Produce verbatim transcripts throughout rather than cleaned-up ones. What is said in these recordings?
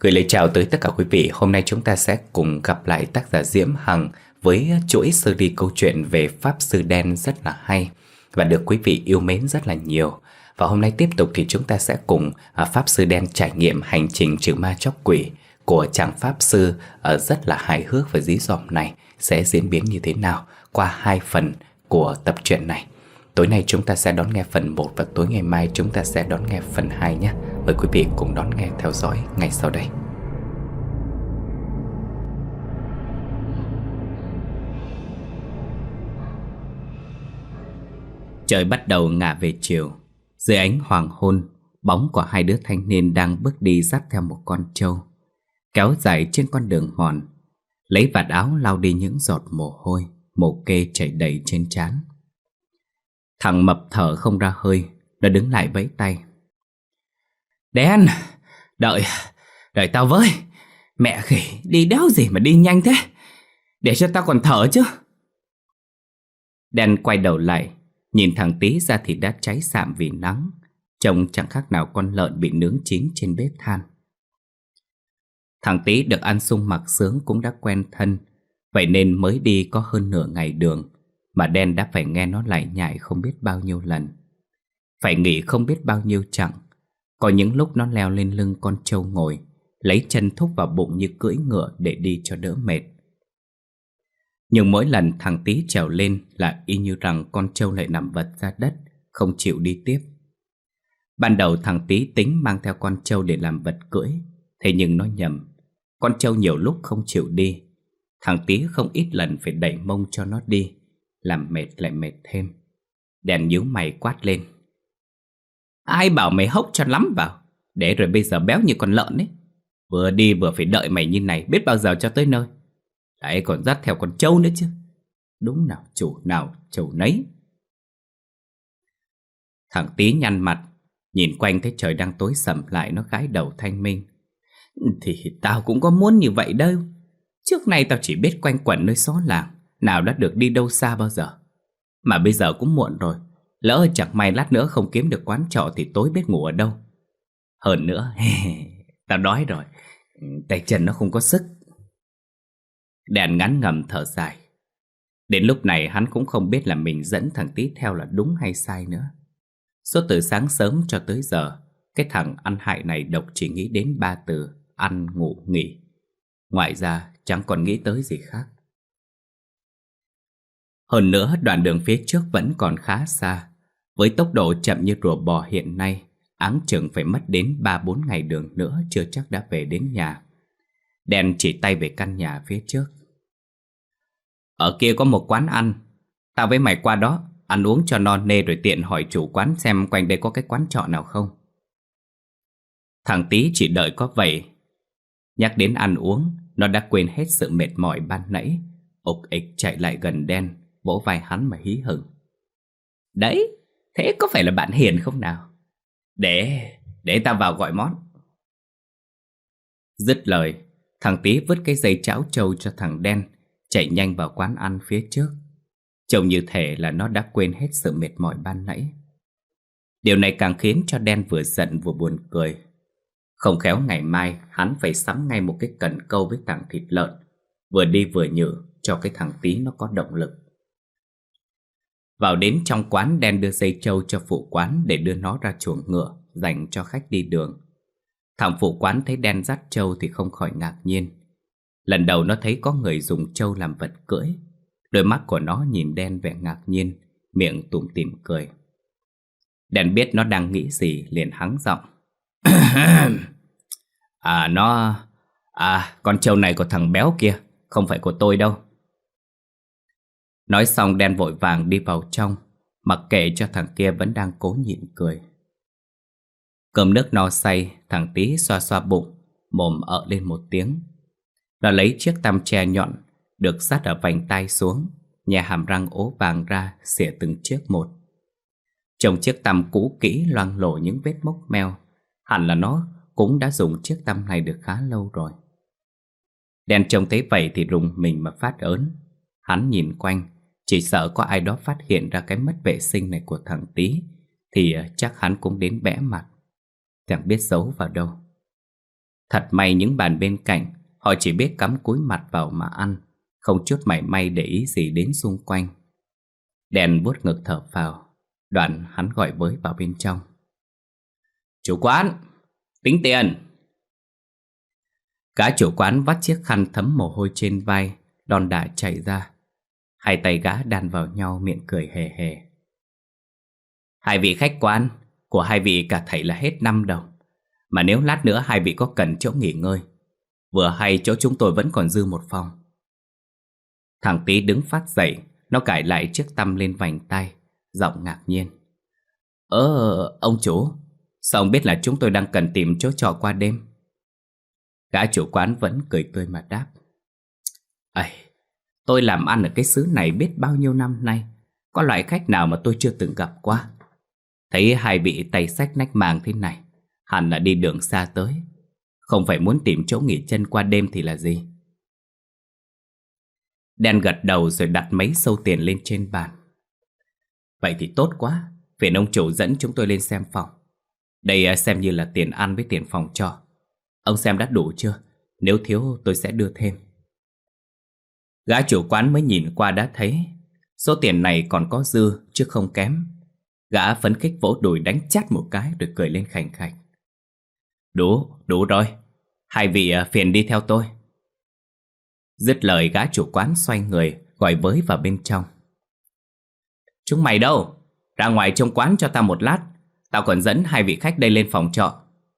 Gửi lời chào tới tất cả quý vị. Hôm nay chúng ta sẽ cùng gặp lại tác giả Diễm Hằng với chuỗi series câu chuyện về Pháp Sư Đen rất là hay và được quý vị yêu mến rất là nhiều. Và hôm nay tiếp tục thì chúng ta sẽ cùng Pháp Sư Đen trải nghiệm hành trình trừ ma chóc quỷ của chàng Pháp Sư rất là hài hước và dí dỏm này sẽ diễn biến như thế nào qua hai phần của tập truyện này. Tối nay chúng ta sẽ đón nghe phần một và tối ngày mai chúng ta sẽ đón nghe phần hai nhé. Mời quý vị cùng đón nghe theo dõi ngay sau đây. Trời bắt đầu ngả về chiều. Dưới ánh hoàng hôn, bóng của hai đứa thanh niên đang bước đi dắt theo một con trâu, kéo dài trên con đường mòn, lấy vạt áo lau đi những giọt mồ hôi, mồ kê chảy đầy trên trán. Thằng mập thở không ra hơi, nó đứng lại vẫy tay. Đen, đợi, đợi tao với. Mẹ khỉ, đi đéo gì mà đi nhanh thế, để cho tao còn thở chứ. Đen quay đầu lại, nhìn thằng Tí da thịt đã cháy sạm vì nắng, trông chẳng khác nào con lợn bị nướng chín trên bếp than. Thằng Tí được ăn sung mặc sướng cũng đã quen thân, vậy nên mới đi có hơn nửa ngày đường mà Đen đã phải nghe nó lải nhải không biết bao nhiêu lần, phải nghỉ không biết bao nhiêu chặng. Có những lúc nó leo lên lưng con trâu ngồi, lấy chân thúc vào bụng như cưỡi ngựa để đi cho đỡ mệt. Nhưng mỗi lần thằng Tí trèo lên là y như rằng con trâu lại nằm vật ra đất, không chịu đi tiếp. Ban đầu thằng Tí tính mang theo con trâu để làm vật cưỡi, thế nhưng nó nhầm. Con trâu nhiều lúc không chịu đi, thằng Tí không ít lần phải đẩy mông cho nó đi, làm mệt lại mệt thêm. Đèn nhíu mày quát lên. Ai bảo mày hốc cho lắm vào, để rồi bây giờ béo như con lợn ấy. Vừa đi vừa phải đợi mày như này, biết bao giờ cho tới nơi. Lại còn dắt theo con trâu nữa chứ. Đúng nào chủ nào trâu nấy. Thằng Tí nhăn mặt, nhìn quanh thấy trời đang tối sầm lại, nó gãi đầu thanh minh. Thì tao cũng có muốn như vậy đâu. Trước nay tao chỉ biết quanh quẩn nơi xó làng, nào đã được đi đâu xa bao giờ. Mà bây giờ cũng muộn rồi, lỡ chẳng may lát nữa không kiếm được quán trọ thì tối biết ngủ ở đâu. Hơn nữa, tao đói rồi, tay chân nó không có sức. Đèn ngắn ngầm thở dài. Đến lúc này hắn cũng không biết là mình dẫn thằng Tí theo là đúng hay sai nữa. Suốt từ sáng sớm cho tới giờ, cái thằng ăn hại này độc chỉ nghĩ đến ba từ ăn, ngủ, nghỉ. Ngoài ra chẳng còn nghĩ tới gì khác. Hơn nữa đoạn đường phía trước vẫn còn khá xa. Với tốc độ chậm như rùa bò hiện nay, áng chừng phải mất đến ba bốn ngày đường nữa chưa chắc đã về đến nhà. Đen chỉ tay về căn nhà phía trước. Ở kia có một quán ăn, tao với mày qua đó ăn uống cho no nê rồi tiện hỏi chủ quán xem quanh đây có cái quán trọ nào không. Thằng Tí chỉ đợi có vậy. Nhắc đến ăn uống, nó đã quên hết sự mệt mỏi ban nãy, ục ịch chạy lại gần Đen, vỗ vai hắn mà hí hửng. Đấy, thế có phải là bạn Hiền không nào? Để, để tao vào gọi món. Dứt lời, thằng Tí vứt cái dây cháo trâu cho thằng Đen, chạy nhanh vào quán ăn phía trước. Trông như thể là nó đã quên hết sự mệt mỏi ban nãy. Điều này càng khiến cho Đen vừa giận vừa buồn cười. Không khéo ngày mai hắn phải sắm ngay một cái cần câu với thằng thịt lợn, vừa đi vừa nhử cho cái thằng Tí nó có động lực. Vào đến trong quán, Đen đưa dây trâu cho phụ quán để đưa nó ra chuồng ngựa dành cho khách đi đường. Thằng phụ quán thấy Đen dắt trâu thì không khỏi ngạc nhiên. Lần đầu nó thấy có người dùng trâu làm vật cưỡi. Đôi mắt của nó nhìn Đen vẻ ngạc nhiên, miệng tủm tỉm cười. Đen biết nó đang nghĩ gì liền hắng giọng. À nó... À con trâu này của thằng béo kia, không phải của tôi đâu. Nói xong Đen vội vàng đi vào trong, mặc kệ cho thằng kia vẫn đang cố nhịn cười. Cơm nước no say, thằng Tí xoa xoa bụng, mồm ợ lên một tiếng. Nó lấy chiếc tăm tre nhọn được dắt ở vành tai xuống, nhè hàm răng ố vàng ra xỉa từng chiếc một. Trông chiếc tăm cũ kỹ loang lổ những vết mốc meo, hẳn là nó cũng đã dùng chiếc tăm này được khá lâu rồi. Đen trông thấy vậy thì rùng mình mà phát ớn. Hắn nhìn quanh, chỉ sợ có ai đó phát hiện ra cái mất vệ sinh này của thằng Tí thì chắc hắn cũng đến bẽ mặt, chẳng biết giấu vào đâu. Thật may những bàn bên cạnh, họ chỉ biết cắm cúi mặt vào mà ăn, không chút mảy may để ý gì đến xung quanh. Đen vuốt ngực thở phào, đoạn hắn gọi với vào bên trong. Chủ quán, tính tiền. Gã chủ quán vắt chiếc khăn thấm mồ hôi trên vai, đon đả chạy ra. Hai tay gã đan vào nhau, miệng cười hề hề. Hai vị khách quan, của hai vị cả thảy là hết năm đồng. Mà nếu lát nữa hai vị có cần chỗ nghỉ ngơi, vừa hay chỗ chúng tôi vẫn còn dư một phòng. Thằng Tí đứng phát dậy, nó cài lại chiếc tăm lên vành tay, giọng ngạc nhiên. Ờ, ông chủ, sao ông biết là chúng tôi đang cần tìm chỗ trọ qua đêm? Gã chủ quán vẫn cười tươi mà đáp. Ây, tôi làm ăn ở cái xứ này biết bao nhiêu năm nay, có loại khách nào mà tôi chưa từng gặp qua. Thấy hai vị tay xách nách màng thế này, hẳn là đi đường xa tới, không phải muốn tìm chỗ nghỉ chân qua đêm thì là gì. Đen gật đầu rồi đặt mấy xâu tiền lên trên bàn. Vậy thì tốt quá, phiền ông chủ dẫn chúng tôi lên xem phòng. Đây xem như là tiền ăn với tiền phòng trọ. Ông xem đã đủ chưa? Nếu thiếu tôi sẽ đưa thêm. Gã chủ quán mới nhìn qua đã thấy số tiền này còn có dư chứ không kém. Gã phấn khích vỗ đùi đánh chát một cái rồi cười lên khành khạch. Đủ, đủ rồi. Hai vị phiền đi theo tôi. Dứt lời gã chủ quán xoay người gọi với vào bên trong. Chúng mày đâu? Ra ngoài trông quán cho tao một lát. Tao còn dẫn hai vị khách đây lên phòng trọ.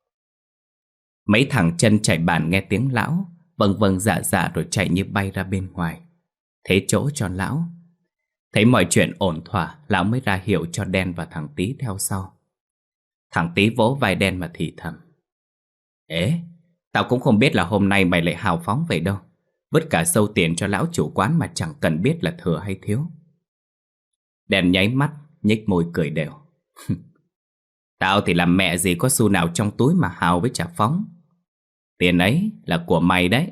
Mấy thằng chân chạy bàn nghe tiếng lão, vâng vâng dạ dạ rồi chạy như bay ra bên ngoài, thế chỗ cho lão. Thấy mọi chuyện ổn thỏa, lão mới ra hiệu cho Đen và thằng Tí theo sau. Thằng Tí vỗ vai Đen mà thì thầm. Ế, tao cũng không biết là hôm nay mày lại hào phóng vậy đâu. Vứt cả xâu tiền cho lão chủ quán mà chẳng cần biết là thừa hay thiếu. Đen nháy mắt, nhếch môi cười đều. Tao thì làm mẹ gì có xu nào trong túi mà hào với chả phóng. Tiền ấy là của mày đấy.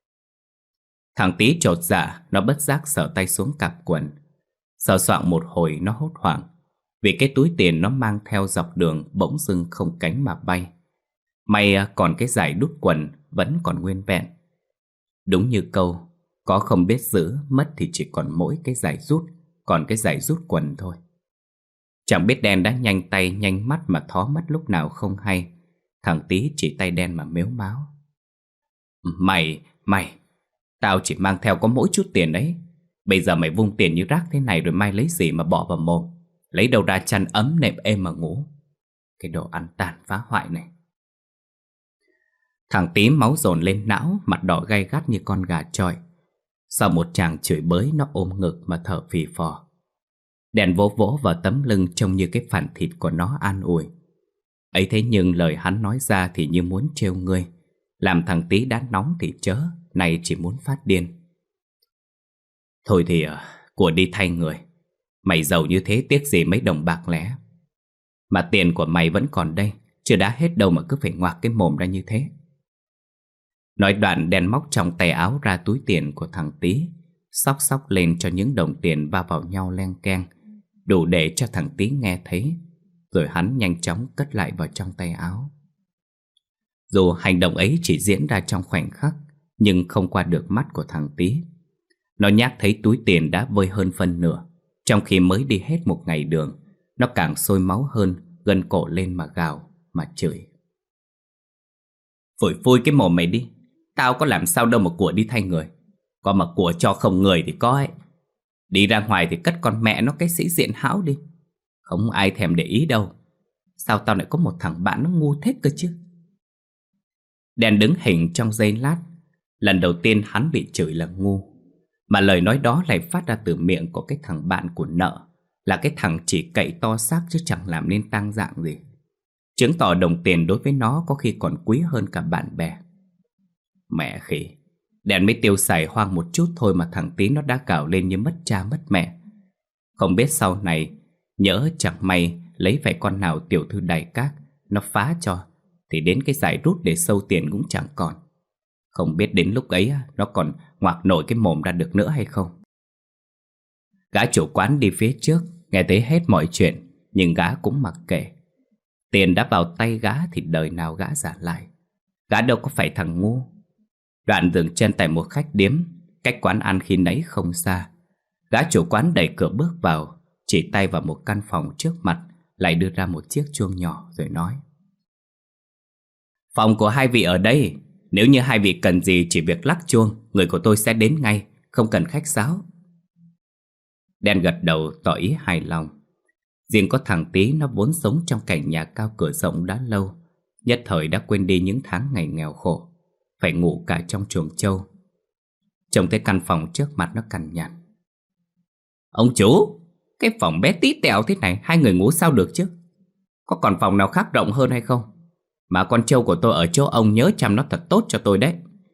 Thằng Tí chột dạ, nó bất giác sờ tay xuống cặp quần. Sờ soạng một hồi nó hốt hoảng, vì cái túi tiền nó mang theo dọc đường bỗng dưng không cánh mà bay. May còn cái dải đút quần vẫn còn nguyên vẹn. Đúng như câu, có không biết giữ, mất thì chỉ còn mỗi cái dải rút, còn cái dải rút quần thôi. Chẳng biết Đen đã nhanh tay nhanh mắt mà thó mất lúc nào không hay. Thằng Tí chỉ tay Đen mà mếu máo. Mày, mày, tao chỉ mang theo có mỗi chút tiền đấy. Bây giờ mày vung tiền như rác thế này rồi mai lấy gì mà bỏ vào mồm? Lấy đâu ra chăn ấm nệm êm mà ngủ? Cái đồ ăn tàn phá hoại này. Thằng Tí máu dồn lên não, mặt đỏ gay gắt như con gà chọi. Sau một tràng chửi bới, nó ôm ngực mà thở phì phò. Đèn vỗ vỗ vào tấm lưng trông như cái phản thịt của nó an ủi. Ấy thế nhưng lời hắn nói ra thì như muốn trêu ngươi, làm thằng Tí đã nóng thì chớ, này chỉ muốn phát điên. Thôi thì à, của đi thay người. Mày giàu như thế tiếc gì mấy đồng bạc lẻ. Mà tiền của mày vẫn còn đây, chưa đã hết đâu mà cứ phải ngoạc cái mồm ra như thế. Nói đoạn Đen móc trong tay áo ra túi tiền của thằng Tí, xóc xóc lên cho những đồng tiền va vào nhau leng keng, đủ để cho thằng Tí nghe thấy. Rồi hắn nhanh chóng cất lại vào trong tay áo. Dù hành động ấy chỉ diễn ra trong khoảnh khắc, nhưng không qua được mắt của thằng Tí. Nó nhác thấy túi tiền đã vơi hơn phân nửa, trong khi mới đi hết một ngày đường. Nó càng sôi máu hơn, gân cổ lên mà gào, mà chửi. Phủi phui cái mồm mày đi. Tao có làm sao đâu mà của đi thay người. Có mà của cho không người thì có ấy. Đi ra ngoài thì cất con mẹ nó cái sĩ diện hão đi. Không ai thèm để ý đâu. Sao tao lại có một thằng bạn nó ngu thế cơ chứ? Đen đứng hình trong giây lát. Lần đầu tiên hắn bị chửi là ngu, mà lời nói đó lại phát ra từ miệng của cái thằng bạn của nợ, là cái thằng chỉ cậy to xác chứ chẳng làm nên tang dạng gì. Chứng tỏ đồng tiền đối với nó có khi còn quý hơn cả bạn bè. Mẹ khỉ, Đen mới tiêu xài hoang một chút thôi mà thằng Tí nó đã cào lên như mất cha mất mẹ. Không biết sau này nhỡ chẳng may lấy phải con nào tiểu thư đày các nó phá cho, thì đến cái giải rút để sâu tiền cũng chẳng còn. Không biết đến lúc ấy nó còn ngoạc nổi cái mồm ra được nữa hay không. Gã chủ quán đi phía trước, nghe thấy hết mọi chuyện, nhưng gã cũng mặc kệ. Tiền đã vào tay gã thì đời nào gã giả lại. Gã đâu có phải thằng ngu. Đoạn dừng chân tại một khách điếm cách quán ăn khi nãy không xa. Gã chủ quán đẩy cửa bước vào, chỉ tay vào một căn phòng trước mặt, lại đưa ra một chiếc chuông nhỏ rồi nói: "Phòng của hai vị ở đây. Nếu như hai vị cần gì chỉ việc lắc chuông, người của tôi sẽ đến ngay, không cần khách sáo." Đen gật đầu tỏ ý hài lòng. Riêng có thằng Tí, nó vốn sống trong cảnh nhà cao cửa rộng đã lâu, nhất thời đã quên đi những tháng ngày nghèo khổ, phải ngủ cả trong chuồng trâu. Trông thấy căn phòng trước mặt nó cằn nhằn: "Ông chủ, cái phòng bé tí tẹo thế này hai người ngủ sao được chứ? Có còn phòng nào khác rộng hơn hay không? Mà con trâu của tôi ở chỗ ông nhớ chăm nó thật tốt cho tôi đấy."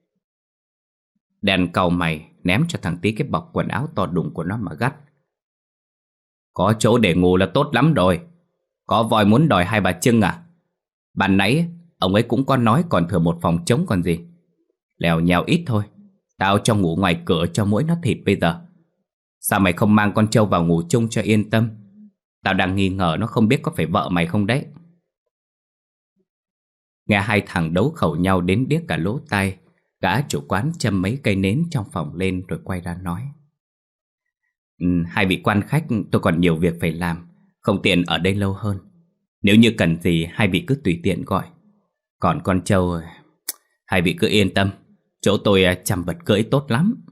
Đen cau mày ném cho thằng Tí cái bọc quần áo to đùng của nó mà gắt: "Có chỗ để ngủ là tốt lắm rồi. Có voi muốn đòi hai bà Trưng à? Ban nãy ông ấy cũng có nói còn thừa một phòng trống còn gì. Lèo nhèo ít thôi, tao cho ngủ ngoài cửa cho mỗi nó thịt bây giờ. Sao mày không mang con trâu vào ngủ chung cho yên tâm? Tao đang nghi ngờ nó không biết có phải vợ mày không đấy." Nghe hai thằng đấu khẩu nhau đến điếc cả lỗ tai, gã chủ quán châm mấy cây nến trong phòng lên rồi quay ra nói: ừ, "Hai vị quan khách, tôi còn nhiều việc phải làm, không tiện ở đây lâu hơn. Nếu như cần gì hai vị cứ tùy tiện gọi. Còn con trâu, hai vị cứ yên tâm, chỗ tôi chăm vật cưỡi tốt lắm."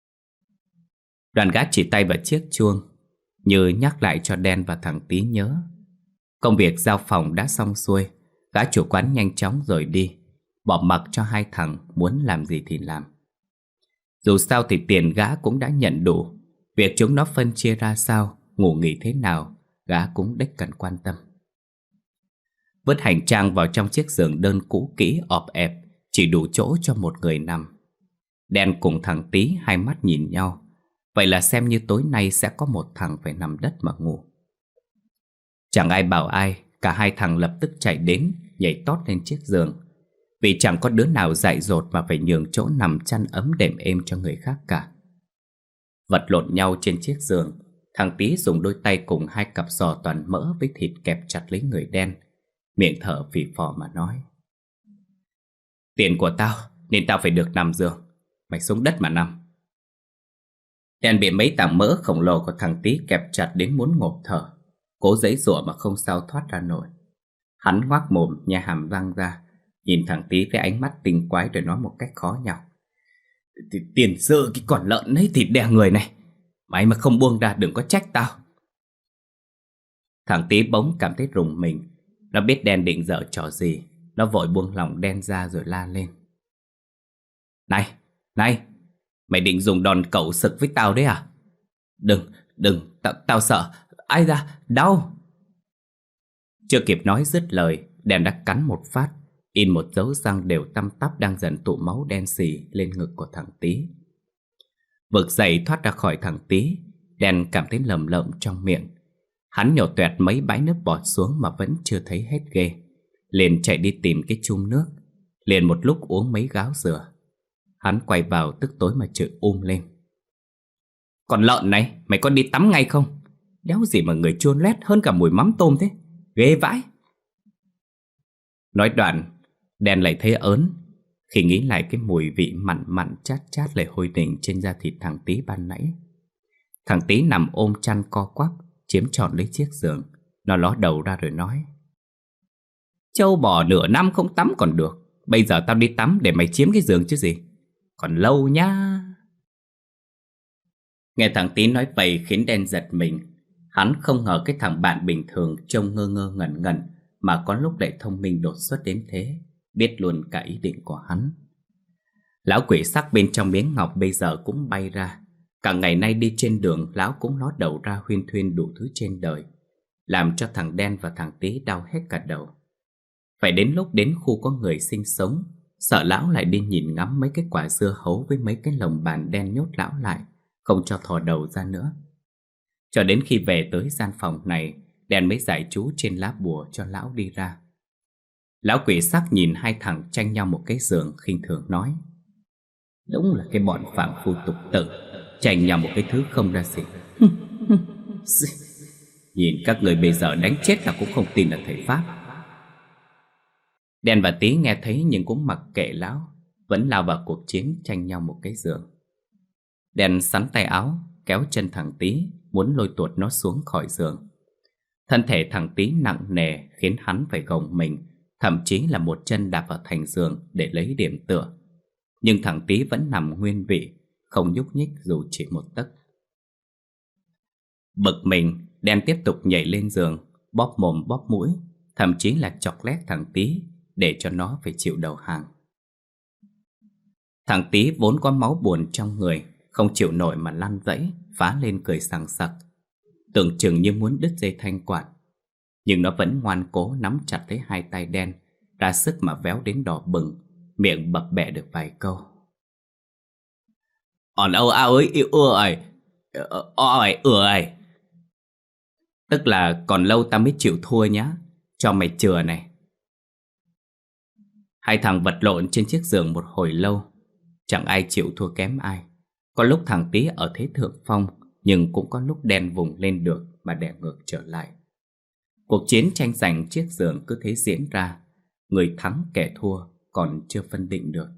Đoàn gã chỉ tay vào chiếc chuông, như nhắc lại cho Đen và thằng Tí nhớ. Công việc giao phòng đã xong xuôi, gã chủ quán nhanh chóng rời đi, bỏ mặc cho hai thằng muốn làm gì thì làm. Dù sao thì tiền gã cũng đã nhận đủ, việc chúng nó phân chia ra sao, ngủ nghỉ thế nào, gã cũng đếch cần quan tâm. Vứt hành trang vào trong chiếc giường đơn cũ kỹ ọp ẹp, chỉ đủ chỗ cho một người nằm. Đen cùng thằng Tí hai mắt nhìn nhau, vậy là xem như tối nay sẽ có một thằng phải nằm đất mà ngủ. Chẳng ai bảo ai, cả hai thằng lập tức chạy đến, nhảy tót lên chiếc giường. Vì chẳng có đứa nào dại dột mà phải nhường chỗ nằm chăn ấm đệm êm cho người khác cả. Vật lộn nhau trên chiếc giường, thằng Tí dùng đôi tay cùng hai cặp giò toàn mỡ với thịt kẹp chặt lấy người Đen, miệng thở phì phò mà nói: "Tiền của tao nên tao phải được nằm giường, mày xuống đất mà nằm." Đen bị mấy tảng mỡ khổng lồ của thằng Tí kẹp chặt đến muốn ngộp thở, cố giãy giụa mà không sao thoát ra nổi. Hắn ngoác mồm nhe hàm răng ra, nhìn thằng Tí với ánh mắt tinh quái rồi nói một cách khó nhọc: "Tiền dơ cái con lợn ấy thịt đè người này, mày mà không buông ra đừng có trách tao." Thằng Tí bỗng cảm thấy rùng mình. Nó biết Đen định giở trò gì. Nó vội buông lỏng Đen ra rồi la lên: "Này, này, mày định dùng đòn cẩu sực với tao đấy à? Đừng, đừng, tao, tao sợ, ai da, đau." Chưa kịp nói dứt lời, Đen đã cắn một phát, in một dấu răng đều tăm tắp đang dần tụ máu đen xì lên ngực của thằng Tí. Vực dậy thoát ra khỏi thằng Tí, Đen cảm thấy lầm lợm trong miệng. Hắn nhổ toẹt mấy bãi nước bọt xuống mà vẫn chưa thấy hết ghê, liền chạy đi tìm cái chum nước, liền một lúc uống mấy gáo dừa. Hắn quay vào tức tối mà chửi um lên: "Còn lợn này, mày có đi tắm ngay không? Đéo gì mà người chua loét hơn cả mùi mắm tôm thế, ghê vãi." Nói đoạn, Đen lại thấy ớn khi nghĩ lại cái mùi vị mặn mặn chát chát lại hôi đình trên da thịt thằng Tí ban nãy. Thằng Tí nằm ôm chăn co quắp, chiếm trọn lấy chiếc giường. Nó ló đầu ra rồi nói: "Trâu bò nửa năm không tắm còn được, bây giờ tao đi tắm để mày chiếm cái giường chứ gì. Còn lâu nhá." Nghe thằng Tí nói vậy khiến Đen giật mình. Hắn không ngờ cái thằng bạn bình thường trông ngơ ngơ ngẩn ngẩn mà có lúc lại thông minh đột xuất đến thế, biết luôn cả ý định của hắn. Lão quỷ sắc bên trong miếng ngọc bây giờ cũng bay ra. Cả ngày nay đi trên đường, lão cũng ló đầu ra huyên thuyên đủ thứ trên đời, làm cho thằng Đen và thằng Tí đau hết cả đầu. Phải đến lúc đến khu có người sinh sống, sợ lão lại đi nhìn ngắm mấy cái quả dưa hấu với mấy cái lồng bàn đen nhốt lão lại, không cho thò đầu ra nữa. Cho đến khi về tới gian phòng này, Đen mới giải chú trên lá bùa cho lão đi ra. Lão quỷ sắc nhìn hai thằng tranh nhau một cái giường, khinh thường nói: "Đúng là cái bọn phạm phu tục tử, tranh nhau một cái thứ không ra gì. Nhìn các người bây giờ đánh chết là cũng không tin là thầy Pháp." Đen và Tí nghe thấy nhưng cũng mặc kệ lão, vẫn lao vào cuộc chiến tranh nhau một cái giường. Đen sắn tay áo, kéo chân thằng Tí, muốn lôi tuột nó xuống khỏi giường. Thân thể thằng Tí nặng nề khiến hắn phải gồng mình, thậm chí là một chân đạp vào thành giường để lấy điểm tựa. Nhưng thằng Tí vẫn nằm nguyên vị, không nhúc nhích dù chỉ một tấc. Bực mình, Đen tiếp tục nhảy lên giường, bóp mồm bóp mũi, thậm chí là chọc lét thằng Tí để cho nó phải chịu đầu hàng. Thằng Tí vốn có máu buồn trong người, không chịu nổi mà lăn rẫy, phá lên cười sằng sặc, tưởng chừng như muốn đứt dây thanh quản. Nhưng nó vẫn ngoan cố nắm chặt lấy hai tay Đen, ra sức mà véo đến đỏ bừng, miệng bập bẹ được vài câu. Còn âu ao ơi yêu ơi, ơi ơi. Tức là còn lâu ta mới chịu thua nhá, cho mày chừa này. Hai thằng vật lộn trên chiếc giường một hồi lâu, chẳng ai chịu thua kém ai. Có lúc thằng Tí ở thế thượng phong, nhưng cũng có lúc Đen vùng lên được mà đè ngược trở lại. Cuộc chiến tranh giành chiếc giường cứ thế diễn ra, người thắng kẻ thua còn chưa phân định được.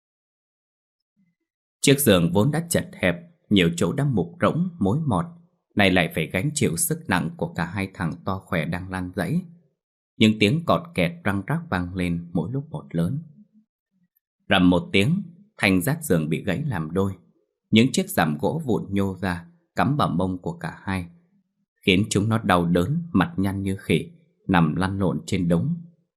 Chiếc giường vốn đã chật hẹp, nhiều chỗ đã mục rỗng, mối mọt, này lại phải gánh chịu sức nặng của cả hai thằng to khỏe đang lăn rẫy. Những tiếng cọt kẹt răng rắc vang lên mỗi lúc một lớn. Rầm một tiếng, thanh dát giường bị gãy làm đôi. Những chiếc rằm gỗ vụn nhô ra, cắm vào mông của cả hai, khiến chúng nó đau đớn, mặt nhăn như khỉ, nằm lăn lộn trên đống.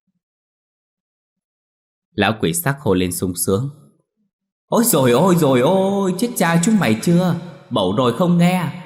Lão quỷ sắc hô lên sung sướng. Ôi rồi ôi rồi ôi, chết cha chúng mày chưa? Bẩu rồi không nghe.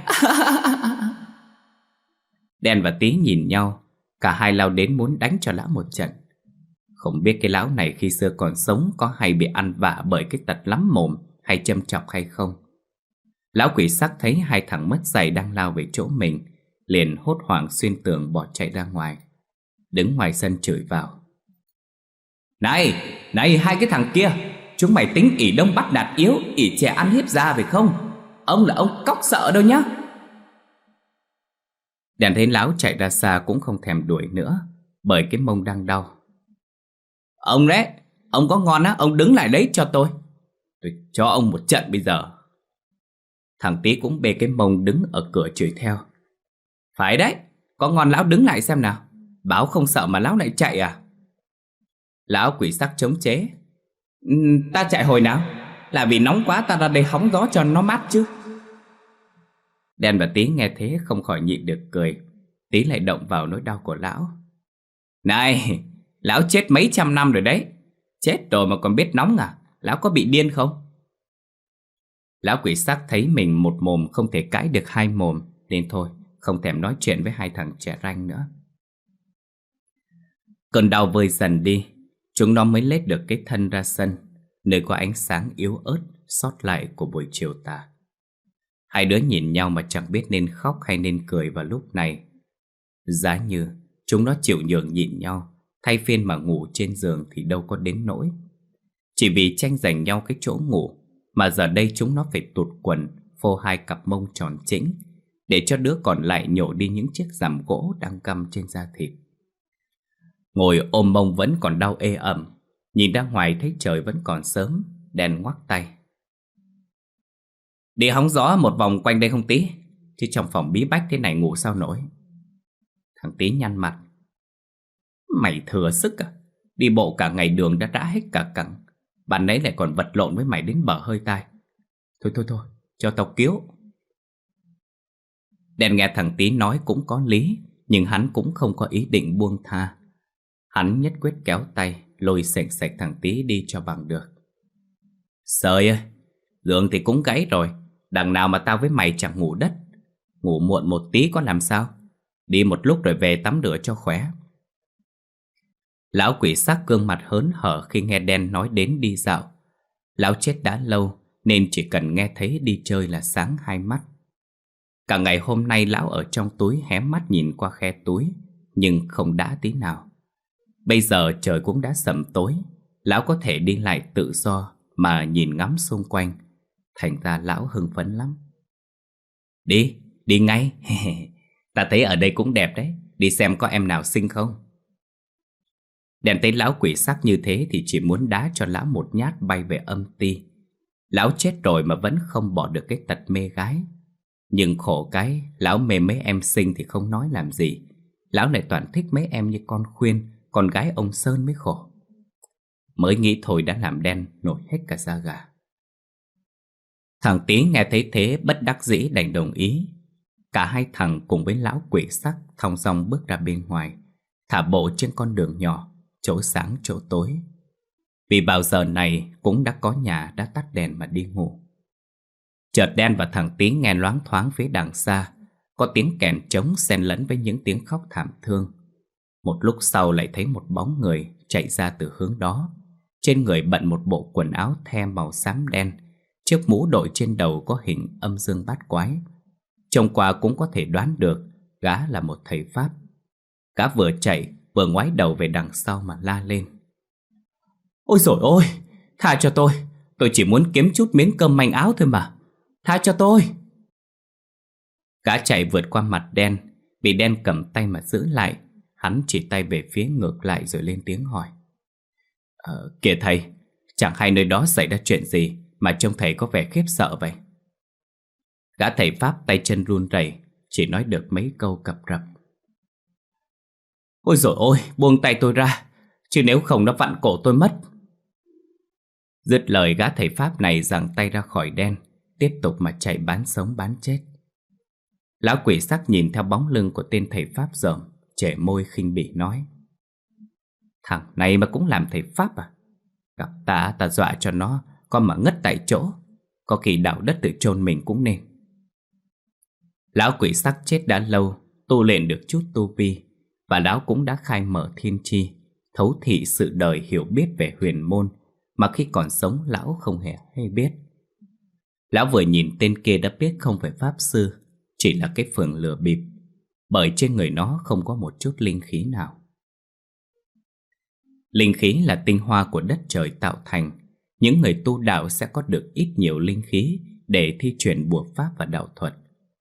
Đen và Tí nhìn nhau, cả hai lao đến muốn đánh cho lão một trận. Không biết cái lão này khi xưa còn sống có hay bị ăn vạ bởi cái tật lắm mồm hay châm chọc hay không. Lão quỷ sắc thấy hai thằng mất giày đang lao về chỗ mình, liền hốt hoảng xuyên tường bỏ chạy ra ngoài, đứng ngoài sân chửi vào. Này, này hai cái thằng kia, chúng mày tính ỷ đông bắt nạt yếu, ỷ trẻ ăn hiếp già phải không? Ông là ông cóc sợ đâu nhá. Đèn thấy lão chạy ra xa cũng không thèm đuổi nữa, bởi cái mông đang đau. Ông đấy, ông có ngon á, ông đứng lại đấy cho tôi. Tôi cho ông một trận bây giờ. Thằng Tí cũng bê cái mông đứng ở cửa chửi theo. Phải đấy, có ngon lão đứng lại xem nào. Báo không sợ mà lão lại chạy à? Lão quỷ sắc chống chế. Ta chạy hồi nào? Là vì nóng quá ta ra đây hóng gió cho nó mát chứ. Đen và Tí nghe thế không khỏi nhịn được cười. Tí lại động vào nỗi đau của lão. Này, lão chết mấy trăm năm rồi đấy. Chết rồi mà còn biết nóng à? Lão có bị điên không? Lão quỷ sắc thấy mình một mồm không thể cãi được hai mồm, nên thôi, không thèm nói chuyện với hai thằng trẻ ranh nữa. Cơn đau vơi dần đi, chúng nó mới lết được cái thân ra sân, nơi có ánh sáng yếu ớt sót lại của buổi chiều tà. Hai đứa nhìn nhau mà chẳng biết nên khóc hay nên cười vào lúc này. Giá như chúng nó chịu nhường nhịn nhau, thay phiên mà ngủ trên giường thì đâu có đến nỗi. Chỉ vì tranh giành nhau cái chỗ ngủ mà giờ đây chúng nó phải tụt quần, phô hai cặp mông tròn chỉnh, để cho đứa còn lại nhổ đi những chiếc rằm gỗ đang căm trên da thịt. Ngồi ôm mông vẫn còn đau ê ẩm, nhìn ra ngoài thấy trời vẫn còn sớm, Đen ngoắc tay. Đi hóng gió một vòng quanh đây không Tí? Chứ trong phòng bí bách thế này ngủ sao nổi. Thằng Tí nhăn mặt. Mày thừa sức à? Đi bộ cả ngày đường đã đã hết cả cẳng, bạn nãy lại còn vật lộn với mày đến bở hơi tai. Thôi thôi thôi, cho tao cứu. Đen nghe thằng Tí nói cũng có lý, nhưng hắn cũng không có ý định buông tha. Hắn nhất quyết kéo tay, lôi sạch sạch thằng Tí đi cho bằng được. Sợi ơi, giường thì cũng gãy rồi, đằng nào mà tao với mày chẳng ngủ đất. Ngủ muộn một tí có làm sao? Đi một lúc rồi về tắm rửa cho khỏe. Lão quỷ sắc gương mặt hớn hở khi nghe Đen nói đến đi dạo. Lão chết đã lâu nên chỉ cần nghe thấy đi chơi là sáng hai mắt. Cả ngày hôm nay lão ở trong túi hé mắt nhìn qua khe túi, nhưng không đã tí nào. Bây giờ trời cũng đã sẩm tối, lão có thể đi lại tự do mà nhìn ngắm xung quanh. Thành ra lão hưng phấn lắm. Đi, đi ngay. Ta thấy ở đây cũng đẹp đấy. Đi xem có em nào xinh không? Đèn thấy lão quỷ sắc như thế thì chỉ muốn đá cho lão một nhát bay về âm ti. Lão chết rồi mà vẫn không bỏ được cái tật mê gái. Nhưng khổ cái, lão mê mấy em xinh thì không nói làm gì. Lão lại toàn thích mấy em như con Khuyên, con gái ông Sơn mới khổ. Mới nghĩ thôi đã làm đen nổi hết cả da gà. Thằng Tý nghe thấy thế bất đắc dĩ đành đồng ý. Cả hai thằng cùng với lão quỷ sắc thong dong bước ra bên ngoài, thả bộ trên con đường nhỏ, chỗ sáng chỗ tối. Vì vào giờ này cũng đã có nhà đã tắt đèn mà đi ngủ. Chợt Đen và thằng Tý nghe loáng thoáng phía đằng xa có tiếng kèn trống xen lẫn với những tiếng khóc thảm thương. Một lúc sau lại thấy một bóng người chạy ra từ hướng đó. Trên người bận một bộ quần áo the màu xám đen, chiếc mũ đội trên đầu có hình âm dương bát quái. Trông qua cũng có thể đoán được gã là một thầy Pháp. Gã vừa chạy vừa ngoái đầu về đằng sau mà la lên: "Ôi dồi ôi, tha cho tôi, tôi chỉ muốn kiếm chút miếng cơm manh áo thôi mà, tha cho tôi." Gã chạy vượt qua mặt Đen, bị Đen cầm tay mà giữ lại. Hắn chỉ tay về phía ngược lại rồi lên tiếng hỏi: ờ, "Kìa thầy, chẳng hay nơi đó xảy ra chuyện gì mà trông thầy có vẻ khiếp sợ vậy?" Gã thầy Pháp tay chân run rẩy, chỉ nói được mấy câu cập rập: "Ôi dồi ôi, buông tay tôi ra, chứ nếu không nó vặn cổ tôi mất." Dứt lời, gã thầy Pháp này giằng tay ra khỏi Đen, tiếp tục mà chạy bán sống bán chết. Lão quỷ sắc nhìn theo bóng lưng của tên thầy Pháp dởm, chẻ môi khinh bỉ nói: "Thằng này mà cũng làm thầy Pháp à? Gặp ta, ta dọa cho nó con mà ngất tại chỗ, có khi đào đất tự chôn mình cũng nên." Lão quỷ sắc chết đã lâu, tu luyện được chút tu vi, và lão cũng đã khai mở thiên tri, thấu thị sự đời, hiểu biết về huyền môn mà khi còn sống lão không hề hay biết. Lão vừa nhìn tên kia đã biết không phải pháp sư, chỉ là cái phường lừa bịp, bởi trên người nó không có một chút linh khí nào. Linh khí là tinh hoa của đất trời tạo thành. Những người tu đạo sẽ có được ít nhiều linh khí để thi chuyển bùa pháp và đạo thuật.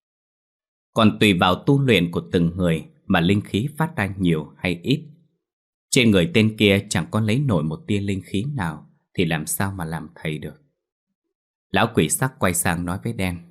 Còn tùy vào tu luyện của từng người mà linh khí phát ra nhiều hay ít. Trên người tên kia chẳng có lấy nổi một tia linh khí nào thì làm sao mà làm thầy được. Lão quỷ sắc quay sang nói với Đen: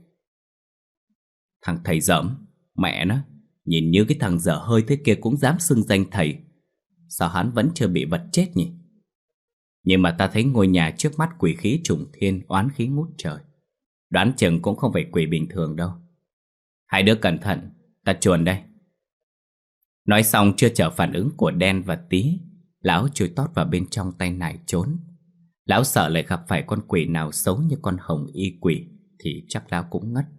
"Thằng thầy dởm, mẹ nó, nhìn như cái thằng dở hơi thế kia cũng dám xưng danh thầy. Sao hắn vẫn chưa bị vật chết nhỉ? Nhưng mà ta thấy ngôi nhà trước mắt quỷ khí trùng thiên, oán khí ngút trời. Đoán chừng cũng không phải quỷ bình thường đâu. Hai đứa cẩn thận, ta chuồn đây." Nói xong chưa chờ phản ứng của Đen và Tí, lão chui tót vào bên trong tay nải trốn. Lão sợ lại gặp phải con quỷ nào xấu như con hồng y quỷ thì chắc lão cũng ngất.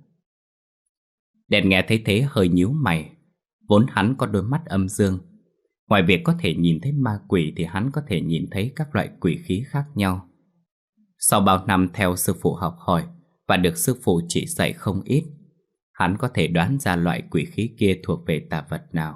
Đen nghe thấy thế hơi nhíu mày. Vốn hắn có đôi mắt âm dương, ngoài việc có thể nhìn thấy ma quỷ thì hắn có thể nhìn thấy các loại quỷ khí khác nhau. Sau bao năm theo sư phụ học hỏi và được sư phụ chỉ dạy không ít, hắn có thể đoán ra loại quỷ khí kia thuộc về tà vật nào.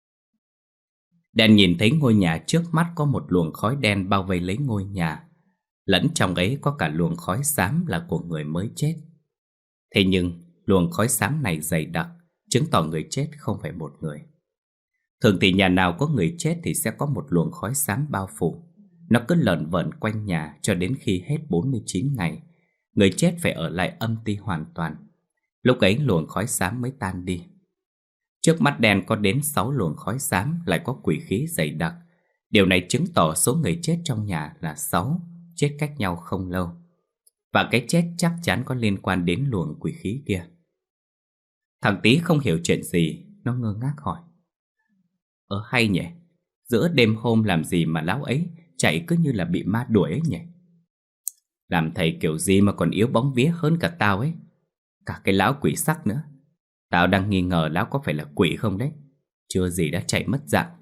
Đen nhìn thấy ngôi nhà trước mắt có một luồng khói đen bao vây lấy ngôi nhà, lẫn trong ấy có cả luồng khói xám là của người mới chết. Thế nhưng luồng khói xám này dày đặc, chứng tỏ người chết không phải một người. Thường thì nhà nào có người chết thì sẽ có một luồng khói xám bao phủ. Nó cứ lởn vởn quanh nhà cho đến khi hết bốn mươi chín ngày. Người chết phải ở lại âm ti hoàn toàn. Lúc ấy luồng khói xám mới tan đi. Trước mắt Đen có đến sáu luồng khói xám lại có quỷ khí dày đặc. Điều này chứng tỏ số người chết trong nhà là sáu, chết cách nhau không lâu. Và cái chết chắc chắn có liên quan đến luồng quỷ khí kia. Thằng Tí không hiểu chuyện gì, nó ngơ ngác hỏi: "Ờ hay nhỉ, giữa đêm hôm làm gì mà lão ấy chạy cứ như là bị ma đuổi ấy nhỉ? Làm thầy kiểu gì mà còn yếu bóng vía hơn cả tao ấy. Cả cái lão quỷ sắc nữa. Tao đang nghi ngờ lão có phải là quỷ không đấy. Chưa gì đã chạy mất dạng."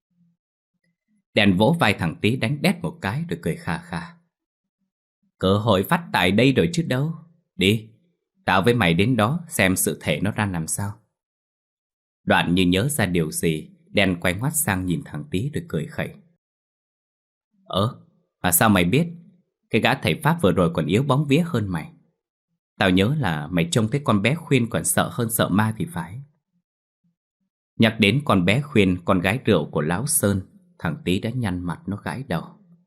Đèn vỗ vai thằng Tí đánh đét một cái rồi cười khà khà: "Cơ hội phát tại đây rồi chứ đâu. Đi, tao với mày đến đó xem sự thể nó ra làm sao." Đoạn như nhớ ra điều gì, Đen quay ngoắt sang nhìn thằng Tí rồi cười khẩy: "Ờ, mà sao mày biết? Cái gã thầy Pháp vừa rồi còn yếu bóng vía hơn mày. Tao nhớ là mày trông thấy con bé Khuyên còn sợ hơn sợ ma thì phải." Nhắc đến con bé Khuyên, con gái rượu của Lão Sơn, thằng Tý đã nhăn mặt nó gãi đầu.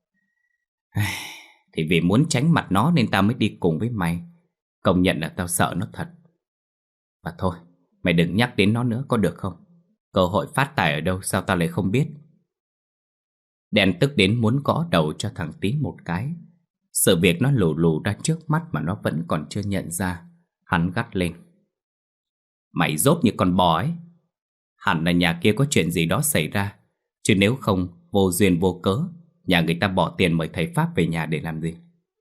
Thì vì muốn tránh mặt nó nên tao mới đi cùng với mày. Công nhận là tao sợ nó thật. Mà thôi, mày đừng nhắc đến nó nữa có được không? Cơ hội phát tài ở đâu sao tao lại không biết? Đen tức đến muốn gõ đầu cho thằng Tý một cái. Sự việc nó lù lù ra trước mắt mà nó vẫn còn chưa nhận ra. Hắn gắt lên. Mày dốt như con bò ấy. Hẳn là nhà kia có chuyện gì đó xảy ra. Chứ nếu không, vô duyên vô cớ, nhà người ta bỏ tiền mời thầy Pháp về nhà để làm gì?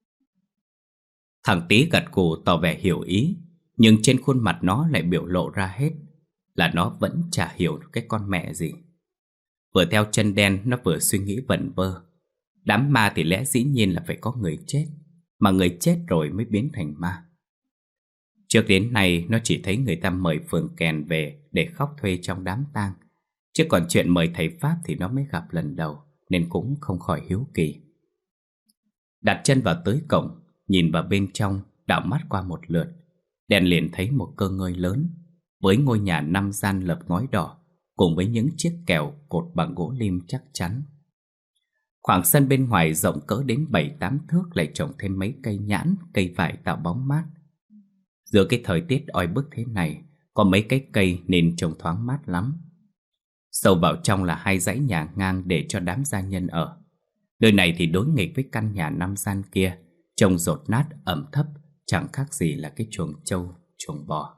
Thằng Tý gật gù tỏ vẻ hiểu ý, nhưng trên khuôn mặt nó lại biểu lộ ra hết là nó vẫn chả hiểu cái con mẹ gì. Vừa theo chân đen, nó vừa suy nghĩ vẩn vơ. Đám ma thì lẽ dĩ nhiên là phải có người chết, mà người chết rồi mới biến thành ma. Trước đến nay nó chỉ thấy người ta mời phường kèn về để khóc thuê trong đám tang, chứ còn chuyện mời thầy Pháp thì nó mới gặp lần đầu, nên cũng không khỏi hiếu kỳ. Đặt chân vào tới cổng, nhìn vào bên trong, đảo mắt qua một lượt, đen liền thấy một cơ ngơi lớn với ngôi nhà năm gian lợp ngói đỏ, cùng với những chiếc kèo cột bằng gỗ lim chắc chắn. Khoảng sân bên ngoài rộng cỡ đến bảy tám thước lại trồng thêm mấy cây nhãn, cây vải tạo bóng mát. Giữa cái thời tiết oi bức thế này, có mấy cái cây nên trông thoáng mát lắm. Sâu vào trong là hai dãy nhà ngang để cho đám gia nhân ở. Nơi này thì đối nghịch với căn nhà năm gian kia, trông dột nát ẩm thấp, chẳng khác gì là cái chuồng trâu, chuồng bò.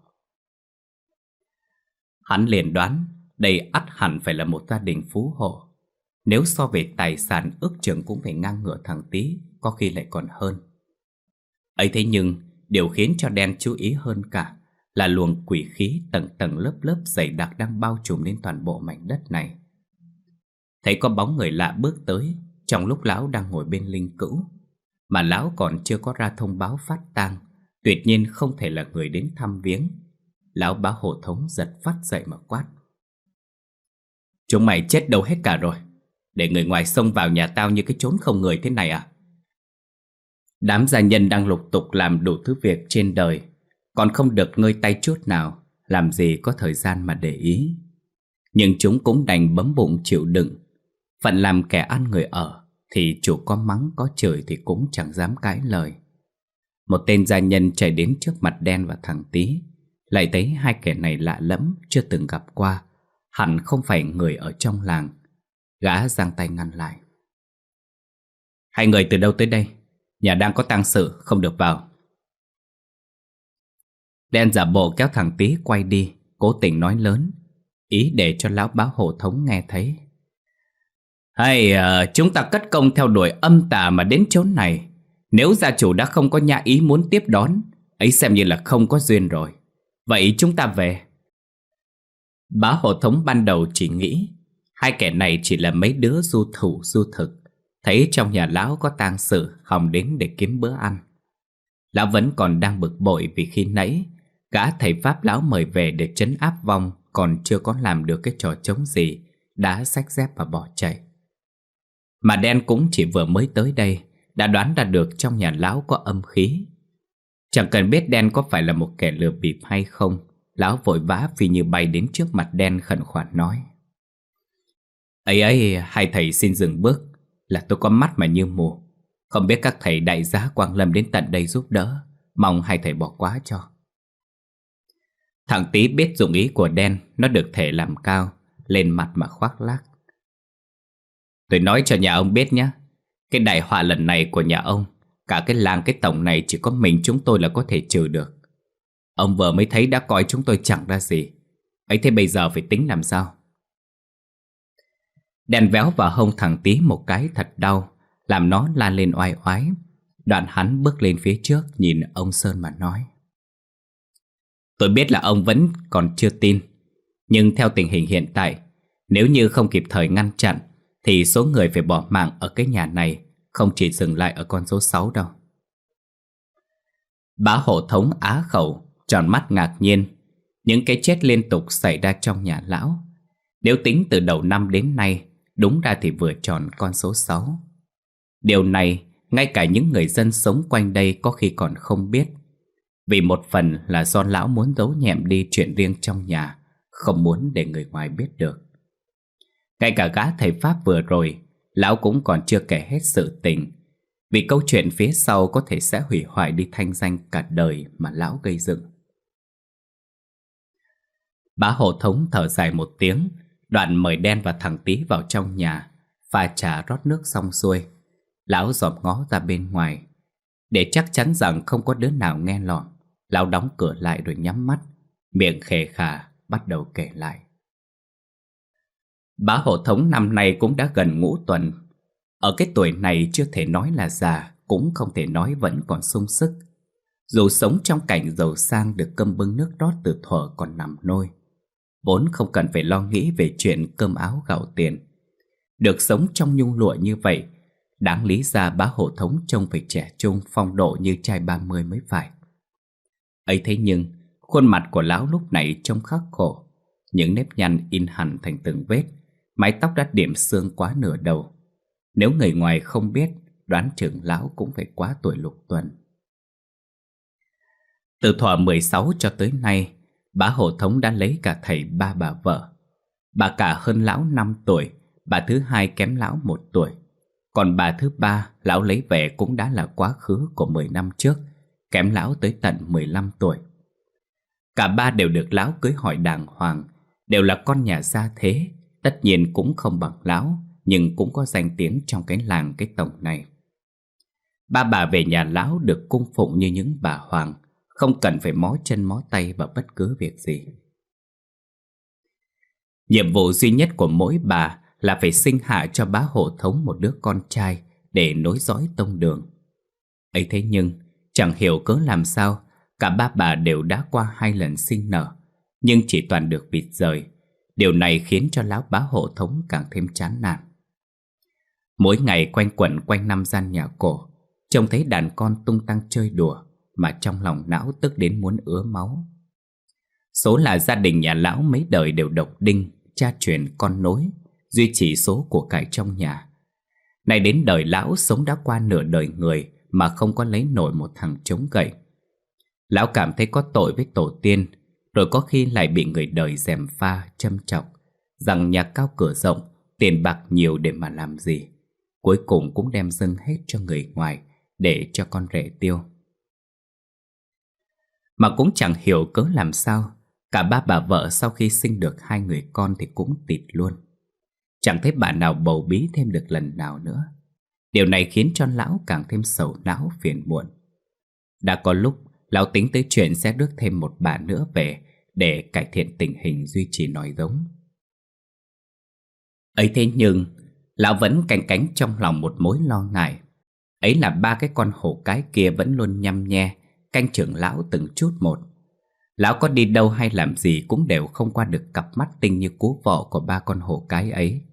Hắn liền đoán đây ắt hẳn phải là một gia đình phú hộ. Nếu so về tài sản ước chừng cũng phải ngang ngửa thằng Tý, có khi lại còn hơn. Ấy thế nhưng điều khiến cho đen chú ý hơn cả là luồng quỷ khí tầng tầng lớp lớp dày đặc đang bao trùm lên toàn bộ mảnh đất này. Thấy có bóng người lạ bước tới trong lúc lão đang ngồi bên linh cữu, mà lão còn chưa có ra thông báo phát tang, tuyệt nhiên không thể là người đến thăm viếng. Lão bá hộ thống giật phát dậy mà quát. Chúng mày chết đâu hết cả rồi, để người ngoài xông vào nhà tao như cái chốn không người thế này à? Đám gia nhân đang lục tục làm đủ thứ việc trên đời, còn không được ngơi tay chút nào, làm gì có thời gian mà để ý. Nhưng chúng cũng đành bấm bụng chịu đựng. Phận làm kẻ ăn người ở thì chủ có mắng có chửi thì cũng chẳng dám cãi lời. Một tên gia nhân chạy đến trước mặt đen và thằng Tý, lại thấy hai kẻ này lạ lẫm, chưa từng gặp qua, hẳn không phải người ở trong làng. Gã giang tay ngăn lại. Hai người từ đâu tới đây? Nhà đang có tang sự, không được vào. Đen giả bộ kéo thằng Tý quay đi, cố tình nói lớn, ý để cho lão bá hộ thống nghe thấy. Hay à, chúng ta cất công theo đuổi âm tà mà đến chốn này. Nếu gia chủ đã không có nhã ý muốn tiếp đón, ấy xem như là không có duyên rồi. Vậy chúng ta về. Bá hộ thống ban đầu chỉ nghĩ hai kẻ này chỉ là mấy đứa du thủ du thực, thấy trong nhà lão có tang sự hòng đến để kiếm bữa ăn. Lão vẫn còn đang bực bội vì khi nãy gã thầy Pháp lão mời về để trấn áp vong còn chưa có làm được cái trò trống gì, đã xách dép và bỏ chạy. Mà đen cũng chỉ vừa mới tới đây đã đoán ra được trong nhà lão có âm khí. Chẳng cần biết đen có phải là một kẻ lừa bịp hay không, lão vội vã phi như bay đến trước mặt đen khẩn khoản nói. Ấy ấy, hai thầy xin dừng bước, là tôi có mắt mà như mù, không biết các thầy đại giá quang lâm đến tận đây giúp đỡ, mong hai thầy bỏ qua cho. Thằng Tý biết dụng ý của đen, nó được thể làm cao, lên mặt mà khoác lác. Tôi nói cho nhà ông biết nhé, cái đại họa lần này của nhà ông, cả cái làng cái tổng này chỉ có mình chúng tôi là có thể trừ được. Ông vừa mới thấy đã coi chúng tôi chẳng ra gì, ấy thế bây giờ phải tính làm sao? Đen véo vào hông thằng Tý một cái thật đau, làm nó la lên oai oái. Đoạn hắn bước lên phía trước nhìn ông Sơn mà nói. Tôi biết là ông vẫn còn chưa tin, nhưng theo tình hình hiện tại, nếu như không kịp thời ngăn chặn thì số người phải bỏ mạng ở cái nhà này không chỉ dừng lại ở con số sáu đâu. Bá hộ thống á khẩu, tròn mắt ngạc nhiên. Những cái chết liên tục xảy ra trong nhà lão, nếu tính từ đầu năm đến nay, đúng ra thì vừa tròn con số sáu. Điều này ngay cả những người dân sống quanh đây có khi còn không biết, vì một phần là do lão muốn giấu nhẹm đi chuyện riêng trong nhà, không muốn để người ngoài biết được. Ngay cả gã thầy Pháp vừa rồi, lão cũng còn chưa kể hết sự tình, vì câu chuyện phía sau có thể sẽ hủy hoại đi thanh danh cả đời mà lão gây dựng. Bá hộ thống thở dài một tiếng, đoạn mời Đen và thằng Tí vào trong nhà, pha trà rót nước xong xuôi. Lão dòm ngó ra bên ngoài. Để chắc chắn rằng không có đứa nào nghe lỏm, lão đóng cửa lại rồi nhắm mắt, miệng khề khà bắt đầu kể lại. Bá hộ thống năm nay cũng đã gần ngũ tuần. Ở cái tuổi này chưa thể nói là già, cũng không thể nói vẫn còn sung sức. Dù sống trong cảnh giàu sang được cơm bưng nước rót từ thuở còn nằm nôi, vốn không cần phải lo nghĩ về chuyện cơm áo gạo tiền. Được sống trong nhung lụa như vậy, đáng lý ra bá hộ thống trông phải trẻ trung phong độ như trai ba mươi mới phải. Ấy thế nhưng khuôn mặt của lão lúc này trông khắc khổ, những nếp nhăn in hẳn thành từng vết, mái tóc đã điểm xương quá nửa đầu. Nếu người ngoài không biết, đoán chừng lão cũng phải quá tuổi lục tuần. Từ thuở mười sáu cho tới nay, bá hộ thống đã lấy cả thầy ba bà vợ. Bà cả hơn lão năm tuổi, bà thứ hai kém lão một tuổi. Còn bà thứ ba lão lấy về cũng đã là quá khứ của mười năm trước, kém lão tới tận mười lăm tuổi. Cả ba đều được lão cưới hỏi đàng hoàng, đều là con nhà gia thế. Tất nhiên cũng không bằng lão, nhưng cũng có danh tiếng trong cái làng cái tổng này. Ba bà về nhà lão được cung phụng như những bà hoàng, không cần phải mó chân mó tay vào bất cứ việc gì. Nhiệm vụ duy nhất của mỗi bà là phải sinh hạ cho bá hộ thống một đứa con trai để nối dõi tông đường. Ấy thế nhưng chẳng hiểu cớ làm sao, cả ba bà đều đã qua hai lần sinh nở, nhưng chỉ toàn được vịt rời. Điều này khiến cho lão bá hộ thống càng thêm chán nản. Mỗi ngày quanh quẩn quanh năm gian nhà cổ, trông thấy đàn con tung tăng chơi đùa, mà trong lòng não tức đến muốn ứa máu. Số là gia đình nhà lão mấy đời đều độc đinh, cha truyền con nối, duy trì số của cải trong nhà. Này đến đời lão sống đã qua nửa đời người mà không có lấy nổi một thằng chống gậy. Lão cảm thấy có tội với tổ tiên, rồi có khi lại bị người đời gièm pha, châm chọc rằng nhà cao cửa rộng, tiền bạc nhiều để mà làm gì. Cuối cùng cũng đem dâng hết cho người ngoài để cho con rể tiêu. Mà cũng chẳng hiểu cớ làm sao, cả ba bà vợ sau khi sinh được hai người con thì cũng tịt luôn. Chẳng thấy bà nào bầu bí thêm được lần nào nữa. Điều này khiến cho lão càng thêm sầu não phiền muộn. Đã có lúc lão tính tới chuyện sẽ rước thêm một bà nữa về để cải thiện tình hình duy trì nòi giống. Ấy thế nhưng lão vẫn canh cánh trong lòng một mối lo ngại. Ấy là ba cái con hổ cái kia vẫn luôn nhăm nhe canh chừng lão từng chút một. Lão có đi đâu hay làm gì cũng đều không qua được cặp mắt tinh như cú vọ của ba con hổ cái ấy.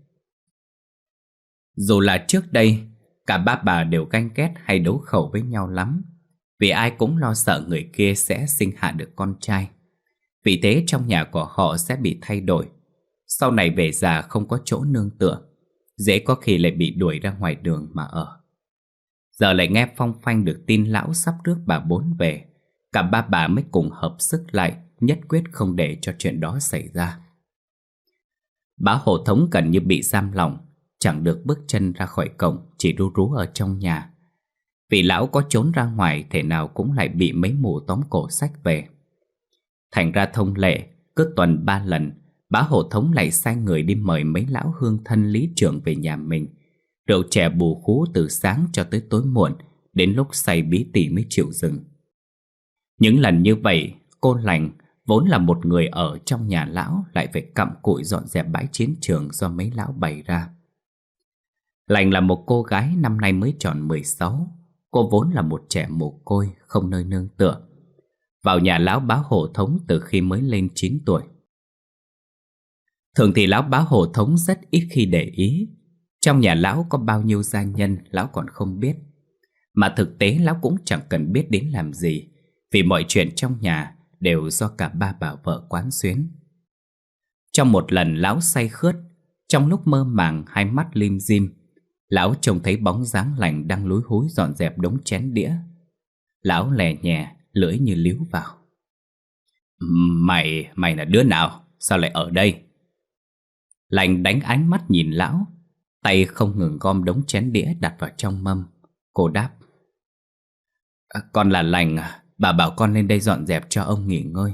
Dù là trước đây, cả ba bà đều ganh ghét hay đấu khẩu với nhau lắm, vì ai cũng lo sợ người kia sẽ sinh hạ được con trai. Vì thế trong nhà của họ sẽ bị thay đổi. Sau này về già không có chỗ nương tựa, dễ có khi lại bị đuổi ra ngoài đường mà ở. Giờ lại nghe phong phanh được tin lão sắp rước bà bốn về, cả ba bà mới cùng hợp sức lại, nhất quyết không để cho chuyện đó xảy ra. Bá hộ thống gần như bị giam lỏng, chẳng được bước chân ra khỏi cổng, chỉ ru rú ở trong nhà. Vì lão có trốn ra ngoài thể nào cũng lại bị mấy mụ tóm cổ xách về. Thành ra thông lệ, cứ tuần ba lần, bá hộ thống lại sai người đi mời mấy lão hương thân lý trưởng về nhà mình. Rượu chè bù khú từ sáng cho tới tối muộn, đến lúc say bí tỉ mới chịu dừng. Những lần như vậy, cô Lành vốn là một người ở trong nhà lão lại phải cặm cụi dọn dẹp bãi chiến trường do mấy lão bày ra. Lành là một cô gái năm nay mới tròn mười sáu. Cô vốn là một trẻ mồ côi, không nơi nương tựa. Vào nhà lão bá hộ thống từ khi mới lên chín tuổi. Thường thì lão bá hộ thống rất ít khi để ý. Trong nhà lão có bao nhiêu gia nhân lão còn không biết. Mà thực tế lão cũng chẳng cần biết đến làm gì, vì mọi chuyện trong nhà đều do cả ba bà vợ quán xuyến. Trong một lần lão say khướt, trong lúc mơ màng hai mắt lim dim, lão trông thấy bóng dáng Lành đang lúi húi dọn dẹp đống chén đĩa. Lão lè nhè, lưỡi như líu vào. Mày, mày là đứa nào? Sao lại ở đây? Lành đánh ánh mắt nhìn lão, tay không ngừng gom đống chén đĩa đặt vào trong mâm. Cô đáp: à, Con là Lành à, bà bảo con lên đây dọn dẹp cho ông nghỉ ngơi.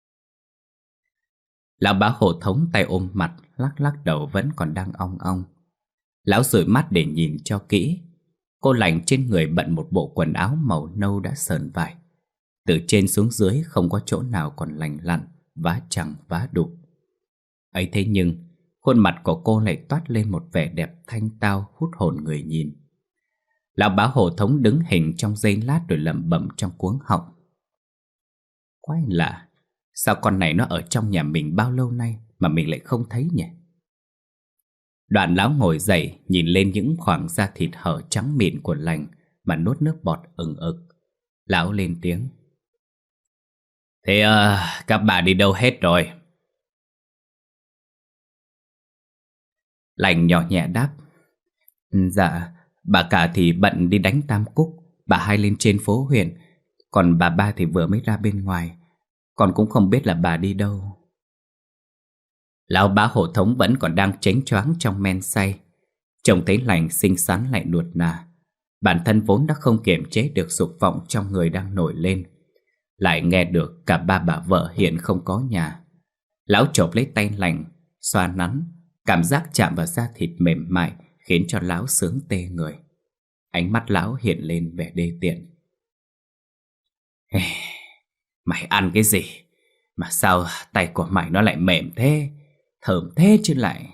Lão bá hộ thống tay ôm mặt, lắc lắc đầu vẫn còn đang ong ong. Lão dụi mắt để nhìn cho kỹ. Cô Lành trên người bận một bộ quần áo màu nâu đã sờn vải. Từ trên xuống dưới không có chỗ nào còn lành lặn, vá chẳng vá đục. Ấy thế nhưng khuôn mặt của cô lại toát lên một vẻ đẹp thanh tao hút hồn người nhìn. Lão bá hộ thống đứng hình trong giây lát rồi lẩm bẩm trong cuống họng: Quái lạ, sao con này nó ở trong nhà mình bao lâu nay mà mình lại không thấy nhỉ? Đoạn lão ngồi dậy, nhìn lên những khoảng da thịt hở trắng mịn của Lành mà nuốt nước bọt ừng ực. Lão lên tiếng: Thế uh, các bà đi đâu hết rồi? Lành nhỏ nhẹ đáp: Dạ, bà cả thì bận đi đánh tam cúc, bà hai lên trên phố huyện, còn bà ba thì vừa mới ra bên ngoài. Con cũng không biết là bà đi đâu. Lão bá hộ thống vẫn còn đang chánh choáng trong men say. Trông thấy Lành xinh xắn lại nuột nà. Bản thân vốn đã không kiềm chế được dục vọng trong người đang nổi lên, lại nghe được cả ba bà vợ hiện không có nhà. Lão chộp lấy tay Lành, xoa nắn. Cảm giác chạm vào da thịt mềm mại khiến cho lão sướng tê người. Ánh mắt lão hiện lên vẻ đê tiện. Mày ăn cái gì mà sao tay của mày nó lại mềm thế, thơm thế chứ lại.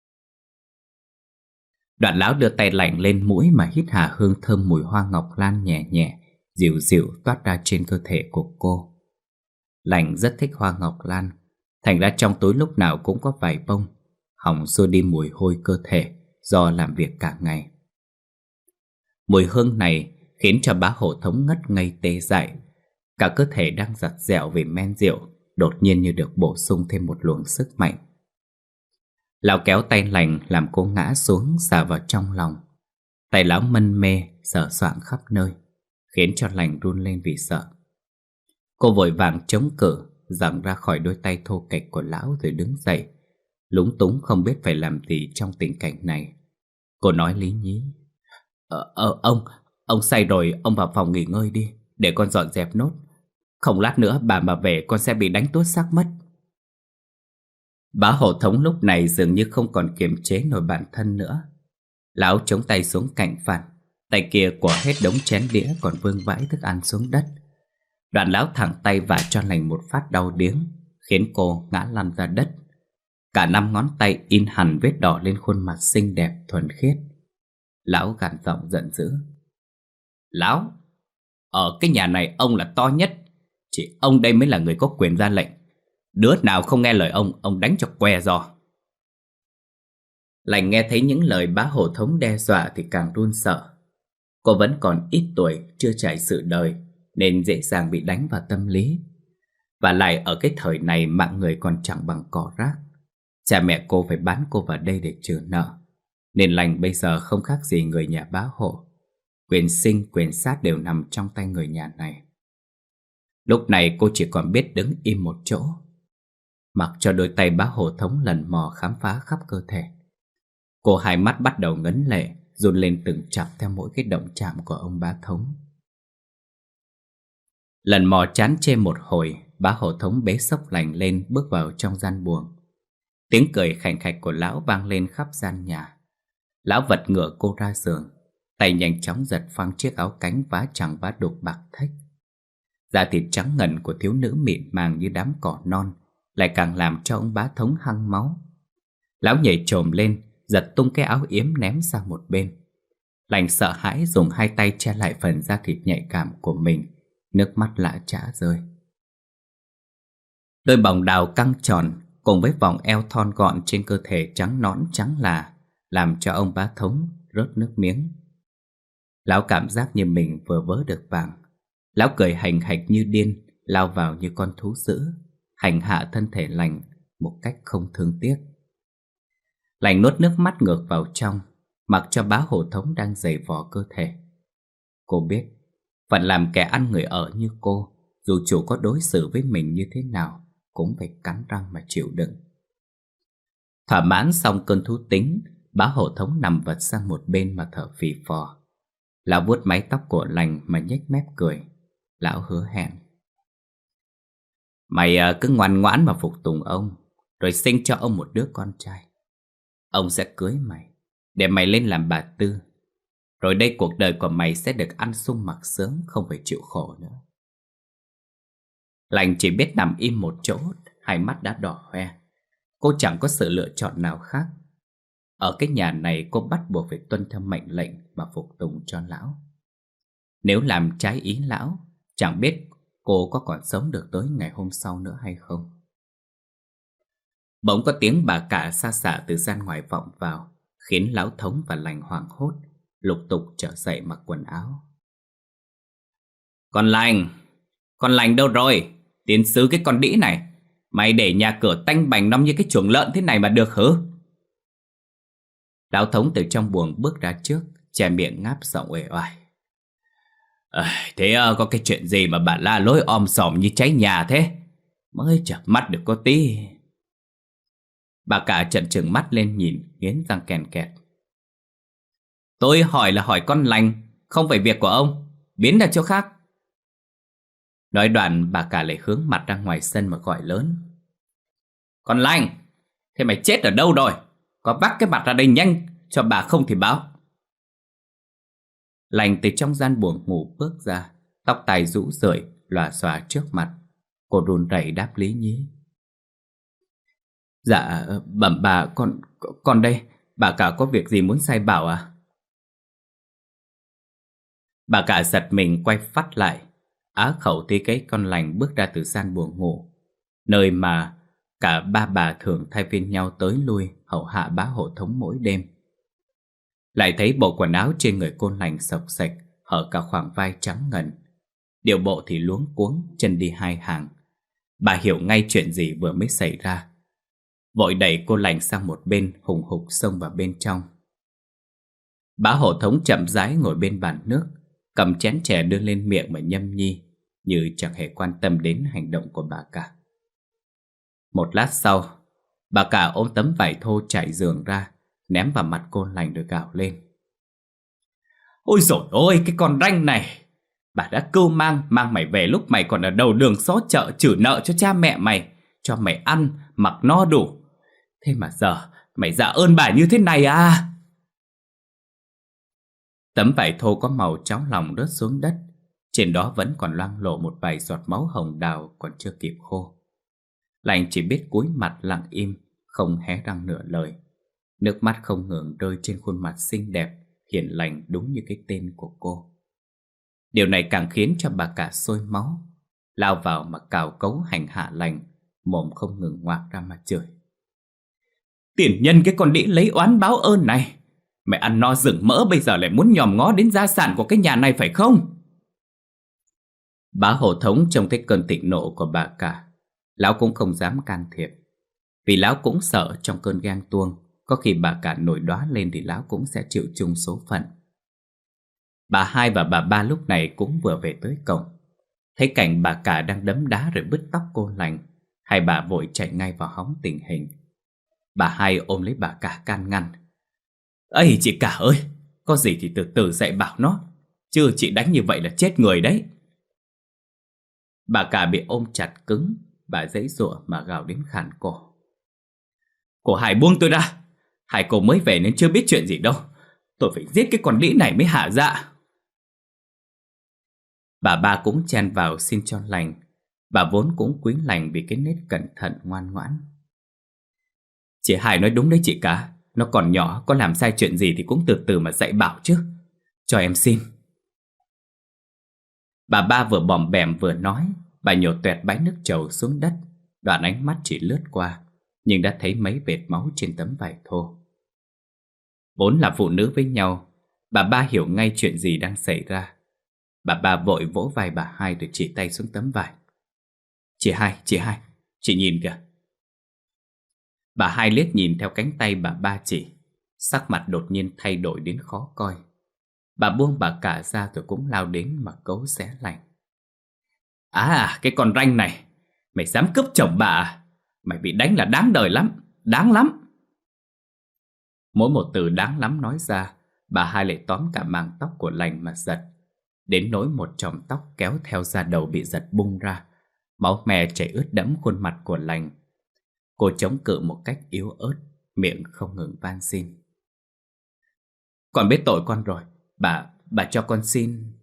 Đoạn lão đưa tay Lành lên mũi mà hít hà hương thơm mùi hoa ngọc lan nhẹ nhẹ, dịu dịu toát ra trên cơ thể của cô. Lành rất thích hoa ngọc lan, thành ra trong túi lúc nào cũng có vài bông, hòng xua đi mùi hôi cơ thể do làm việc cả ngày. Mùi hương này khiến cho bá hộ thống ngất ngây tê dại. Cả cơ thể đang giặt dẹo vì men rượu đột nhiên như được bổ sung thêm một luồng sức mạnh. Lão kéo tay Lành làm cô ngã xuống xà vào trong lòng. Tay lão mân mê sờ soạng khắp nơi, khiến cho Lành run lên vì sợ. Cô vội vàng chống cự, giằng ra khỏi đôi tay thô kệch của lão rồi đứng dậy, lúng túng không biết phải làm gì trong tình cảnh này. Cô nói lý nhí: Ờ, ờ ông, ông say rồi, ông vào phòng nghỉ ngơi đi, để con dọn dẹp nốt. Không lát nữa bà mà về con sẽ bị đánh tuốt xác mất. Bá hộ thống lúc này dường như không còn kiềm chế nổi bản thân nữa. Lão chống tay xuống cạnh phản, tay kia của hết đống chén đĩa còn vương vãi thức ăn xuống đất. Đoạn lão thẳng tay vả cho Lành một phát đau điếng, khiến cô ngã lăn ra đất. Cả năm ngón tay in hẳn vết đỏ lên khuôn mặt xinh đẹp thuần khiết. Lão gằn giọng giận dữ: Lão, ở cái nhà này ông là to nhất, chỉ ông đây mới là người có quyền ra lệnh. Đứa nào không nghe lời ông, ông đánh cho què giò. Lành nghe thấy những lời bá hộ thống đe dọa thì càng run sợ. Cô vẫn còn ít tuổi, chưa trải sự đời, nên dễ dàng bị đánh vào tâm lý. Và lại ở cái thời này mạng người còn chẳng bằng cỏ rác. Cha mẹ cô phải bán cô vào đây để trừ nợ, nên Lành bây giờ không khác gì người nhà bá hộ. Quyền sinh, quyền sát đều nằm trong tay người nhà này. Lúc này cô chỉ còn biết đứng im một chỗ, mặc cho đôi tay bá hộ thống lần mò khám phá khắp cơ thể. Cô hai mắt bắt đầu ngấn lệ, run lên từng chặp theo mỗi cái động chạm của ông bá thống. Lần mò chán chê một hồi, bá hộ thống bế xốc Lành lên bước vào trong gian buồng. Tiếng cười khành khạch của lão vang lên khắp gian nhà. Lão vật ngựa cô ra giường, tay nhanh chóng giật phăng chiếc áo cánh vá chẳng vá đục bạc thách. Da thịt trắng ngần của thiếu nữ mịn màng như đám cỏ non lại càng làm cho ông bá thống hăng máu. Lão nhảy chồm lên, giật tung cái áo yếm ném sang một bên. Lành sợ hãi dùng hai tay che lại phần da thịt nhạy cảm của mình, nước mắt lã chã rơi. Đôi bồng đào căng tròn cùng với vòng eo thon gọn trên cơ thể trắng nõn trắng là làm cho ông bá thống rớt nước miếng. Lão cảm giác như mình vừa vớ được vàng. Lão cười hành hạch như điên, lao vào như con thú dữ, hành hạ thân thể Lành một cách không thương tiếc. Lành nuốt nước mắt ngược vào trong, mặc cho bá hộ thống đang giày vò cơ thể. Cô biết, phận làm kẻ ăn người ở như cô, dù chủ có đối xử với mình như thế nào, cũng phải cắn răng mà chịu đựng. Thỏa mãn xong cơn thú tính, bá hộ thống nằm vật sang một bên mà thở phì phò. Lão vuốt mái tóc của lành mà nhếch mép cười. Lão hứa hẹn: Mày à, cứ ngoan ngoãn mà phục tùng ông, rồi sinh cho ông một đứa con trai. Ông sẽ cưới mày, để mày lên làm bà Tư. Rồi đây cuộc đời của mày sẽ được ăn sung mặc sướng, không phải chịu khổ nữa. Lành chỉ biết nằm im một chỗ, hai mắt đã đỏ hoe. Cô chẳng có sự lựa chọn nào khác. Ở cái nhà này cô bắt buộc phải tuân theo mệnh lệnh mà phục tùng cho lão. Nếu làm trái ý lão, chẳng biết cô có còn sống được tới ngày hôm sau nữa hay không. Bỗng có tiếng bà cả xa xả từ gian ngoài vọng vào, khiến lão thống và lành hoảng hốt, lục tục trở dậy mặc quần áo. Con lành, con lành đâu rồi? Tiến sứ cái con đĩ này, mày để nhà cửa tanh bành nong như cái chuồng lợn thế này mà được hứ? Lão thống từ trong buồng bước ra trước, che miệng ngáp giọng uể oải. À, thế uh, có cái chuyện gì mà bà la lối om sòm như cháy nhà thế? Mới chợp mắt được có tí. Bà cả trợn trừng mắt lên nhìn, nghiến răng kèn kẹt. Tôi hỏi là hỏi con lành, không phải việc của ông. Biến ra chỗ khác. Nói đoạn bà cả lại hướng mặt ra ngoài sân mà gọi lớn. Con lành, thế mày chết ở đâu rồi? Có vác cái mặt ra đây nhanh, cho bà không thì báo. Lành từ trong gian buồng ngủ bước ra, tóc tai rũ rượi, lòa xòa trước mặt. Cô run rẩy đáp lý nhí. Dạ, bẩm bà, con con đây, bà cả có việc gì muốn sai bảo à? Bà cả giật mình quay phắt lại, á khẩu thấy cái con lành bước ra từ gian buồng ngủ, nơi mà cả ba bà thường thay phiên nhau tới lui hầu hạ bá hộ thống mỗi đêm. Lại thấy bộ quần áo trên người cô lành xộc xệch, hở cả khoảng vai trắng ngần. Điệu bộ thì luống cuống, chân đi hai hàng. Bà hiểu ngay chuyện gì vừa mới xảy ra, vội đẩy cô lành sang một bên, hùng hục xông vào bên trong. Bá hộ thống chậm rãi ngồi bên bàn nước, cầm chén chè đưa lên miệng mà nhâm nhi, như chẳng hề quan tâm đến hành động của bà cả. Một lát sau, bà cả ôm tấm vải thô trải giường ra, ném vào mặt cô lành rồi gào lên. Ôi dồi ôi, cái con ranh này! Bà đã cưu mang, mang mày về lúc mày còn ở đầu đường xó chợ trừ nợ cho cha mẹ mày, cho mày ăn, mặc no đủ. Thế mà giờ, mày dạ ơn bà như thế này à? Tấm vải thô có màu cháo lòng rớt xuống đất. Trên đó vẫn còn loang lổ một vài giọt máu hồng đào còn chưa kịp khô. Lành chỉ biết cúi mặt lặng im, không hé răng nửa lời. Nước mắt không ngừng rơi trên khuôn mặt xinh đẹp, hiền lành đúng như cái tên của cô. Điều này càng khiến cho bà cả sôi máu, lao vào mà cào cấu hành hạ lành, mồm không ngừng ngoạc ra mà chửi. Tiền nhân cái con đĩ lấy oán báo ơn này! Mày ăn no rừng mỡ bây giờ lại muốn nhòm ngó đến gia sản của cái nhà này phải không? Bá hộ thống trông thấy cơn thịnh nộ của bà cả, lão cũng không dám can thiệp, vì lão cũng sợ trong cơn ghen tuông, có khi bà cả nổi đoá lên thì lão cũng sẽ chịu chung số phận. Bà hai và bà ba lúc này cũng vừa về tới cổng, thấy cảnh bà cả đang đấm đá rồi bứt tóc cô lành, hai bà vội chạy ngay vào hóng tình hình. Bà hai ôm lấy bà cả can ngăn. Ây chị cả ơi, có gì thì từ từ dạy bảo nó, chứ chị đánh như vậy là chết người đấy. Bà cả bị ôm chặt cứng, bà giãy giụa mà gào đến khàn cổ. Cô Hải buông tôi ra, hai cô mới về nên chưa biết chuyện gì đâu, tôi phải giết cái con đĩ này mới hả dạ. Bà ba cũng chen vào xin cho lành. Bà vốn cũng quý lành vì cái nết cẩn thận ngoan ngoãn. Chị Hải nói đúng đấy chị cả, nó còn nhỏ, có làm sai chuyện gì thì cũng từ từ mà dạy bảo chứ. Cho em xin. Bà ba vừa bòm bèm vừa nói, bà nhổ toẹt bãi nước trầu xuống đất. Đoạn ánh mắt chỉ lướt qua, nhưng đã thấy mấy vệt máu trên tấm vải thô. Vốn là phụ nữ với nhau, bà ba hiểu ngay chuyện gì đang xảy ra. Bà ba vội vỗ vai bà hai rồi chỉ tay xuống tấm vải. Chị hai, chị hai, chị nhìn kìa. Bà hai liếc nhìn theo cánh tay bà ba chỉ, sắc mặt đột nhiên thay đổi đến khó coi. Bà buông bà cả ra rồi cũng lao đến mà cấu xé lành. À, cái con ranh này, mày dám cướp chồng bà à? Mày bị đánh là đáng đời lắm, đáng lắm. Mỗi một từ đáng lắm nói ra, bà hai lại tóm cả màng tóc của Lành mà giật, đến nỗi một chòm tóc kéo theo da đầu bị giật bung ra. Máu me chảy ướt đẫm khuôn mặt của Lành. Cô chống cự một cách yếu ớt, miệng không ngừng van xin. Con biết tội con rồi, bà, bà cho con xin.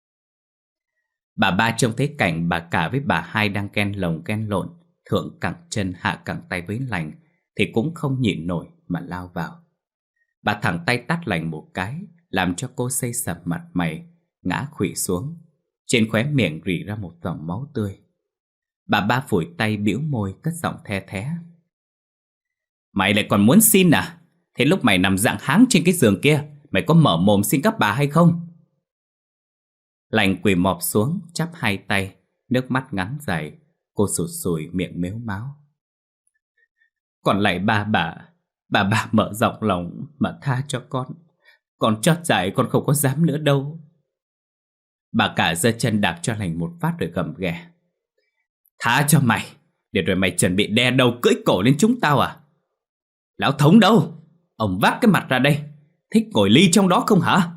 Bà ba trông thấy cảnh bà cả với bà hai đang ken lồng ken lộn, thượng cẳng chân hạ cẳng tay với Lành, thì cũng không nhịn nổi mà lao vào. Bà thẳng tay tát Lành một cái, làm cho cô xây sập mặt mày, ngã khuỵu xuống. Trên khóe miệng rỉ ra một dòng máu tươi. Bà ba phủi tay bĩu môi cất giọng the thé. Mày lại còn muốn xin à? Thế lúc mày nằm dạng háng trên cái giường kia, mày có mở mồm xin các bà hay không? Lành quỳ mọp xuống, chắp hai tay, nước mắt ngắn dài. Cô sụt sùi miệng mếu máo. Còn lại ba bà, bà bà mở rộng lòng mà tha cho con. Con chót dại con không có dám nữa đâu. Bà cả giơ chân đạp cho Lành một phát rồi gầm ghè. Tha cho mày, để rồi mày chuẩn bị đè đầu cưỡi cổ lên chúng tao à? Lão Thống đâu? Ông vác cái mặt ra đây. Thích ngồi ly trong đó không hả?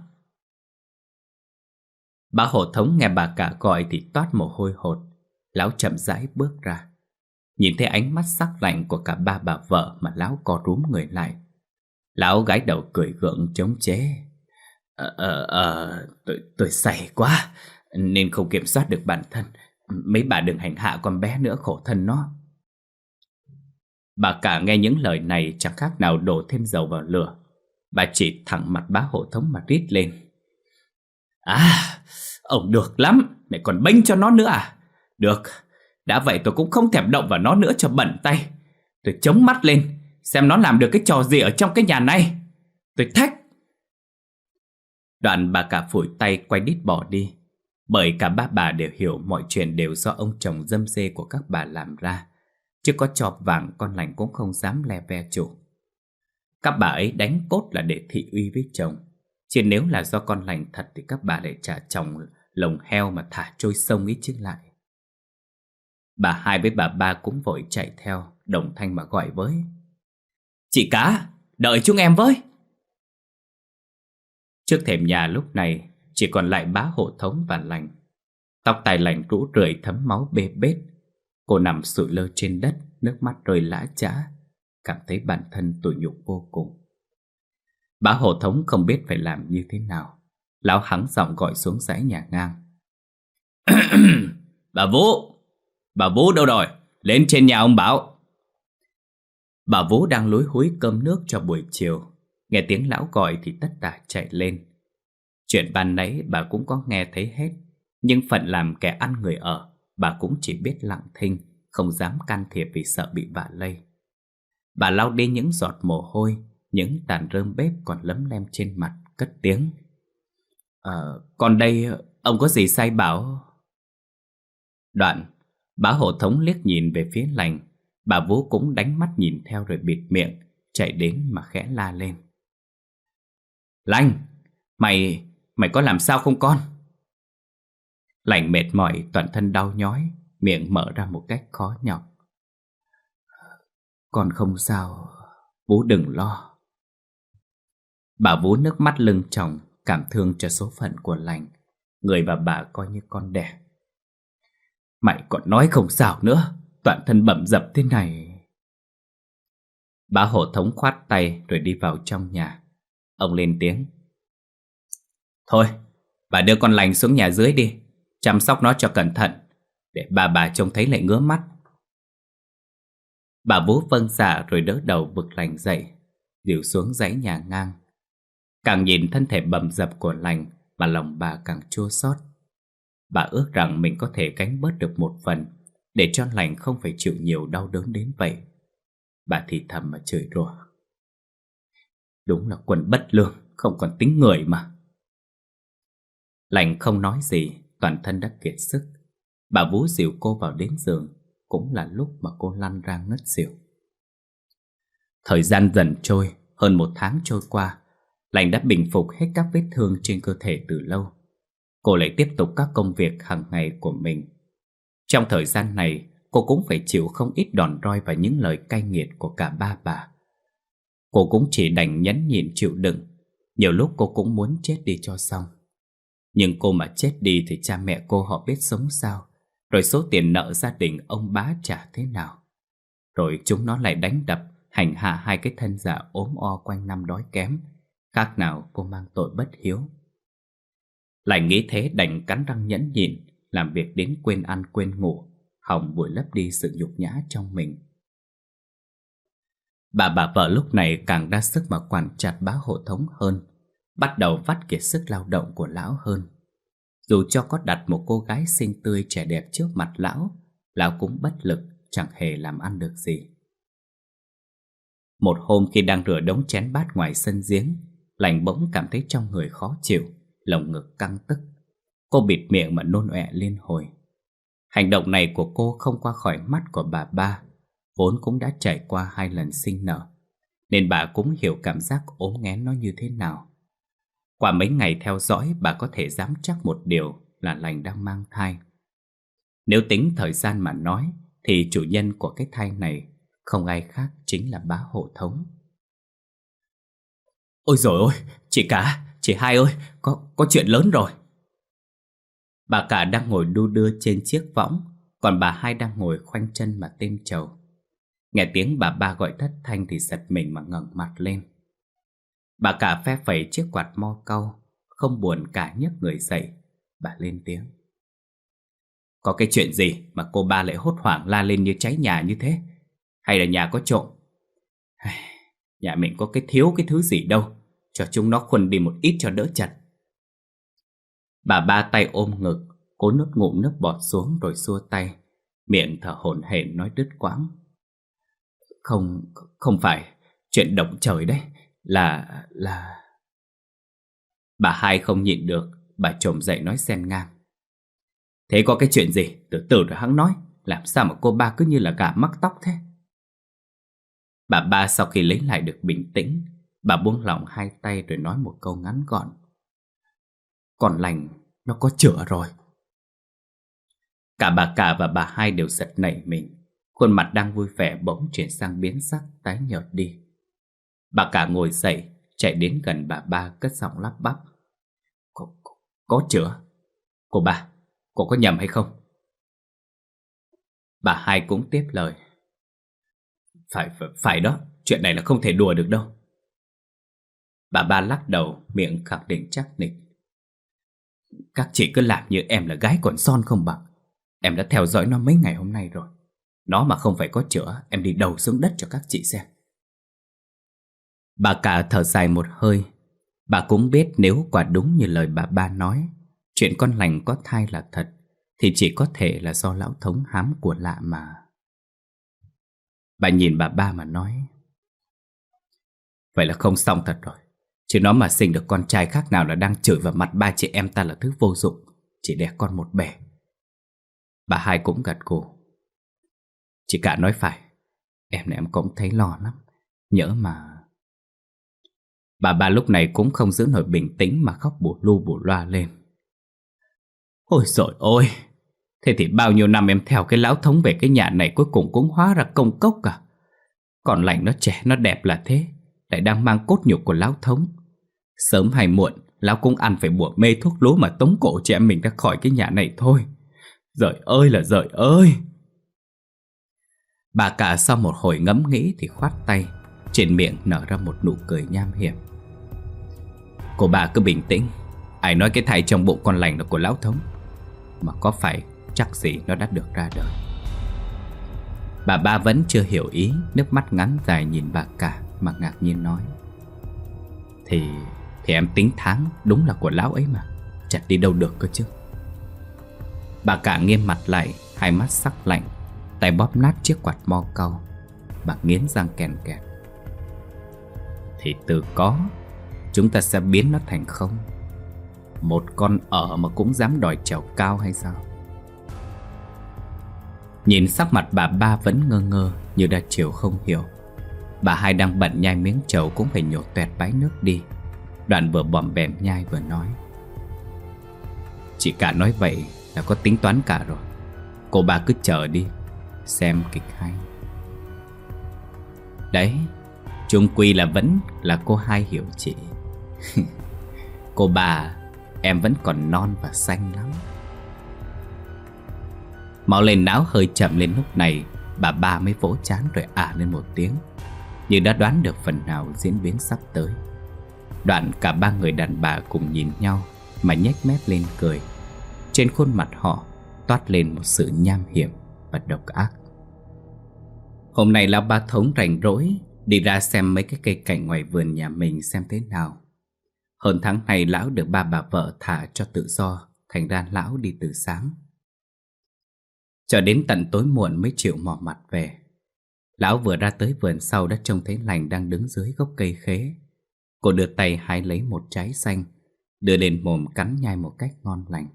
Bá Hộ Thống nghe bà cả gọi thì toát mồ hôi hột. Lão chậm rãi bước ra. Nhìn thấy ánh mắt sắc lạnh của cả ba bà vợ mà lão co rúm người lại. Lão gái đầu cười gượng chống chế. Ờ, ờ, ờ, tôi, tôi say quá nên không kiểm soát được bản thân. Mấy bà đừng hành hạ con bé nữa, khổ thân nó. Bà cả nghe những lời này chẳng khác nào đổ thêm dầu vào lửa. Bà chỉ thẳng mặt Bá Hộ Thống mà rít lên. À, ông được lắm, lại còn bênh cho nó nữa à? Được, đã vậy tôi cũng không thèm động vào nó nữa cho bẩn tay. Tôi chống mắt lên, xem nó làm được cái trò gì ở trong cái nhà này. Tôi thách. Đoạn bà cả phủi tay quay đít bỏ đi. Bởi cả ba bà đều hiểu mọi chuyện đều do ông chồng dâm dê của các bà làm ra. Chứ có chọp vàng con Lành cũng không dám le ve chủ. Các bà ấy đánh cốt là để thị uy với chồng. Chứ nếu là do con Lành thật thì các bà lại trả chồng lồng heo mà thả trôi sông ấy chứ lại. Bà hai với bà ba cũng vội chạy theo, đồng thanh mà gọi với. Chị Cá, đợi chúng em với. Trước thềm nhà lúc này chỉ còn lại Bá Hộ Thống và Lành. Tóc tai Lành rũ rượi thấm máu bê bết. Cô nằm sụi lơ trên đất, nước mắt rơi lã chã, cảm thấy bản thân tủi nhục vô cùng. Bá Hộ Thống không biết phải làm như thế nào. Lão hắng giọng gọi xuống dãy nhà ngang. Bà Vũ, bà Vũ đâu rồi? Lên trên nhà ông Bảo. Bà Vũ đang lúi húi cơm nước cho buổi chiều. Nghe tiếng lão gọi thì tất tả chạy lên. Chuyện ban nãy bà cũng có nghe thấy hết. Nhưng phận làm kẻ ăn người ở, bà cũng chỉ biết lặng thinh, không dám can thiệp vì sợ bị vạ lây. Bà lau đi những giọt mồ hôi, những tàn rơm bếp còn lấm lem trên mặt, cất tiếng. Ờ, còn đây, ông có gì sai bảo? Đoạn, Bá Hộ Thống liếc nhìn về phía Lành. Bà Vũ cũng đánh mắt nhìn theo rồi bịt miệng, chạy đến mà khẽ la lên. Lành, mày, mày có làm sao không con? Lành mệt mỏi, toàn thân đau nhói, miệng mở ra một cách khó nhọc. Con không sao, Vũ đừng lo. Bà Vũ nước mắt lưng tròng, cảm thương cho số phận của Lành, người và bà coi như con đẻ. Mày còn nói không sao nữa, toàn thân bầm dập thế này. Bá Hộ Thống khoát tay rồi đi vào trong nhà. Ông lên tiếng. Thôi, bà đưa con Lành xuống nhà dưới đi, chăm sóc nó cho cẩn thận, để bà bà trông thấy lại ngứa mắt. Bà Vũ vâng dạ rồi đỡ đầu vực Lành dậy, dìu xuống dãy nhà ngang. Càng nhìn thân thể bầm dập của Lành mà lòng bà càng chua xót. Bà ước rằng mình có thể gánh bớt được một phần, để cho Lành không phải chịu nhiều đau đớn đến vậy. Bà thì thầm mà chửi rủa. Đúng là quân bất lương, không còn tính người mà. Lành không nói gì, toàn thân đã kiệt sức. Bà Vũ dìu cô vào đến giường, cũng là lúc mà cô lăn ra ngất xỉu. Thời gian dần trôi, hơn một tháng trôi qua, Lành đã bình phục hết các vết thương trên cơ thể từ lâu. Cô lại tiếp tục các công việc hàng ngày của mình. Trong thời gian này, cô cũng phải chịu không ít đòn roi và những lời cay nghiệt của cả ba bà. Cô cũng chỉ đành nhẫn nhịn chịu đựng. Nhiều lúc cô cũng muốn chết đi cho xong. Nhưng cô mà chết đi thì cha mẹ cô họ biết sống sao, rồi số tiền nợ gia đình ông bá trả thế nào. Rồi chúng nó lại đánh đập, hành hạ hai cái thân già ốm o quanh năm đói kém. Khác nào cô mang tội bất hiếu. Lại nghĩ thế đành cắn răng nhẫn nhịn, làm việc đến quên ăn quên ngủ, hòng bồi lấp đi sự nhục nhã trong mình. Bà bà vợ lúc này càng ra sức mà quản chặt bá hộ thống hơn, bắt đầu vắt kiệt sức lao động của lão hơn. Dù cho có đặt một cô gái xinh tươi trẻ đẹp trước mặt lão, lão cũng bất lực, chẳng hề làm ăn được gì. Một hôm khi đang rửa đống chén bát ngoài sân giếng, Lành bỗng cảm thấy trong người khó chịu, lồng ngực căng tức. Cô bịt miệng mà nôn ọe liên hồi. Hành động này của cô không qua khỏi mắt của bà ba, vốn cũng đã trải qua hai lần sinh nở, nên bà cũng hiểu cảm giác ốm nghén nó như thế nào. Qua mấy ngày theo dõi, bà có thể dám chắc một điều là Lành đang mang thai. Nếu tính thời gian mà nói, thì chủ nhân của cái thai này không ai khác chính là bá hộ thống. Ôi dồi ôi, chị cả, chị hai ơi, có, có chuyện lớn rồi. Bà cả đang ngồi đu đưa trên chiếc võng, còn bà hai đang ngồi khoanh chân mà têm trầu. Nghe tiếng bà ba gọi thất thanh thì giật mình mà ngẩng mặt lên. Bà cả phe phẩy chiếc quạt mo cau, không buồn cả nhấc người dậy. Bà lên tiếng. Có cái chuyện gì mà cô ba lại hốt hoảng la lên như cháy nhà như thế? Hay là nhà có trộm? Nhà mình có cái thiếu cái thứ gì đâu, cho chúng nó khuân đi một ít cho đỡ chật. Bà ba tay ôm ngực, cố nuốt ngụm nước bọt xuống rồi xua tay, miệng thở hổn hển nói đứt quãng. Không, không phải, chuyện động trời đấy, là, là... Bà hai không nhịn được, bà trồm dậy nói xen ngang. Thế có cái chuyện gì, từ từ rồi hắn nói, làm sao mà cô ba cứ như là gà mắc tóc thế? Bà ba sau khi lấy lại được bình tĩnh, bà buông lỏng hai tay rồi nói một câu ngắn gọn. Con Lành, nó có chữa rồi. Cả bà cả và bà hai đều giật nảy mình. Khuôn mặt đang vui vẻ bỗng chuyển sang biến sắc tái nhợt đi. Bà cả ngồi dậy, chạy đến gần bà ba cất giọng lắp bắp. Có, có, có chữa. Cô bà, cô có nhầm hay không? Bà hai cũng tiếp lời. Phải, phải, phải đó, chuyện này là không thể đùa được đâu. Bà ba lắc đầu, miệng khẳng định chắc nịch. Các chị cứ làm như em là gái còn son không bằng. Em đã theo dõi nó mấy ngày hôm nay rồi. Nó mà không phải có chữa, em đi đầu xuống đất cho các chị xem. Bà cả thở dài một hơi. Bà cũng biết nếu quả đúng như lời bà ba nói, chuyện con Lành có thai là thật, thì chỉ có thể là do lão thống hám của lạ mà. Bà nhìn bà ba mà nói. Vậy là không xong thật rồi. Chứ nó mà sinh được con trai khác nào là đang chửi vào mặt ba chị em ta là thứ vô dụng, chỉ đẻ con một bể. Bà hai cũng gật gù. Chị cả nói phải. Em này em cũng thấy lo lắm. Nhỡ mà... Bà ba lúc này cũng không giữ nổi bình tĩnh mà khóc bù lu bù loa lên. Ôi dồi ôi, thế thì bao nhiêu năm em theo cái lão thống về cái nhà này cuối cùng cũng hóa ra công cốc à? Còn Lành nó trẻ nó đẹp là thế, lại đang mang cốt nhục của lão thống. Sớm hay muộn lão cũng ăn phải bùa mê thuốc lú mà tống cổ chị em mình ra khỏi cái nhà này thôi. Giời ơi là giời ơi. Bà cả sau một hồi ngẫm nghĩ thì khoát tay, trên miệng nở ra một nụ cười nham hiểm. Cô bà cứ bình tĩnh. Ai nói cái thai trong bụng con Lành là của lão thống, mà có phải chắc gì nó đã được ra đời. Bà ba vẫn chưa hiểu ý, nước mắt ngắn dài nhìn bà cả mà ngạc nhiên nói. Thì Thì em tính tháng đúng là của lão ấy mà, chặt đi đâu được cơ chứ. Bà cả nghiêm mặt lại, hai mắt sắc lạnh, tay bóp nát chiếc quạt mo cau. Bà nghiến răng kèn kẹt. Thì từ có, chúng ta sẽ biến nó thành không. Một con ở mà cũng dám đòi trèo cao hay sao? Nhìn sắc mặt bà ba vẫn ngơ ngơ như đã chiều không hiểu. Bà hai đang bận nhai miếng trầu cũng phải nhổ toẹt bãi nước đi. Đoạn vừa bòm bèm nhai vừa nói. Chị cả nói vậy là có tính toán cả rồi. Cô bà cứ chờ đi, xem kịch hay. Đấy, chung quy là vẫn là cô hai hiểu chị. Cô bà, em vẫn còn non và xanh lắm. Máu lên não hơi chậm lên lúc này, bà ba mới vỗ trán rồi à lên một tiếng, như đã đoán được phần nào diễn biến sắp tới. Đoạn cả ba người đàn bà cùng nhìn nhau mà nhếch mép lên cười. Trên khuôn mặt họ toát lên một sự nham hiểm và độc ác. Hôm nay lão ba Thống rảnh rỗi đi ra xem mấy cái cây cảnh ngoài vườn nhà mình xem thế nào. Hơn tháng này lão được ba bà vợ thả cho tự do, thành ra lão đi từ sáng. Cho đến tận tối muộn mới chịu mò mặt về. Lão vừa ra tới vườn sau đã trông thấy Lành đang đứng dưới gốc cây khế. Cô đưa tay hái lấy một trái xanh, đưa lên mồm cắn nhai một cách ngon lành.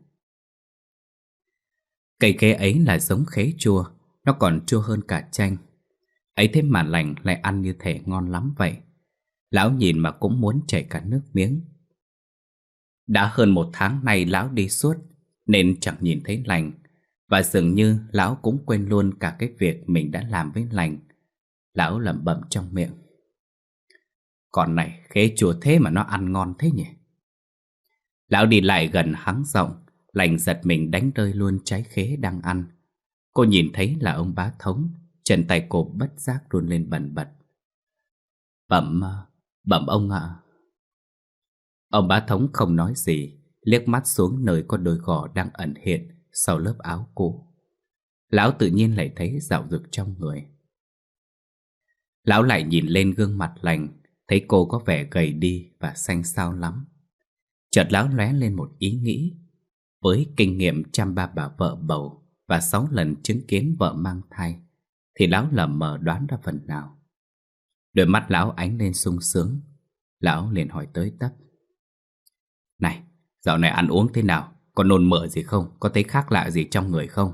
Cây khế ấy là giống khế chua, nó còn chua hơn cả chanh. Ấy thế mà Lành lại ăn như thể ngon lắm vậy. Lão nhìn mà cũng muốn chảy cả nước miếng. Đã hơn một tháng nay lão đi suốt nên chẳng nhìn thấy Lành, và dường như lão cũng quên luôn cả cái việc mình đã làm với Lành. Lão lẩm bẩm trong miệng: con này khế chua thế mà nó ăn ngon thế nhỉ. Lão đi lại gần hắng giọng. Lành giật mình đánh rơi luôn trái khế đang ăn. Cô nhìn thấy là ông bá Thống, chân tay cô bất giác run lên bần bật. Bẩm, bẩm ông ạ. Ông bá Thống không nói gì, liếc mắt xuống nơi có đôi gò đang ẩn hiện sau lớp áo cũ. Lão tự nhiên lại thấy dạo dực trong người. Lão lại nhìn lên gương mặt Lành, thấy cô có vẻ gầy đi và xanh xao lắm. Chợt lão lóe lên một ý nghĩ. Với kinh nghiệm chăm ba bà vợ bầu và sáu lần chứng kiến vợ mang thai, thì lão lờ mờ đoán ra phần nào. Đôi mắt lão ánh lên sung sướng. Lão liền hỏi tới tấp: này, dạo này ăn uống thế nào? Có nôn mửa gì không? Có thấy khác lạ gì trong người không?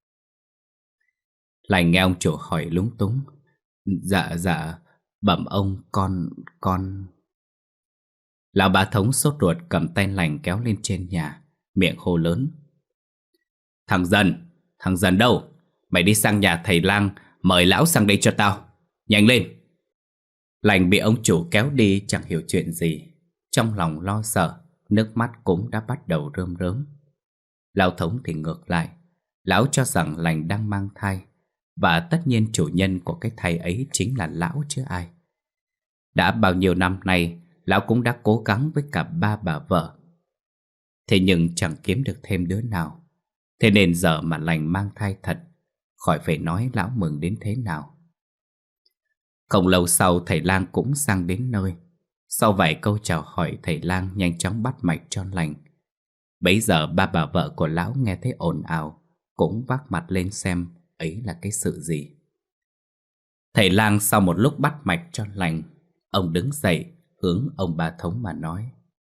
Lành nghe ông chủ hỏi lúng túng: Dạ dạ bẩm ông, con con Lão bá Thống sốt ruột cầm tay Lành kéo lên trên nhà, miệng hô lớn: Thằng Dần, thằng Dần đâu? Mày đi sang nhà thầy Lang, mời lão sang đây cho tao. Nhanh lên! Lành bị ông chủ kéo đi chẳng hiểu chuyện gì. Trong lòng lo sợ, nước mắt cũng đã bắt đầu rơm rớm. Lão Thống thì ngược lại. Lão cho rằng Lành đang mang thai, và tất nhiên chủ nhân của cái thai ấy chính là lão chứ ai. Đã bao nhiêu năm nay, lão cũng đã cố gắng với cả ba bà vợ, thế nhưng chẳng kiếm được thêm đứa nào. Thế nên giờ mà Lành mang thai thật, khỏi phải nói lão mừng đến thế nào. Không lâu sau thầy Lang cũng sang đến nơi. Sau vài câu chào hỏi, thầy Lang nhanh chóng bắt mạch cho Lành. Bấy giờ ba bà vợ của lão nghe thấy ồn ào, cũng vác mặt lên xem ấy là cái sự gì. Thầy Lang sau một lúc bắt mạch cho Lành, ông đứng dậy hướng ông bá Thống mà nói: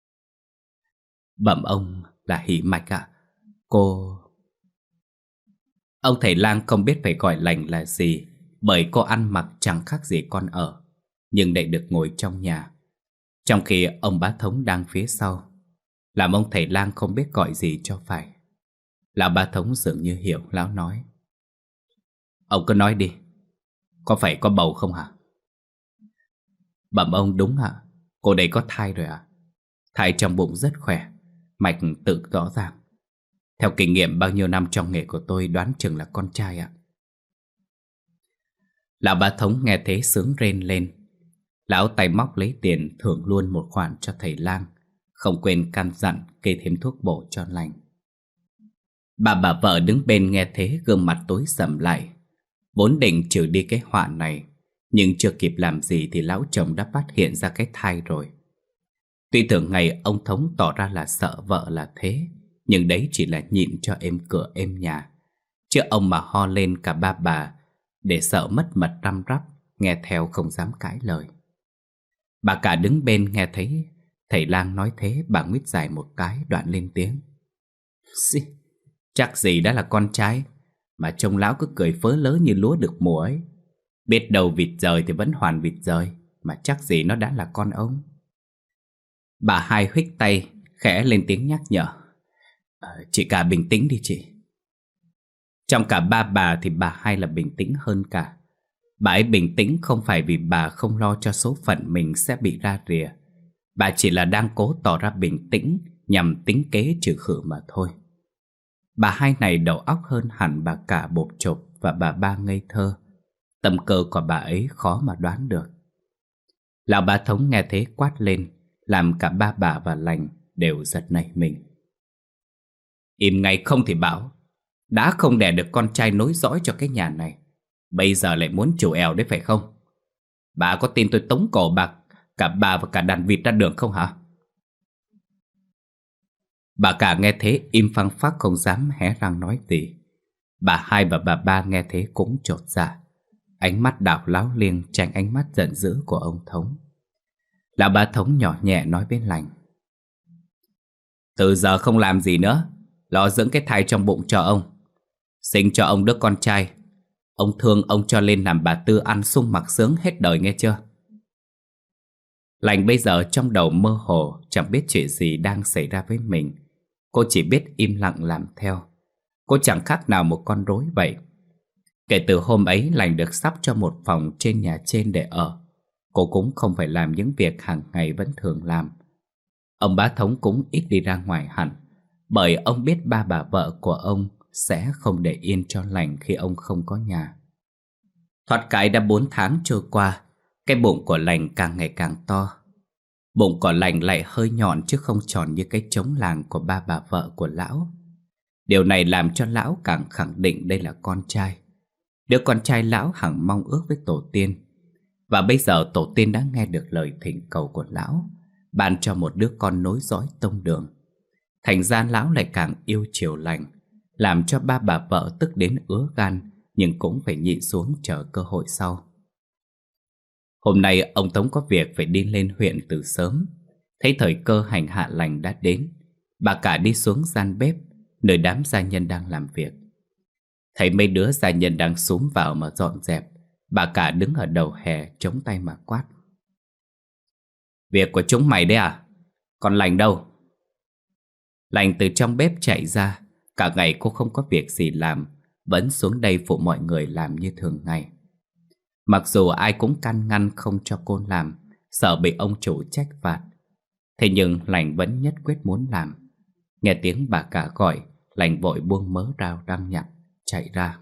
Bẩm ông là hỉ mạch ạ. Cô... Ông thầy Lang không biết phải gọi Lành là gì, bởi cô ăn mặc chẳng khác gì con ở, nhưng lại được ngồi trong nhà, trong khi ông bá Thống đang phía sau, làm ông thầy Lang không biết gọi gì cho phải. Lão bá Thống dường như hiểu. Lão nói: Ông cứ nói đi, có phải có bầu không hả? Bẩm ông đúng ạ. Cô đây có thai rồi ạ. Thai trong bụng rất khỏe, mạch tự rõ ràng. Theo kinh nghiệm bao nhiêu năm trong nghề của tôi, đoán chừng là con trai ạ. Lão bá Thống nghe thế sướng rên lên. Lão tay móc lấy tiền thưởng luôn một khoản cho thầy Lang, không quên căn dặn kê thêm thuốc bổ cho Lành. Bà bà vợ đứng bên nghe thế gương mặt tối sầm lại. Vốn định trừ đi cái họa này, nhưng chưa kịp làm gì thì lão chồng đã phát hiện ra cái thai rồi. Tuy thường ngày ông Thống tỏ ra là sợ vợ là thế, nhưng đấy chỉ là nhịn cho êm cửa êm nhà. Chứ ông mà ho lên cả ba bà, để sợ mất mật răm rắp, nghe theo không dám cãi lời. Bà cả đứng bên nghe thấy thầy Lang nói thế, bà nguyết dài một cái đoạn lên tiếng: Xì, chắc gì đã là con trai, mà trông lão cứ cười phớ lớ như lúa được mùa ấy. Biết đâu vịt rời thì vẫn hoàn vịt rời, mà chắc gì nó đã là con ông. Bà hai huých tay khẽ lên tiếng nhắc nhở: à, Chị cả bình tĩnh đi chị. Trong cả ba bà thì bà hai là bình tĩnh hơn cả. Bà ấy bình tĩnh không phải vì bà không lo cho số phận mình sẽ bị ra rìa. Bà chỉ là đang cố tỏ ra bình tĩnh nhằm tính kế trừ khử mà thôi. Bà hai này đầu óc hơn hẳn bà cả bộp chộp và bà ba ngây thơ. Tâm cơ của bà ấy khó mà đoán được. Lão bá Thống nghe thế quát lên, làm cả ba bà và Lành đều giật nảy mình. Im ngay không thì bảo. Đã không đẻ được con trai nối dõi cho cái nhà này, bây giờ lại muốn trù eo đấy phải không? Bà có tin tôi tống cổ bạc cả bà và cả đàn vịt ra đường không hả? Bà cả nghe thế im phăng phắc không dám hé răng nói gì. Bà hai và bà ba nghe thế cũng chột dạ. Ánh mắt đảo láo liêng tránh ánh mắt giận dữ của ông Thống. Lão bá Thống nhỏ nhẹ nói với Lành. Từ giờ không làm gì nữa, lo dưỡng cái thai trong bụng cho ông. Sinh cho ông đứa con trai, ông thương ông cho lên làm bà Tư ăn sung mặc sướng hết đời nghe chưa? Lành bây giờ trong đầu mơ hồ, chẳng biết chuyện gì đang xảy ra với mình. Cô chỉ biết im lặng làm theo. Cô chẳng khác nào một con rối vậy. Kể từ hôm ấy Lành được sắp cho một phòng trên nhà trên để ở. Cô cũng không phải làm những việc hàng ngày vẫn thường làm. Ông bá Thống cũng ít đi ra ngoài hẳn, bởi ông biết ba bà vợ của ông sẽ không để yên cho Lành khi ông không có nhà. Thoạt cái đã bốn tháng trôi qua, cái bụng của Lành càng ngày càng to. Bụng của Lành lại hơi nhọn chứ không tròn như cái trống làng của ba bà vợ của lão. Điều này làm cho lão càng khẳng định đây là con trai. Đứa con trai lão hằng mong ước với tổ tiên. Và bây giờ tổ tiên đã nghe được lời thỉnh cầu của lão, ban cho một đứa con nối dõi tông đường. Thành ra lão lại càng yêu chiều Lành, làm cho ba bà vợ tức đến ứa gan, nhưng cũng phải nhịn xuống chờ cơ hội sau. Hôm nay ông Tống có việc phải đi lên huyện từ sớm. Thấy thời cơ hành hạ Lành đã đến, bà cả đi xuống gian bếp, nơi đám gia nhân đang làm việc. Thấy mấy đứa gia nhân đang xúm vào mà dọn dẹp, bà cả đứng ở đầu hè chống tay mà quát. Việc của chúng mày đấy à? Còn Lành đâu? Lành từ trong bếp chạy ra. Cả ngày cô không có việc gì làm, vẫn xuống đây phụ mọi người làm như thường ngày. Mặc dù ai cũng can ngăn không cho cô làm, sợ bị ông chủ trách phạt, thế nhưng Lành vẫn nhất quyết muốn làm. Nghe tiếng bà cả gọi, Lành vội buông mớ rau đang nhặt, chạy ra.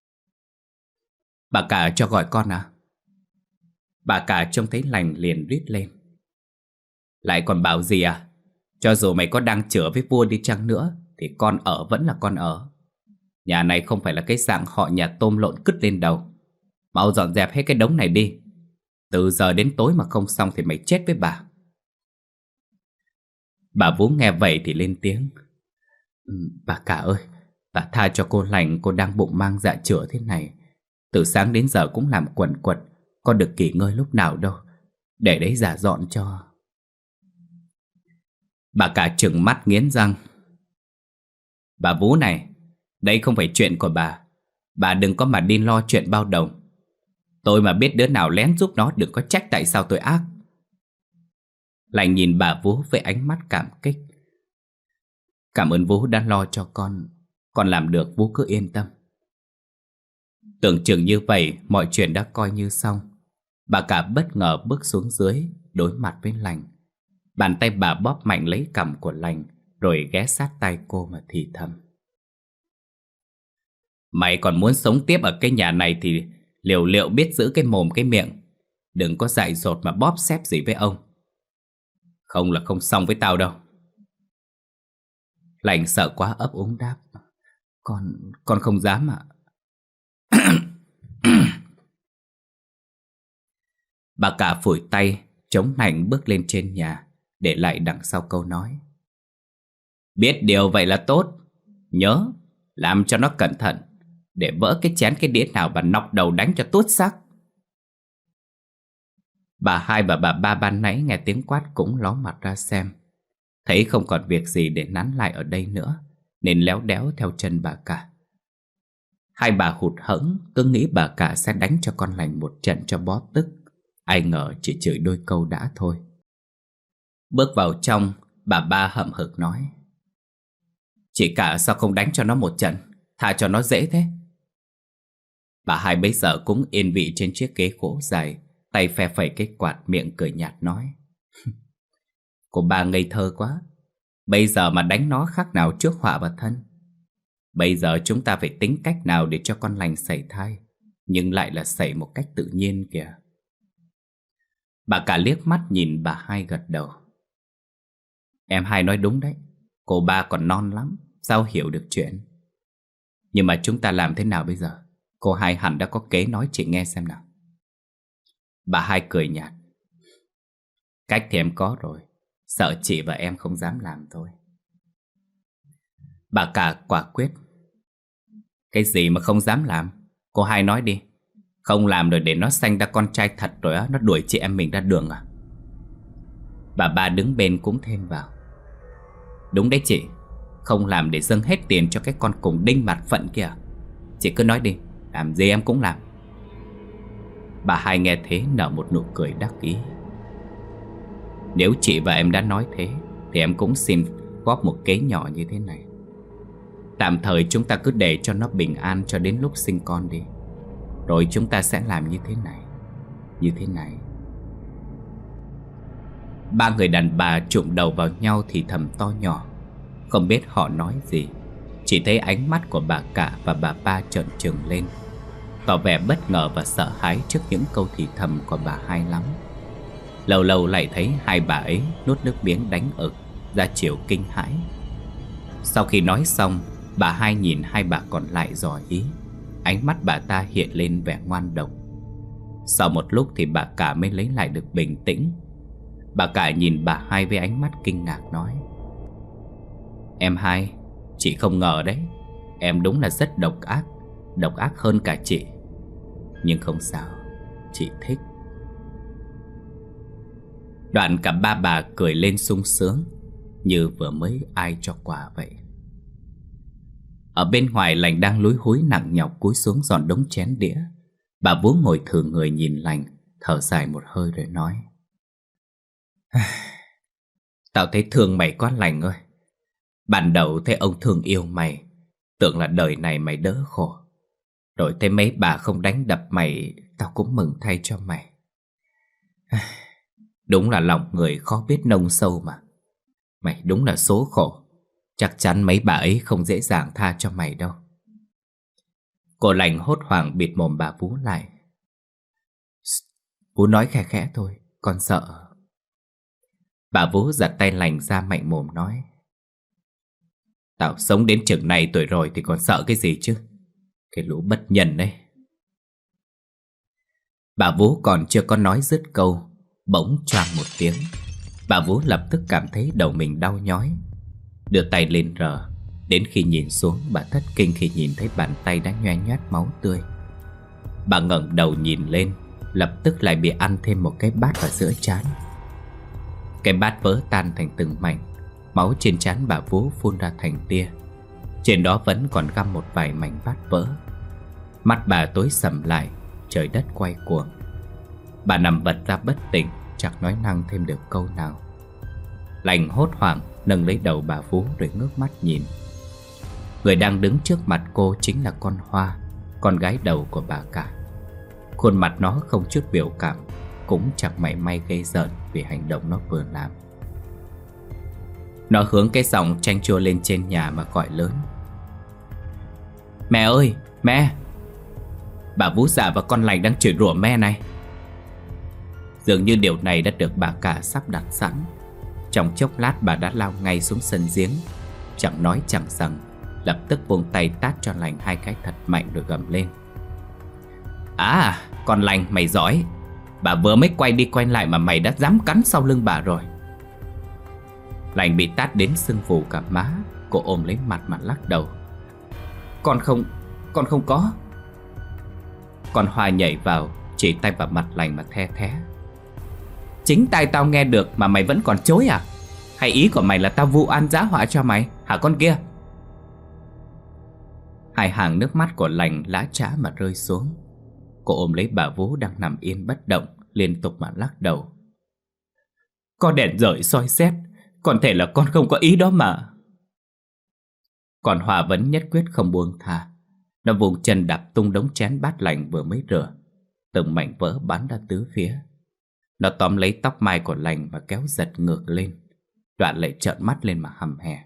Bà cả cho gọi con à? Bà cả trông thấy Lành liền rít lên. Lại còn bảo gì à? Cho dù mày có đang chửa với vua đi chăng nữa thì con ở vẫn là con ở. Nhà này không phải là cái dạng họ nhà tôm lộn cứt lên đầu. Mau dọn dẹp hết cái đống này đi. Từ giờ đến tối mà không xong thì mày chết với bà. Bà Vú nghe vậy thì lên tiếng. Ừ, bà cả ơi, bà tha cho cô Lành, cô đang bụng mang dạ chửa thế này. Từ sáng đến giờ cũng làm quần quật, con được nghỉ ngơi lúc nào đâu. Để đấy giả dọn cho. Bà cả trừng mắt nghiến răng. Bà Vú này, đây không phải chuyện của bà. Bà đừng có mà đi lo chuyện bao đồng. Tôi mà biết đứa nào lén giúp nó đừng có trách tại sao tôi ác. Lành nhìn bà Vú với ánh mắt cảm kích. Cảm ơn Vú đã lo cho con. Con làm được, Vú cứ yên tâm. Tưởng chừng như vậy mọi chuyện đã coi như xong. Bà cả bất ngờ bước xuống dưới, đối mặt với Lành. Bàn tay bà bóp mạnh lấy cằm của Lành, rồi ghé sát tai cô mà thì thầm. Mày còn muốn sống tiếp ở cái nhà này thì liều liệu biết giữ cái mồm cái miệng. Đừng có dại dột mà bóp xép gì với ông. Không là không xong với tao đâu. Lành sợ quá ấp úng đáp. Con, con không dám ạ. Bà cả phủi tay, chống nạnh bước lên trên nhà, để lại đằng sau câu nói. Biết điều vậy là tốt. Nhớ, làm cho nó cẩn thận, để vỡ cái chén cái đĩa nào và nọc đầu đánh cho tuốt xác. Bà hai và bà ba ban nãy nghe tiếng quát cũng ló mặt ra xem. Thấy không còn việc gì để nán lại ở đây nữa, nên léo đéo theo chân bà cả. Hai bà hụt hẫng, cứ nghĩ bà cả sẽ đánh cho con Lành một trận cho bó tức. Ai ngờ chỉ chửi đôi câu đã thôi. Bước vào trong, bà ba hậm hực nói. Chị cả sao không đánh cho nó một trận, tha cho nó dễ thế. Bà hai bấy giờ cũng yên vị trên chiếc ghế gỗ dài, tay phe phẩy cái quạt, miệng cười nhạt nói: Cô ba ngây thơ quá. Bây giờ mà đánh nó khác nào trước họa vào thân. Bây giờ chúng ta phải tính cách nào để cho con lành sẩy thai, nhưng lại là sẩy một cách tự nhiên kìa. Bà cả liếc mắt nhìn bà hai gật đầu. Em hai nói đúng đấy. Cô ba còn non lắm, sao hiểu được chuyện. Nhưng mà chúng ta làm thế nào bây giờ? Cô hai hẳn đã có kế, nói chị nghe xem nào. Bà hai cười nhạt. Cách thì em có rồi, sợ chị và em không dám làm thôi. Bà cả quả quyết. Cái gì mà không dám làm? Cô hai nói đi. Không làm rồi để nó sanh ra con trai thật rồi á, nó đuổi chị em mình ra đường à? Bà ba đứng bên cũng thêm vào. Đúng đấy chị. Không làm để dâng hết tiền cho cái con cùng đinh mặt phận kìa. Chị cứ nói đi, làm gì em cũng làm. Bà hai nghe thế nở một nụ cười đắc ý. Nếu chị và em đã nói thế thì em cũng xin góp một kế nhỏ như thế này. Tạm thời chúng ta cứ để cho nó bình an cho đến lúc sinh con đi. Rồi chúng ta sẽ làm như thế này, như thế này. Ba người đàn bà chụm đầu vào nhau thì thầm to nhỏ. Không biết họ nói gì. Chỉ thấy ánh mắt của bà cả và bà ba trợn trừng lên, tỏ vẻ bất ngờ và sợ hãi trước những câu thì thầm của bà hai lắm. Lâu lâu lại thấy hai bà ấy nuốt nước miếng đánh ực, ra chiều kinh hãi. Sau khi nói xong, bà hai nhìn hai bà còn lại dò ý. Ánh mắt bà ta hiện lên vẻ ngoan độc. Sau một lúc thì bà cả mới lấy lại được bình tĩnh. Bà cả nhìn bà hai với ánh mắt kinh ngạc nói: Em hai, chị không ngờ đấy. Em đúng là rất độc ác, độc ác hơn cả chị. Nhưng không sao, chị thích. Đoạn cả ba bà cười lên sung sướng, như vừa mới ai cho quà vậy. Ở bên ngoài Lành đang lúi húi nặng nhọc cúi xuống dọn đống chén đĩa. Bà Vú ngồi thừ người nhìn Lành, thở dài một hơi rồi nói: Tao thấy thương mày quá Lành ơi. Ban đầu thấy ông thương yêu mày, tưởng là đời này mày đỡ khổ. Rồi thấy mấy bà không đánh đập mày, tao cũng mừng thay cho mày. Đúng là lòng người khó biết nông sâu mà. Mày đúng là số khổ. Chắc chắn mấy bà ấy không dễ dàng tha cho mày đâu. Cô Lành hốt hoảng bịt mồm bà Vú lại. Vú nói khẽ khẽ thôi, con sợ. Bà Vú giật tay Lành ra mạnh mồm nói: Tao sống đến chừng này tuổi rồi thì còn sợ cái gì chứ. Cái lũ bất nhân đấy. Bà Vú còn chưa có nói dứt câu, bỗng choang một tiếng. Bà Vú lập tức cảm thấy đầu mình đau nhói, đưa tay lên rờ. Đến khi nhìn xuống, bà thất kinh khi nhìn thấy bàn tay đã nhoe nhoét máu tươi. Bà ngẩng đầu nhìn lên, lập tức lại bị ăn thêm một cái bát vào giữa trán. Cái bát vỡ tan thành từng mảnh. Máu trên trán bà Vú phun ra thành tia. Trên đó vẫn còn găm một vài mảnh bát vỡ. Mắt bà tối sầm lại, trời đất quay cuồng. Bà nằm vật ra bất tỉnh, chẳng nói năng thêm được câu nào. Lành hốt hoảng nâng lấy đầu bà Vú rồi ngước mắt nhìn. Người đang đứng trước mặt cô chính là con Hoa, con gái đầu của bà cả. Khuôn mặt nó không chút biểu cảm, cũng chẳng mảy may gây giận vì hành động nó vừa làm. Nó hướng cái giọng chanh chua lên trên nhà mà gọi lớn: Mẹ ơi, mẹ! Bà Vú già và con Lành đang chửi rủa mẹ này. Dường như điều này đã được bà cả sắp đặt sẵn. Trong chốc lát bà đã lao ngay xuống sân giếng, chẳng nói chẳng rằng, lập tức vung tay tát cho Lành hai cái thật mạnh rồi gầm lên: À, con Lành mày giỏi. Bà vừa mới quay đi quay lại mà mày đã dám cắn sau lưng bà rồi. Lành bị tát đến sưng phù cả má. Cô ôm lấy mặt mà lắc đầu: Con không, con không có. Con Hoa nhảy vào, chỉ tay vào mặt Lành mà the thé: Chính tai tao nghe được mà mày vẫn còn chối à? Hay ý của mày là tao vu oan giá họa cho mày, hả con kia? Hai hàng nước mắt của Lành lã chã mà rơi xuống. Cô ôm lấy bà Vú đang nằm yên bất động, liên tục mà lắc đầu: Có đèn rời soi xét, còn thể là con không có ý đó mà. Còn Hòa vẫn nhất quyết không buông tha. Nó vùng chân đạp tung đống chén bát lành vừa mới rửa. Từng mảnh vỡ bắn ra tứ phía. Nó tóm lấy tóc mai của lành và kéo giật ngược lên. Đoạn lại trợn mắt lên mà hầm hè.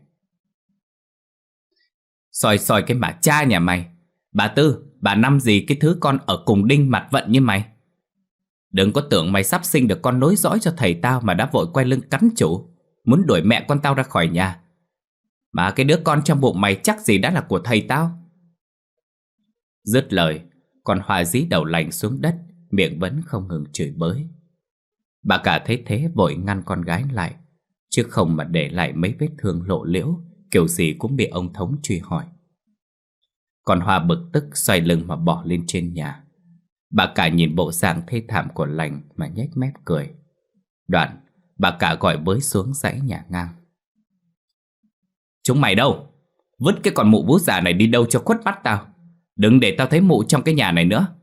Soi soi cái bà cha nhà mày. Bà Tư, bà Năm gì cái thứ con ở cùng đinh mặt vận như mày. Đừng có tưởng mày sắp sinh được con nối dõi cho thầy tao mà đã vội quay lưng cắn chủ, muốn đuổi mẹ con tao ra khỏi nhà. Mà cái đứa con trong bụng mày chắc gì đã là của thầy tao. Dứt lời, con Hoa dí đầu lành xuống đất, miệng vẫn không ngừng chửi bới. Bà cả thấy thế vội ngăn con gái lại, chứ không mà để lại mấy vết thương lộ liễu, kiểu gì cũng bị ông Thống truy hỏi. Con Hoa bực tức xoay lưng mà bỏ lên trên nhà. Bà cả nhìn bộ dạng thê thảm của lành mà nhếch mép cười. Đoạn, bà cả gọi bới xuống dãy nhà ngang. Chúng mày đâu? Vứt cái con mụ vú già này đi đâu cho khuất mắt tao. Đừng để tao thấy mụ trong cái nhà này nữa.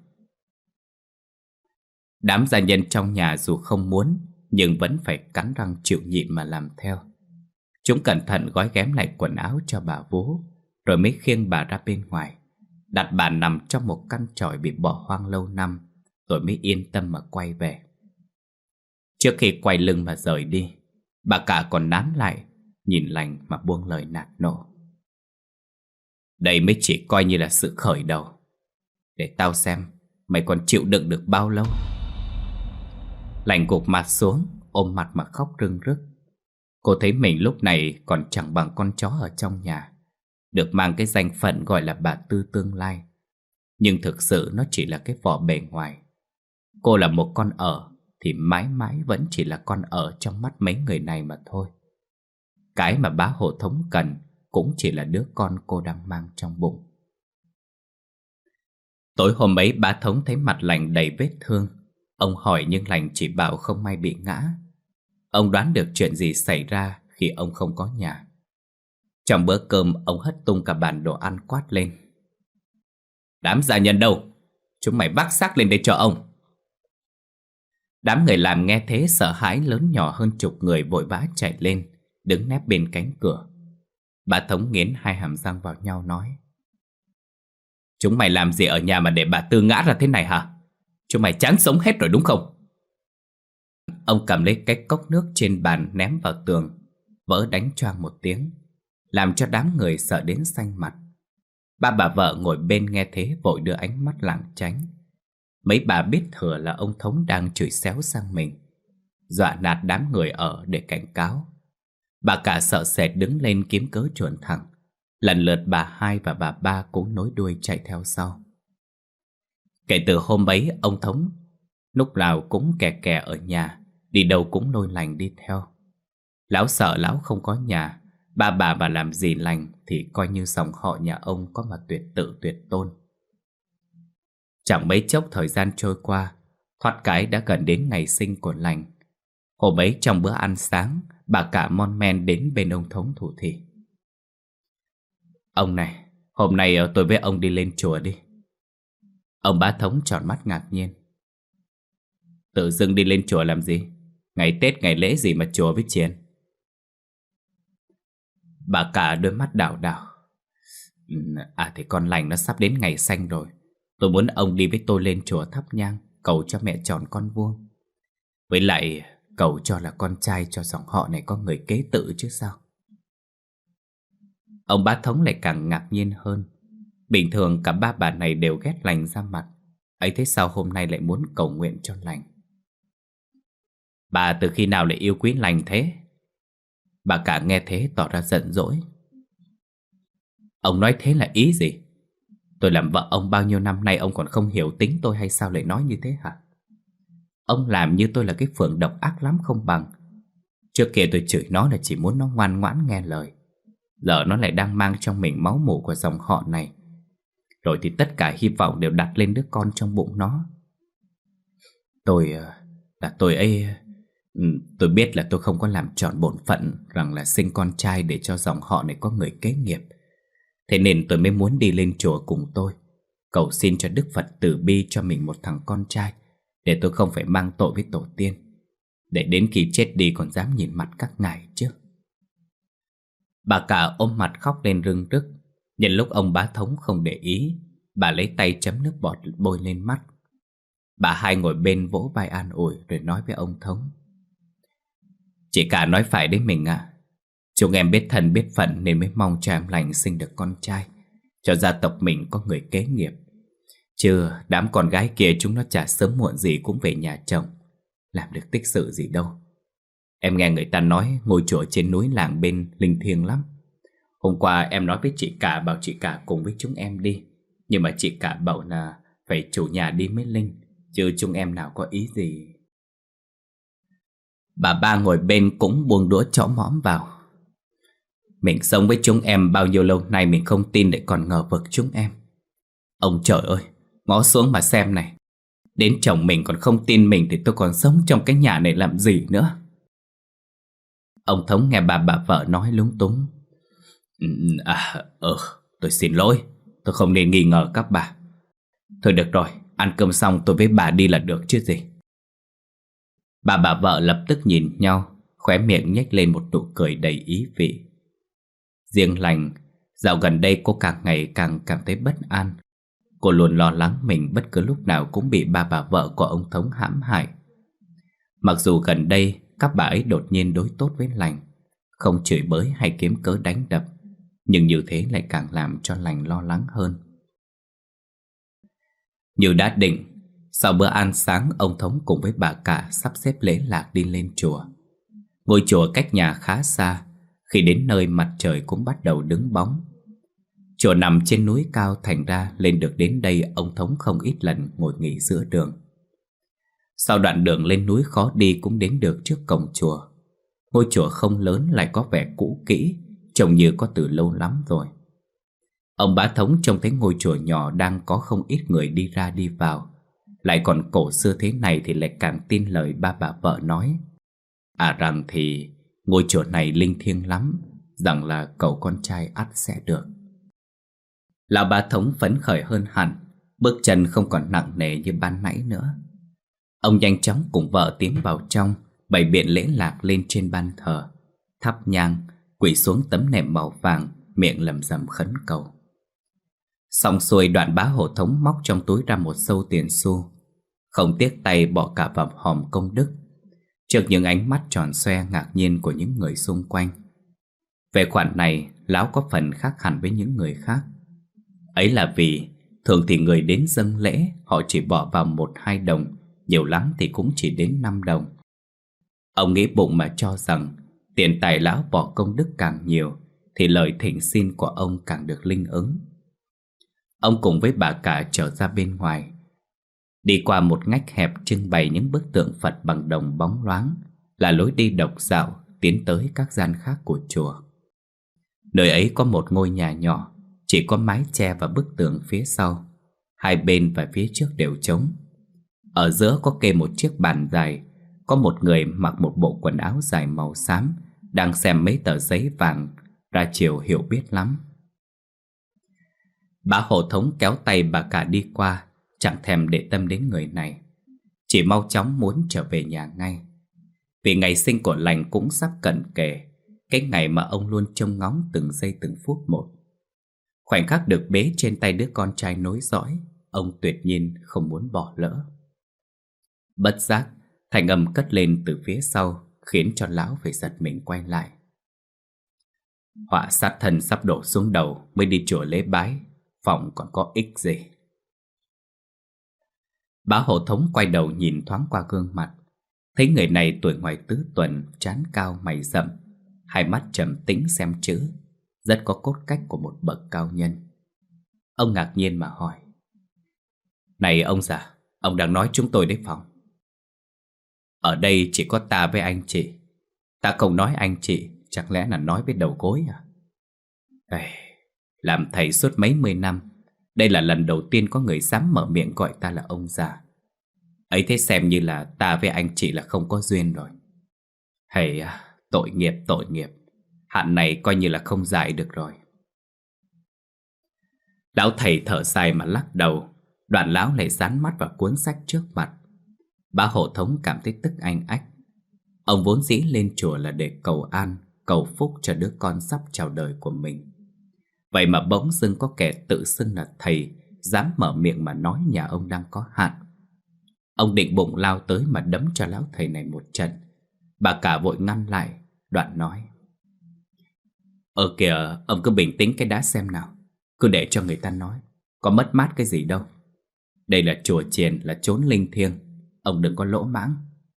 Đám gia nhân trong nhà dù không muốn, nhưng vẫn phải cắn răng chịu nhịn mà làm theo. Chúng cẩn thận gói ghém lại quần áo cho bà vú, rồi mới khiêng bà ra bên ngoài, đặt bà nằm trong một căn chòi bị bỏ hoang lâu năm, rồi mới yên tâm mà quay về. Trước khi quay lưng mà rời đi, bà cả còn nán lại, nhìn lành mà buông lời nạt nộ. Đây mới chỉ coi như là sự khởi đầu. Để tao xem mày còn chịu đựng được bao lâu. Lành gục mặt xuống, ôm mặt mà khóc rưng rức. Cô thấy mình lúc này còn chẳng bằng con chó ở trong nhà, được mang cái danh phận gọi là bà Tư tương lai. Nhưng thực sự nó chỉ là cái vỏ bề ngoài. Cô là một con ở thì mãi mãi vẫn chỉ là con ở trong mắt mấy người này mà thôi. Cái mà bá Hộ Thống cần cũng chỉ là đứa con cô đang mang trong bụng. Tối hôm ấy bá Thống thấy mặt lành đầy vết thương. Ông hỏi nhưng lành chỉ bảo không may bị ngã. Ông đoán được chuyện gì xảy ra khi ông không có nhà. Trong bữa cơm ông hất tung cả bàn đồ ăn quát lên. Đám gia nhân đâu? Chúng mày vác xác lên đây cho ông. Đám người làm nghe thế sợ hãi, lớn nhỏ hơn chục người vội vã chạy lên, đứng nép bên cánh cửa. Bà Thống nghiến hai hàm răng vào nhau nói. Chúng mày làm gì ở nhà mà để bà Tư ngã ra thế này hả? Chúng mày chán sống hết rồi đúng không? Ông cầm lấy cái cốc nước trên bàn ném vào tường, vỡ đánh choang một tiếng, làm cho đám người sợ đến xanh mặt. Ba bà vợ ngồi bên nghe thế vội đưa ánh mắt lảng tránh. Mấy bà biết thừa là ông Thống đang chửi xéo sang mình, dọa nạt đám người ở để cảnh cáo. Bà cả sợ sệt đứng lên kiếm cớ chuồn thẳng. Lần lượt bà hai và bà ba cũng nối đuôi chạy theo sau. Kể từ hôm ấy ông Thống lúc nào cũng kè kè ở nhà, đi đâu cũng lôi lành đi theo. Lão sợ lão không có nhà, ba bà mà làm gì lành thì coi như dòng họ nhà ông có mà tuyệt tự tuyệt tôn. Chẳng mấy chốc thời gian trôi qua, thoát cái đã gần đến ngày sinh của lành. Hôm ấy trong bữa ăn sáng, bà cả mon men đến bên ông Thống thủ thỉ. Ông này, hôm nay tôi với ông đi lên chùa đi. Ông bá Thống tròn mắt ngạc nhiên. Tự dưng đi lên chùa làm gì? Ngày Tết ngày lễ gì mà chùa với chiền? Bà cả đôi mắt đảo đảo. À thì con lành nó sắp đến ngày sanh rồi. Tôi muốn ông đi với tôi lên chùa thắp nhang, cầu cho mẹ tròn con vuông. Với lại cầu cho là con trai cho dòng họ này có người kế tự chứ sao. Ông bá Thống lại càng ngạc nhiên hơn. Bình thường cả ba bà này đều ghét lành ra mặt, ấy thế sao hôm nay lại muốn cầu nguyện cho lành? Bà từ khi nào lại yêu quý lành thế? Bà cả nghe thế tỏ ra giận dỗi. Ông nói thế là ý gì? Tôi làm vợ ông bao nhiêu năm nay ông còn không hiểu tính tôi hay sao lại nói như thế hả? Ông làm như tôi là cái phường độc ác lắm không bằng. Trước kia tôi chửi nó là chỉ muốn nó ngoan ngoãn nghe lời. Giờ nó lại đang mang trong mình máu mủ của dòng họ này. Rồi thì tất cả hy vọng đều đặt lên đứa con trong bụng nó. Tôi... là tôi ấy... Tôi biết là tôi không có làm tròn bổn phận rằng là sinh con trai để cho dòng họ này có người kế nghiệp. Thế nên tôi mới muốn đi lên chùa cùng tôi, cầu xin cho Đức Phật từ bi cho mình một thằng con trai, để tôi không phải mang tội với tổ tiên, để đến khi chết đi còn dám nhìn mặt các ngài chứ. Bà cả ôm mặt khóc lên rưng rức. Nhân lúc ông bá Thống không để ý, Bà lấy tay chấm nước bọt bôi lên mắt. Bà hai ngồi bên vỗ vai an ủi rồi nói với ông Thống: Chị cả nói phải đấy mình ạ. Chúng em biết thân biết phận nên mới mong cho em lành sinh được con trai, cho gia tộc mình có người kế nghiệp. Chứ đám con gái kia chúng nó chả sớm muộn gì cũng về nhà chồng, làm được tích sự gì đâu. Em nghe người ta nói ngôi chùa trên núi làng bên linh thiêng lắm. Hôm qua em nói với chị cả, bảo chị cả cùng với chúng em đi. Nhưng mà chị cả bảo là phải chủ nhà đi mới linh, chứ chúng em nào có ý gì. Bà ba ngồi bên cũng buông đũa chõ mõm vào: Mình sống với chúng em bao nhiêu lâu nay, mình không tin để còn ngờ vực chúng em. Ông trời ơi, ngó xuống mà xem này. Đến chồng mình còn không tin mình thì tôi còn sống trong cái nhà này làm gì nữa. Ông Thống nghe bà bà vợ nói lúng túng: ừ, À, ừ, tôi xin lỗi. Tôi không nên nghi ngờ các bà. Thôi được rồi, ăn cơm xong tôi với bà đi là được chứ gì. Bà bà vợ lập tức nhìn nhau, khóe miệng nhếch lên một nụ cười đầy ý vị. Riêng Lành, dạo gần đây cô càng ngày càng cảm thấy bất an. Cô luôn lo lắng mình bất cứ lúc nào cũng bị ba bà vợ của ông Thống hãm hại. Mặc dù gần đây các bà ấy đột nhiên đối tốt với Lành, không chửi bới hay kiếm cớ đánh đập, nhưng như thế lại càng làm cho Lành lo lắng hơn. Như đã định, sau bữa ăn sáng, ông Thống cùng với bà cả sắp xếp lễ lạc đi lên chùa. Ngôi chùa cách nhà khá xa, khi đến nơi mặt trời cũng bắt đầu đứng bóng. Chùa nằm trên núi cao, thành ra lên được đến đây ông Thống không ít lần ngồi nghỉ giữa đường. Sau đoạn đường lên núi khó đi cũng đến được trước cổng chùa. Ngôi chùa không lớn lại có vẻ cũ kỹ, trông như có từ lâu lắm rồi. Ông bá Thống trông thấy ngôi chùa nhỏ đang có không ít người đi ra đi vào, lại còn cổ xưa thế này thì lại càng tin lời ba bà vợ nói. À rằng thì ngôi chùa này linh thiêng lắm, rằng là cậu con trai ắt sẽ được. Lão bá Thống phấn khởi hơn hẳn, bước chân không còn nặng nề như ban nãy nữa. Ông nhanh chóng cùng vợ tiến vào trong, bày biện lễ lạc lên trên ban thờ, thắp nhang, quỳ xuống tấm nệm màu vàng, miệng lẩm rẩm khấn cầu. Xong xuôi, đoạn bá hộ Thống móc trong túi ra một xâu tiền xu, không tiếc tay bỏ cả vào hòm công đức, trước những ánh mắt tròn xoe ngạc nhiên của những người xung quanh. Về khoản này, lão có phần khác hẳn với những người khác. Ấy là vì thường thì người đến dâng lễ họ chỉ bỏ vào một hai đồng, nhiều lắm thì cũng chỉ đến năm đồng. Ông nghĩ bụng mà cho rằng tiền tài lão bỏ công đức càng nhiều thì lời thỉnh xin của ông càng được linh ứng. Ông cùng với bà cả trở ra bên ngoài, đi qua một ngách hẹp trưng bày những bức tượng Phật bằng đồng bóng loáng, là lối đi độc dạo tiến tới các gian khác của chùa. Nơi ấy có một ngôi nhà nhỏ, chỉ có mái che và bức tường phía sau. Hai bên và phía trước đều trống. Ở giữa có kê một chiếc bàn dài, có một người mặc một bộ quần áo dài màu xám đang xem mấy tờ giấy vàng, ra chiều hiểu biết lắm. Bá hộ Thống kéo tay bà cả đi qua, chẳng thèm để tâm đến người này, chỉ mau chóng muốn trở về nhà ngay. Vì ngày sinh của Lành cũng sắp cận kề, cái ngày mà ông luôn trông ngóng từng giây từng phút một. Khoảnh khắc được bế trên tay đứa con trai nối dõi, ông tuyệt nhiên không muốn bỏ lỡ. Bất giác, thanh âm cất lên từ phía sau, khiến cho lão phải giật mình quay lại. Họa sát thân sắp đổ xuống đầu mới đi chùa lễ bái, phòng còn có ích gì. Bá hộ Thống quay đầu nhìn thoáng qua gương mặt, thấy người này tuổi ngoài tứ tuần, trán cao mày rậm, hai mắt trầm tĩnh xem chữ, rất có cốt cách của một bậc cao nhân. Ông ngạc nhiên mà hỏi: Này ông già, ông đang nói chúng tôi đấy phòng? Ở đây chỉ có ta với anh chị. Ta không nói anh chị, chẳng lẽ là nói với đầu gối à? Ê, làm thầy suốt mấy mươi năm, đây là lần đầu tiên có người dám mở miệng gọi ta là ông già. Ấy thế xem như là ta với anh chị là không có duyên rồi. Hay à, tội nghiệp tội nghiệp, hạn này coi như là không giải được rồi. Lão thầy thở dài mà lắc đầu, đoạn lão lại dán mắt vào cuốn sách trước mặt. Bá hộ Thống cảm thấy tức anh ách. Ông vốn dĩ lên chùa là để cầu an, cầu phúc cho đứa con sắp chào đời của mình. Vậy mà bỗng dưng có kẻ tự xưng là thầy, dám mở miệng mà nói nhà ông đang có hạn. Ông định bụng lao tới mà đấm cho lão thầy này một trận. Bà cả vội ngăn lại, đoạn nói: Ờ kìa, ông cứ bình tĩnh cái đã xem nào. Cứ để cho người ta nói, có mất mát cái gì đâu. Đây là chùa chiền, là chốn linh thiêng, ông đừng có lỗ mãng.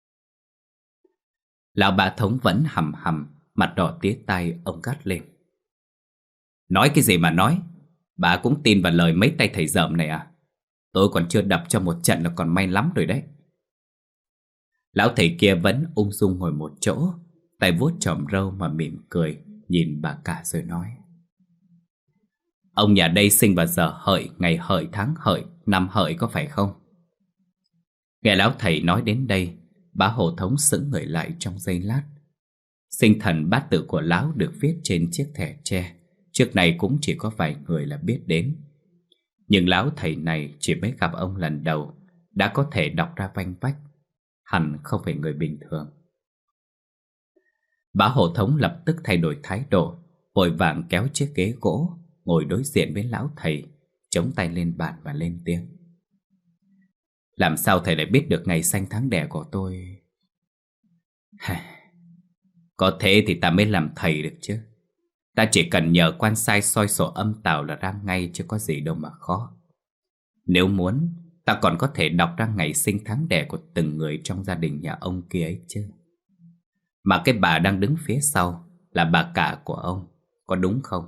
Lão Bá Thống vẫn hầm hầm, mặt đỏ tía tai. Ông gắt lên: Nói cái gì mà nói? Bà cũng tin vào lời mấy tay thầy dởm này à? Tôi còn chưa đập cho một trận là còn may lắm rồi đấy. Lão thầy kia vẫn ung dung ngồi một chỗ, tay vuốt chòm râu mà mỉm cười, nhìn bà cả rồi nói: Ông nhà đây sinh vào giờ hợi, ngày hợi, tháng hợi, năm hợi có phải không? Nghe lão thầy nói đến đây, Bá Hộ Thống sững người lại trong giây lát. Sinh thần bát tự của lão được viết trên chiếc thẻ tre, trước này cũng chỉ có vài người là biết đến. Nhưng lão thầy này chỉ mới gặp ông lần đầu đã có thể đọc ra vanh vách, hẳn không phải người bình thường. Bá Hộ Thống lập tức thay đổi thái độ, vội vàng kéo chiếc ghế gỗ ngồi đối diện với lão thầy, chống tay lên bàn và lên tiếng: Làm sao thầy lại biết được ngày sanh tháng đẻ của tôi? Có thế thì ta mới làm thầy được chứ. Ta chỉ cần nhờ quan sai soi sổ âm tào là ra ngay, chứ có gì đâu mà khó. Nếu muốn, ta còn có thể đọc ra ngày sinh tháng đẻ của từng người trong gia đình nhà ông kia ấy chứ. Mà cái bà đang đứng phía sau là bà cả của ông, có đúng không?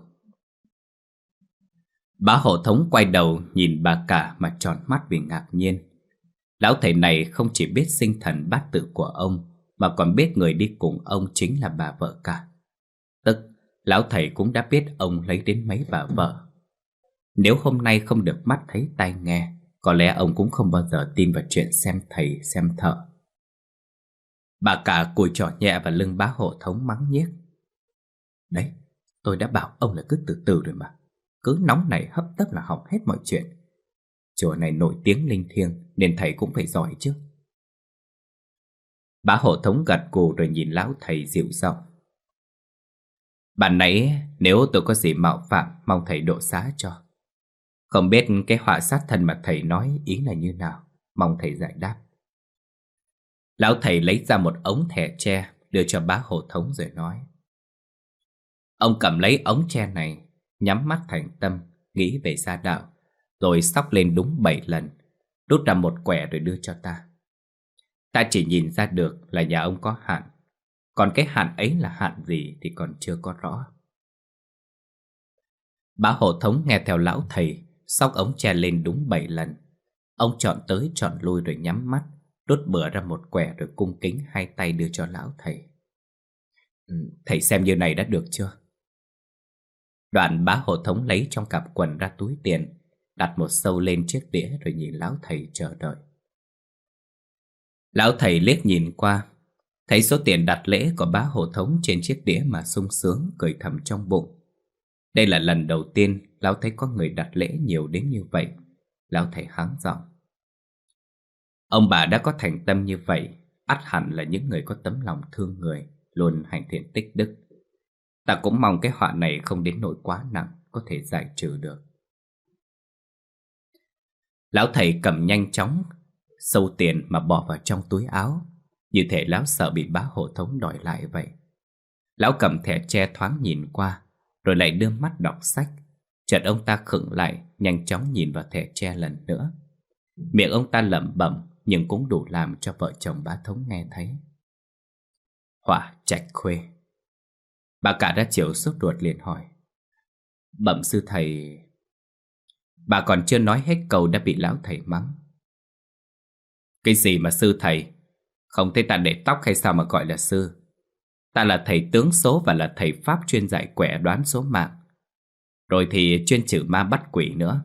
Bá Hộ Thống quay đầu nhìn bà cả mà tròn mắt vì ngạc nhiên. Lão thầy này không chỉ biết sinh thần bát tự của ông, mà còn biết người đi cùng ông chính là bà vợ cả. Tức lão thầy cũng đã biết ông lấy đến mấy bà vợ. Nếu hôm nay không được mắt thấy tai nghe, có lẽ ông cũng không bao giờ tin vào chuyện xem thầy xem thợ. Bà cả cùi trỏ nhẹ vào lưng Bá Hộ Thống mắng nhiếc: Đấy, tôi đã bảo ông là cứ từ từ rồi mà. Cứ nóng này hấp tấp là hỏng hết mọi chuyện. Chùa này nổi tiếng linh thiêng nên thầy cũng phải giỏi chứ. Bá Hộ Thống gật gù rồi nhìn lão thầy dịu giọng: Bạn nãy nếu tôi có gì mạo phạm, mong thầy độ xá cho. Không biết cái họa sát thân mà thầy nói ý là như nào, mong thầy giải đáp. Lão thầy lấy ra một ống thẻ tre đưa cho Bá Hộ Thống rồi nói: Ông cầm lấy ống tre này, nhắm mắt thành tâm, nghĩ về gia đạo, rồi xóc lên đúng bảy lần, rút ra một quẻ rồi đưa cho ta. Ta chỉ nhìn ra được là nhà ông có hạn, còn cái hạn ấy là hạn gì thì còn chưa có rõ. Bá Hộ Thống nghe theo lão thầy, xóc ống tre lên đúng bảy lần. Ông chọn tới chọn lui rồi nhắm mắt, đốt bừa ra một quẻ rồi cung kính hai tay đưa cho lão thầy. Ừ, thầy xem như này đã được chưa? Đoạn Bá Hộ Thống lấy trong cặp quần ra túi tiền, đặt một xâu lên chiếc đĩa rồi nhìn lão thầy chờ đợi. Lão thầy liếc nhìn qua, thấy số tiền đặt lễ của Bá Hộ Thống trên chiếc đĩa mà sung sướng, cười thầm trong bụng. Đây là lần đầu tiên lão thấy có người đặt lễ nhiều đến như vậy. Lão thầy hắng giọng: Ông bà đã có thành tâm như vậy, ắt hẳn là những người có tấm lòng thương người, luôn hành thiện tích đức. Ta cũng mong cái họa này không đến nỗi quá nặng, có thể giải trừ được. Lão thầy cầm nhanh chóng xâu tiền mà bỏ vào trong túi áo, như thể lão sợ bị Bá Hộ Thống đòi lại vậy. Lão cầm thẻ tre thoáng nhìn qua, rồi lại đưa mắt đọc sách. Chợt ông ta khựng lại, nhanh chóng nhìn vào thẻ tre lần nữa. Miệng ông ta lẩm bẩm, nhưng cũng đủ làm cho vợ chồng Bá Thống nghe thấy: Họa Trạch Khuê. Bà cả đã chịu sốt ruột liền hỏi: Bẩm sư thầy. Bà còn chưa nói hết câu đã bị lão thầy mắng: Cái gì mà sư thầy? Không thấy ta để tóc hay sao mà gọi là sư? Ta là thầy tướng số và là thầy pháp chuyên dạy quẻ đoán số mạng, rồi thì chuyên trừ ma bắt quỷ nữa.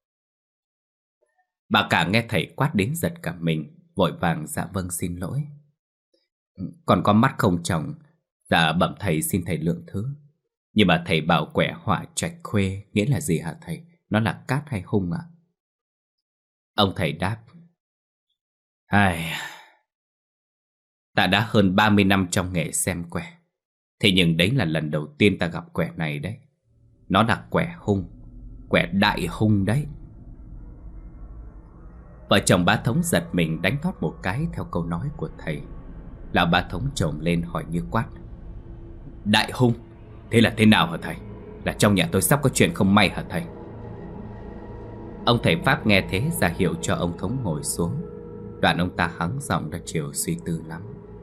Bà cả nghe thầy quát đến giật cả mình, vội vàng dạ vâng xin lỗi. Còn có mắt không chồng, dạ bẩm thầy xin thầy lượng thứ. Nhưng mà thầy bảo quẻ họa Trạch Khuê nghĩa là gì hả thầy? Nó là cát hay hung ạ? À? Ông thầy đáp: Ai... Ta đã hơn ba mươi năm trong nghề xem quẻ, thế nhưng đấy là lần đầu tiên ta gặp quẻ này đấy. Nó là quẻ hung, quẻ đại hung đấy. Vợ chồng bá Thống giật mình đánh thót một cái theo câu nói của thầy. Lão bá Thống trồm lên hỏi như quát: Đại hung, thế là thế nào hả thầy? Là trong nhà tôi sắp có chuyện không may hả thầy? Ông thầy Pháp nghe thế ra hiệu cho ông Thống ngồi xuống. Đoạn ông ta hắng giọng ra chiều suy tư lắm.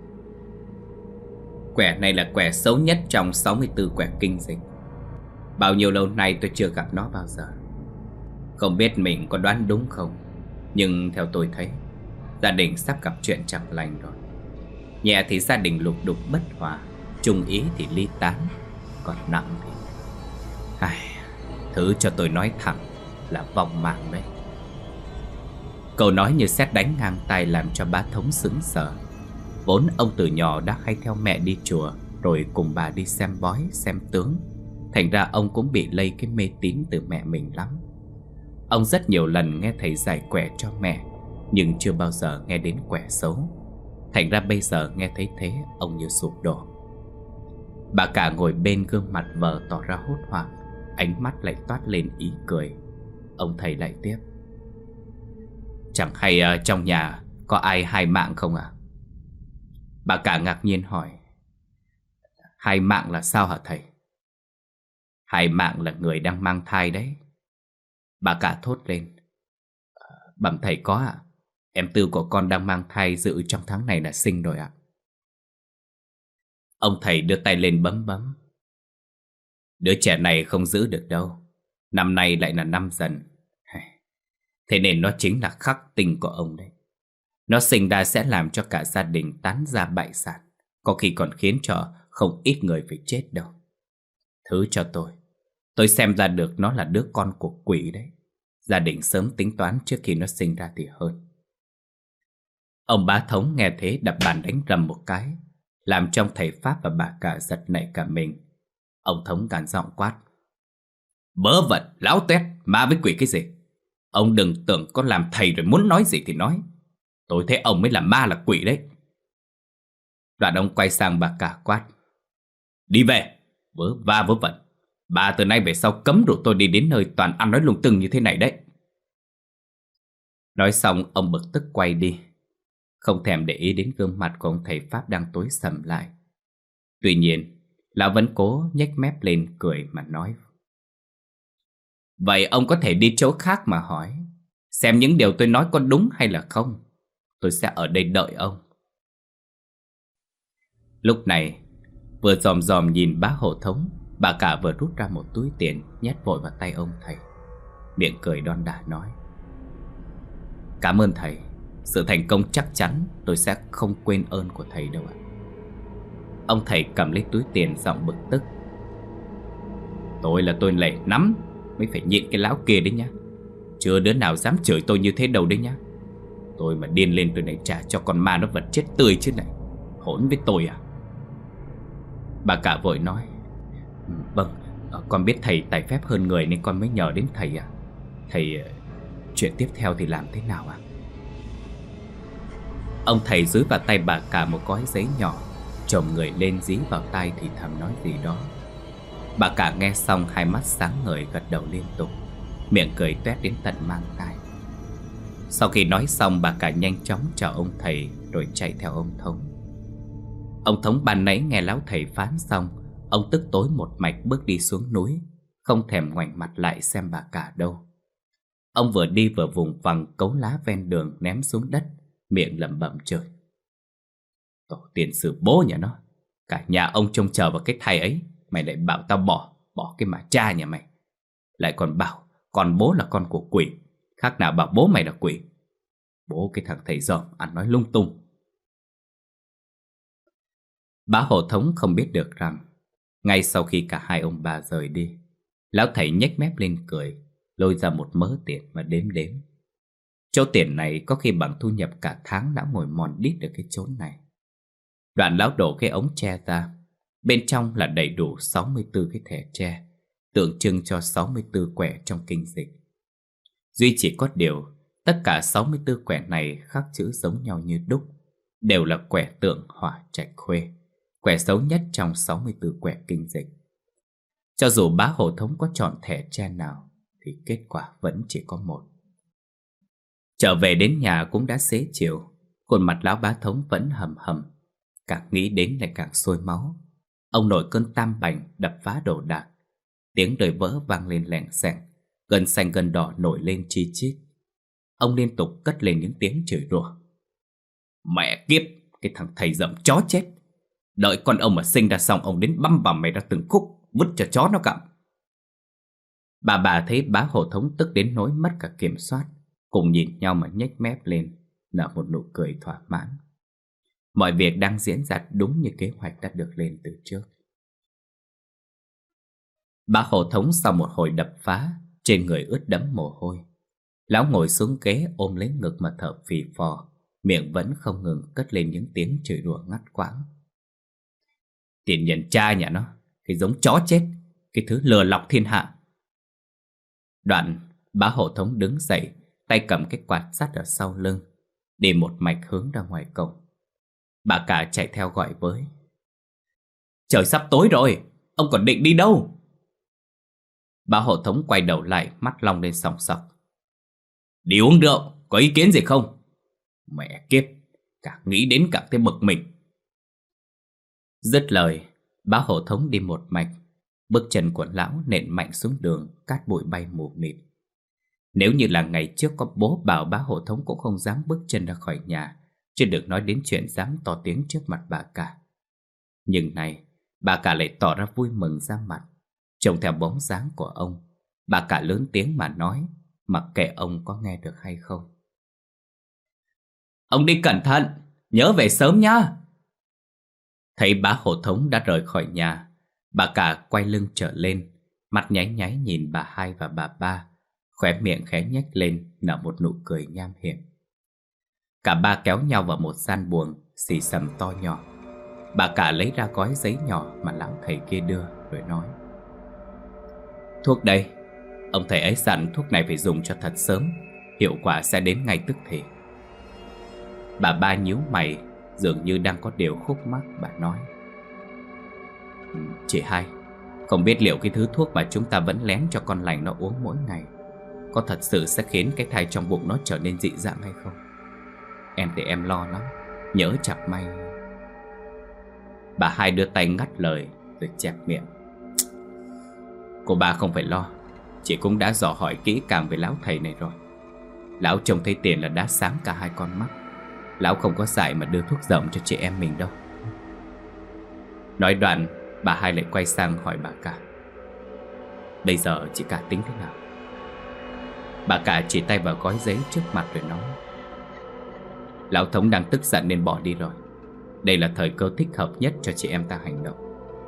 Quẻ này là quẻ xấu nhất trong sáu mươi tư quẻ kinh dịch. Bao nhiêu lâu nay tôi chưa gặp nó bao giờ. Không biết mình có đoán đúng không, nhưng theo tôi thấy gia đình sắp gặp chuyện chẳng lành rồi. Nhẹ thì gia đình lục đục bất hòa, chung ý thì ly tán, còn nặng thì... Ai, thứ cho tôi nói thẳng là vong mạng đấy. Câu nói như sét đánh ngang tai làm cho bá Thống sững sờ. Vốn ông từ nhỏ đã hay theo mẹ đi chùa, rồi cùng bà đi xem bói, xem tướng. Thành ra ông cũng bị lây cái mê tín từ mẹ mình lắm. Ông rất nhiều lần nghe thầy giải quẻ cho mẹ, nhưng chưa bao giờ nghe đến quẻ xấu. Thành ra bây giờ nghe thấy thế, ông như sụp đổ. Bà cả ngồi bên gương mặt vợ tỏ ra hốt hoảng, ánh mắt lại toát lên ý cười. Ông thầy lại tiếp: Chẳng hay uh, trong nhà có ai hai mạng không à? Bà cả ngạc nhiên hỏi: Hai mạng là sao hả thầy? Hai mạng là người đang mang thai đấy. Bà cả thốt lên: Bẩm thầy có ạ. Em Tư của con đang mang thai, dự trong tháng này là sinh rồi ạ. Ông thầy đưa tay lên bấm bấm: Đứa trẻ này không giữ được đâu. Năm nay lại là năm Dần. Thế nên nó chính là khắc tinh của ông đấy. Nó sinh ra sẽ làm cho cả gia đình tán ra bại sản, có khi còn khiến cho không ít người phải chết đâu. Thứ cho tôi Tôi xem ra được nó là đứa con của quỷ đấy. Gia đình sớm tính toán trước khi nó sinh ra thì hơn. Ông bá Thống nghe thế đập bàn đánh rầm một cái, làm cho thầy Pháp và bà cả giật nảy cả mình. Ông Thống gằn giọng quát: Vớ vẩn, láo tuét, ma với quỷ cái gì? Ông đừng tưởng con làm thầy rồi muốn nói gì thì nói. Tôi thấy ông mới là ma là quỷ đấy. Đoạn ông quay sang bà cả quát: Đi về, vớ va vớ vẩn. Bà từ nay về sau cấm rủ tôi đi đến nơi toàn ăn nói lung tung như thế này đấy. Nói xong ông bực tức quay đi, không thèm để ý đến gương mặt của ông thầy Pháp đang tối sầm lại. Tuy nhiên lão vẫn cố nhếch mép lên cười mà nói: Vậy ông có thể đi chỗ khác mà hỏi, xem những điều tôi nói có đúng hay là không. Tôi sẽ ở đây đợi ông. Lúc này vừa dòm dòm nhìn bá hộ Thống, bà cả vừa rút ra một túi tiền nhét vội vào tay ông thầy, miệng cười đon đả nói: Cảm ơn thầy. Sự thành công chắc chắn tôi sẽ không quên ơn của thầy đâu ạ. Ông thầy cầm lấy túi tiền giọng bực tức: Tôi là tôi lệ lắm mới phải nhịn cái lão kia đấy nhá. Chưa đứa nào dám chửi tôi như thế đâu đấy nhá. Tôi mà điên lên tôi này trả cho con ma nó vật chết tươi chứ này. Hỗn với tôi à? Bà cả vội nói: Vâng, con biết thầy tài phép hơn người nên con mới nhờ đến thầy à. Thầy, chuyện tiếp theo thì làm thế nào à? Ông thầy dúi vào tay bà cả một gói giấy nhỏ, chồm người lên dí vào tai thì thầm nói gì đó. Bà cả nghe xong hai mắt sáng ngời gật đầu liên tục, miệng cười toét đến tận mang tai. Sau khi nói xong bà cả nhanh chóng chào ông thầy rồi chạy theo ông Thống. Ông Thống ban nãy nghe lão thầy phán xong, ông tức tối một mạch bước đi xuống núi, không thèm ngoảnh mặt lại xem bà cả đâu. Ông vừa đi vừa vùng vằng cấu lá ven đường ném xuống đất, miệng lẩm bẩm chửi: Tổ tiên sư bố nhà nó, cả nhà ông trông chờ vào cái thai ấy, mày lại bảo tao bỏ, bỏ cái mà cha nhà mày. Lại còn bảo con bố là con của quỷ, khác nào bảo bố mày là quỷ. Bố cái thằng thầy dòm ăn nói lung tung. Bá hộ Thống không biết được rằng ngay sau khi cả hai ông bà rời đi, lão thầy nhếch mép lên cười, lôi ra một mớ tiền mà đếm đếm. Chỗ tiền này có khi bằng thu nhập cả tháng đã ngồi mòn đít được cái chốn này. Đoạn lão đổ cái ống tre ra, bên trong là đầy đủ sáu mươi tư cái thẻ tre, tượng trưng cho sáu mươi tư quẻ trong kinh dịch. Duy chỉ có điều, tất cả sáu mươi tư quẻ này khắc chữ giống nhau như đúc, đều là quẻ tượng hỏa trạch khuê, quẻ xấu nhất trong sáu mươi tư quẻ kinh dịch. Cho dù bá hộ Thống có chọn thẻ tre nào thì kết quả vẫn chỉ có một. Trở về đến nhà cũng đã xế chiều. Khuôn mặt lão bá thống vẫn hầm hầm, càng nghĩ đến lại càng sôi máu. Ông nổi cơn tam bành đập phá đồ đạc. Tiếng đời vỡ vang lên lẻng xẻng, gân xanh gân đỏ nổi lên chi chít. Ông liên tục cất lên những tiếng chửi rủa. Mẹ kiếp, cái thằng thầy dậm chó chết. Đợi con ông mà sinh ra xong, ông đến băm bằm mày ra từng khúc, vứt cho chó nó gặm. Bà bà thấy bá hộ thống tức đến nỗi mất cả kiểm soát, cùng nhìn nhau mà nhếch mép lên, nở một nụ cười thỏa mãn. Mọi việc đang diễn ra đúng như kế hoạch đã được lên từ trước. Bá hộ thống sau một hồi đập phá, trên người ướt đẫm mồ hôi. Lão ngồi xuống ghế ôm lấy ngực mà thở phì phò, miệng vẫn không ngừng cất lên những tiếng chửi đùa ngắt quãng. Tiền nhân cha nhà nó, cái giống chó chết, cái thứ lừa lọc thiên hạ. Đoạn bá hộ thống đứng dậy, tay cầm cái quạt sắt ở sau lưng, đi một mạch hướng ra ngoài cổng. Bà cả chạy theo gọi với. Trời sắp tối rồi, ông còn định đi đâu? Bá hộ thống quay đầu lại, mắt long lên sòng sọc. Đi uống rượu, có ý kiến gì không? Mẹ kiếp, càng nghĩ đến càng thấy bực mình. Dứt lời, bá hộ thống đi một mạch. Bước chân của lão nện mạnh xuống đường, cát bụi bay mù mịt. Nếu như là ngày trước có bố bảo, bá hộ thống cũng không dám bước chân ra khỏi nhà, chứ đừng nói đến chuyện dám to tiếng trước mặt bà cả. Nhưng này, bà cả lại tỏ ra vui mừng ra mặt. Trông theo bóng dáng của ông, bà cả lớn tiếng mà nói, mặc kệ ông có nghe được hay không. Ông đi cẩn thận, nhớ về sớm nhá. Thấy bá hộ thống đã rời khỏi nhà, bà cả quay lưng trở lên, mặt nháy nháy nhìn bà hai và bà ba, khóe miệng khẽ nhếch lên nở một nụ cười nham hiểm. Cả ba kéo nhau vào một gian buồng xì xầm to nhỏ. Bà cả lấy ra gói giấy nhỏ mà lão thầy kia đưa rồi nói. Thuốc đây, ông thầy ấy dặn thuốc này phải dùng cho thật sớm, hiệu quả sẽ đến ngay tức thì. Bà ba nhíu mày, dường như đang có điều khúc mắc. Bà nói. Chị hai, không biết liệu cái thứ thuốc mà chúng ta vẫn lén cho con lành nó uống mỗi ngày có thật sự sẽ khiến cái thai trong bụng nó trở nên dị dạng hay không? Em thì em lo lắm, nhớ chặt may. Bà hai đưa tay ngắt lời rồi chẹp miệng. Cô bà không phải lo, chị cũng đã dò hỏi kỹ càng về lão thầy này rồi. Lão trông thấy tiền là đã sáng cả hai con mắt. Lão không có dại mà đưa thuốc rộng cho chị em mình đâu. Nói đoạn, bà hai lại quay sang hỏi bà cả. Bây giờ chị cả tính thế nào? Bà cả chỉ tay vào gói giấy trước mặt rồi nói. Lão thống đang tức giận nên bỏ đi rồi. Đây là thời cơ thích hợp nhất cho chị em ta hành động.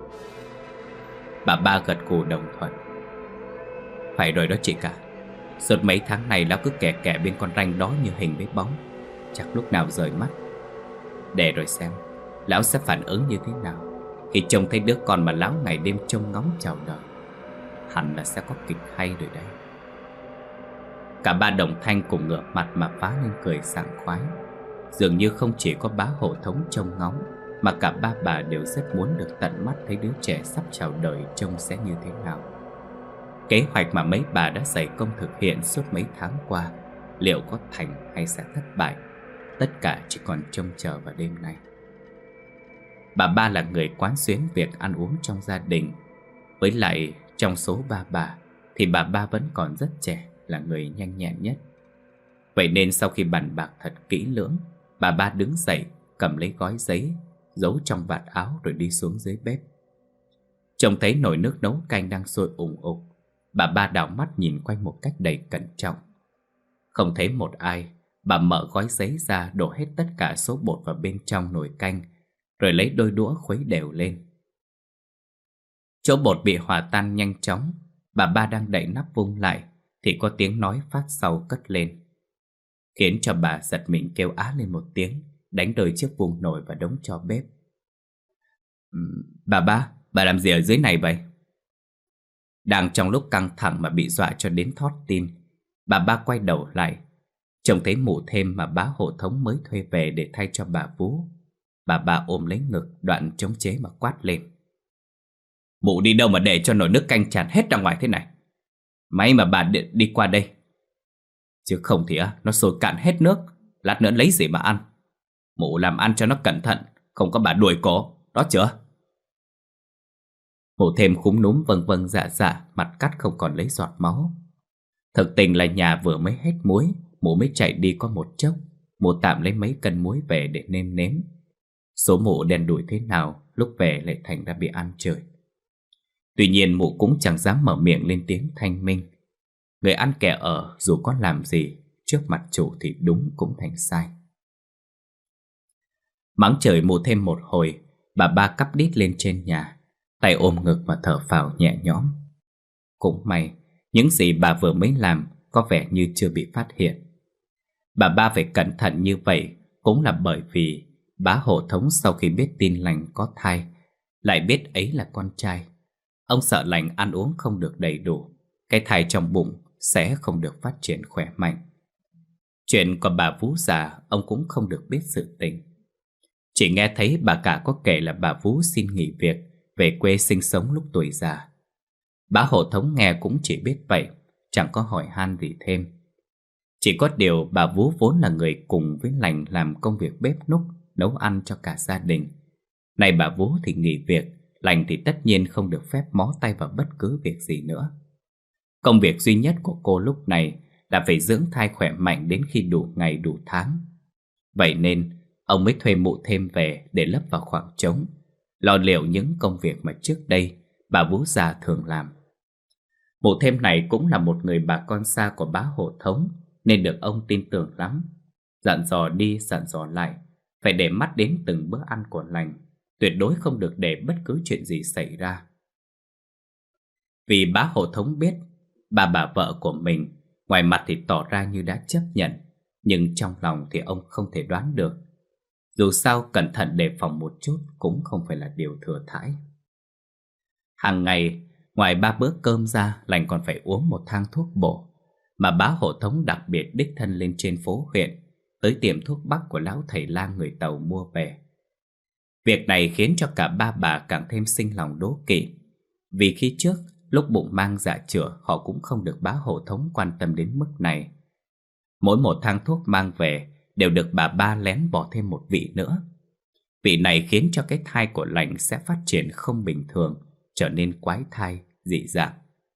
Bà ba gật gù đồng thuận. Phải rồi đó chị cả. Suốt mấy tháng này lão cứ kè kè bên con ranh đó như hình với bóng, chắc lúc nào rời mắt. Để rồi xem lão sẽ phản ứng như thế nào khi trông thấy đứa con mà lão ngày đêm trông ngóng chào đợi. Hẳn là sẽ có kịch hay rồi đấy. Cả ba đồng thanh cùng ngửa mặt mà phá lên cười sảng khoái. Dường như không chỉ có bá hộ thống trông ngóng, mà cả ba bà đều rất muốn được tận mắt thấy đứa trẻ sắp chào đời trông sẽ như thế nào. Kế hoạch mà mấy bà đã dày công thực hiện suốt mấy tháng qua, liệu có thành hay sẽ thất bại, tất cả chỉ còn trông chờ vào đêm nay. Bà ba là người quán xuyến việc ăn uống trong gia đình. Với lại trong số ba bà thì bà ba vẫn còn rất trẻ, là người nhanh nhẹn nhất. Vậy nên sau khi bàn bạc thật kỹ lưỡng, bà ba đứng dậy, cầm lấy gói giấy, giấu trong vạt áo rồi đi xuống dưới bếp. Trông thấy nồi nước nấu canh đang sôi ủng ục, bà ba đảo mắt nhìn quanh một cách đầy cẩn trọng. Không thấy một ai, bà mở gói giấy ra, đổ hết tất cả số bột vào bên trong nồi canh, rồi lấy đôi đũa khuấy đều lên. Chỗ bột bị hòa tan nhanh chóng, bà ba đang đậy nắp vung lại thì có tiếng nói phát sau cất lên, khiến cho bà giật mình kêu á lên một tiếng, đánh rơi chiếc vung nồi và đống tro bếp. Bà ba, bà làm gì ở dưới này vậy? Đang trong lúc căng thẳng mà bị dọa cho đến thót tim, bà ba quay đầu lại, trông thấy mụ thêm mà bá hộ thống mới thuê về để thay cho bà vú. Bà ba ôm lấy ngực, đoạn chống chế mà quát lên. Mụ đi đâu mà để cho nồi nước canh tràn hết ra ngoài thế này? May mà bà đi, đi qua đây. Chứ không thì á, nó sôi cạn hết nước, lát nữa lấy gì mà ăn. Mụ làm ăn cho nó cẩn thận, không có bà đuổi cổ, đó chưa? Mụ Thêm khúm núm vâng vâng dạ dạ, mặt cắt không còn lấy giọt máu. Thực tình là nhà vừa mới hết muối, mụ mới chạy đi có một chốc. Mụ tạm lấy mấy cân muối về để nêm nếm. Số mụ đen đủi thế nào, lúc về lại thành ra bị ăn chửi. Tuy nhiên mụ cũng chẳng dám mở miệng lên tiếng thanh minh. Người ăn kẻ ở dù có làm gì, trước mặt chủ thì đúng cũng thành sai. Mắng trời mụ thêm một hồi, bà ba cắp đít lên trên nhà, tay ôm ngực mà thở phào nhẹ nhõm. Cũng may, những gì bà vừa mới làm có vẻ như chưa bị phát hiện. Bà ba phải cẩn thận như vậy cũng là bởi vì bá hộ thống sau khi biết tin lành có thai, lại biết ấy là con trai. Ông sợ lành ăn uống không được đầy đủ, cái thai trong bụng sẽ không được phát triển khỏe mạnh. Chuyện của bà vú già ông cũng không được biết sự tình. Chỉ nghe thấy bà cả có kể là bà vú xin nghỉ việc về quê sinh sống lúc tuổi già. Bá hộ thống nghe cũng chỉ biết vậy, chẳng có hỏi han gì thêm. Chỉ có điều bà vú vốn là người cùng với lành làm công việc bếp núc, nấu ăn cho cả gia đình. Này bà vú thì nghỉ việc, lành thì tất nhiên không được phép mó tay vào bất cứ việc gì nữa. Công việc duy nhất của cô lúc này là phải dưỡng thai khỏe mạnh đến khi đủ ngày đủ tháng. Vậy nên ông mới thuê mụ Thêm về để lấp vào khoảng trống, lo liệu những công việc mà trước đây bà vú già thường làm. Mụ Thêm này cũng là một người bà con xa của bá hộ thống, nên được ông tin tưởng lắm. Dặn dò đi dặn dò lại, phải để mắt đến từng bữa ăn của lành, tuyệt đối không được để bất cứ chuyện gì xảy ra. Vì bá hộ thống biết bà bà vợ của mình ngoài mặt thì tỏ ra như đã chấp nhận, nhưng trong lòng thì ông không thể đoán được. Dù sao cẩn thận đề phòng một chút cũng không phải là điều thừa thãi. Hàng ngày, ngoài ba bữa cơm ra, lành còn phải uống một thang thuốc bổ mà bá hộ thống đặc biệt đích thân lên trên phố huyện, tới tiệm thuốc bắc của lão thầy lang người Tàu mua về. Việc này khiến cho cả ba bà càng thêm sinh lòng đố kỵ. Vì khi trước, lúc bụng mang dạ chửa, họ cũng không được bá hộ thống quan tâm đến mức này. Mỗi một thang thuốc mang về đều được bà ba lén bỏ thêm một vị nữa. Vị này khiến cho cái thai của lành sẽ phát triển không bình thường, trở nên quái thai, dị dạng.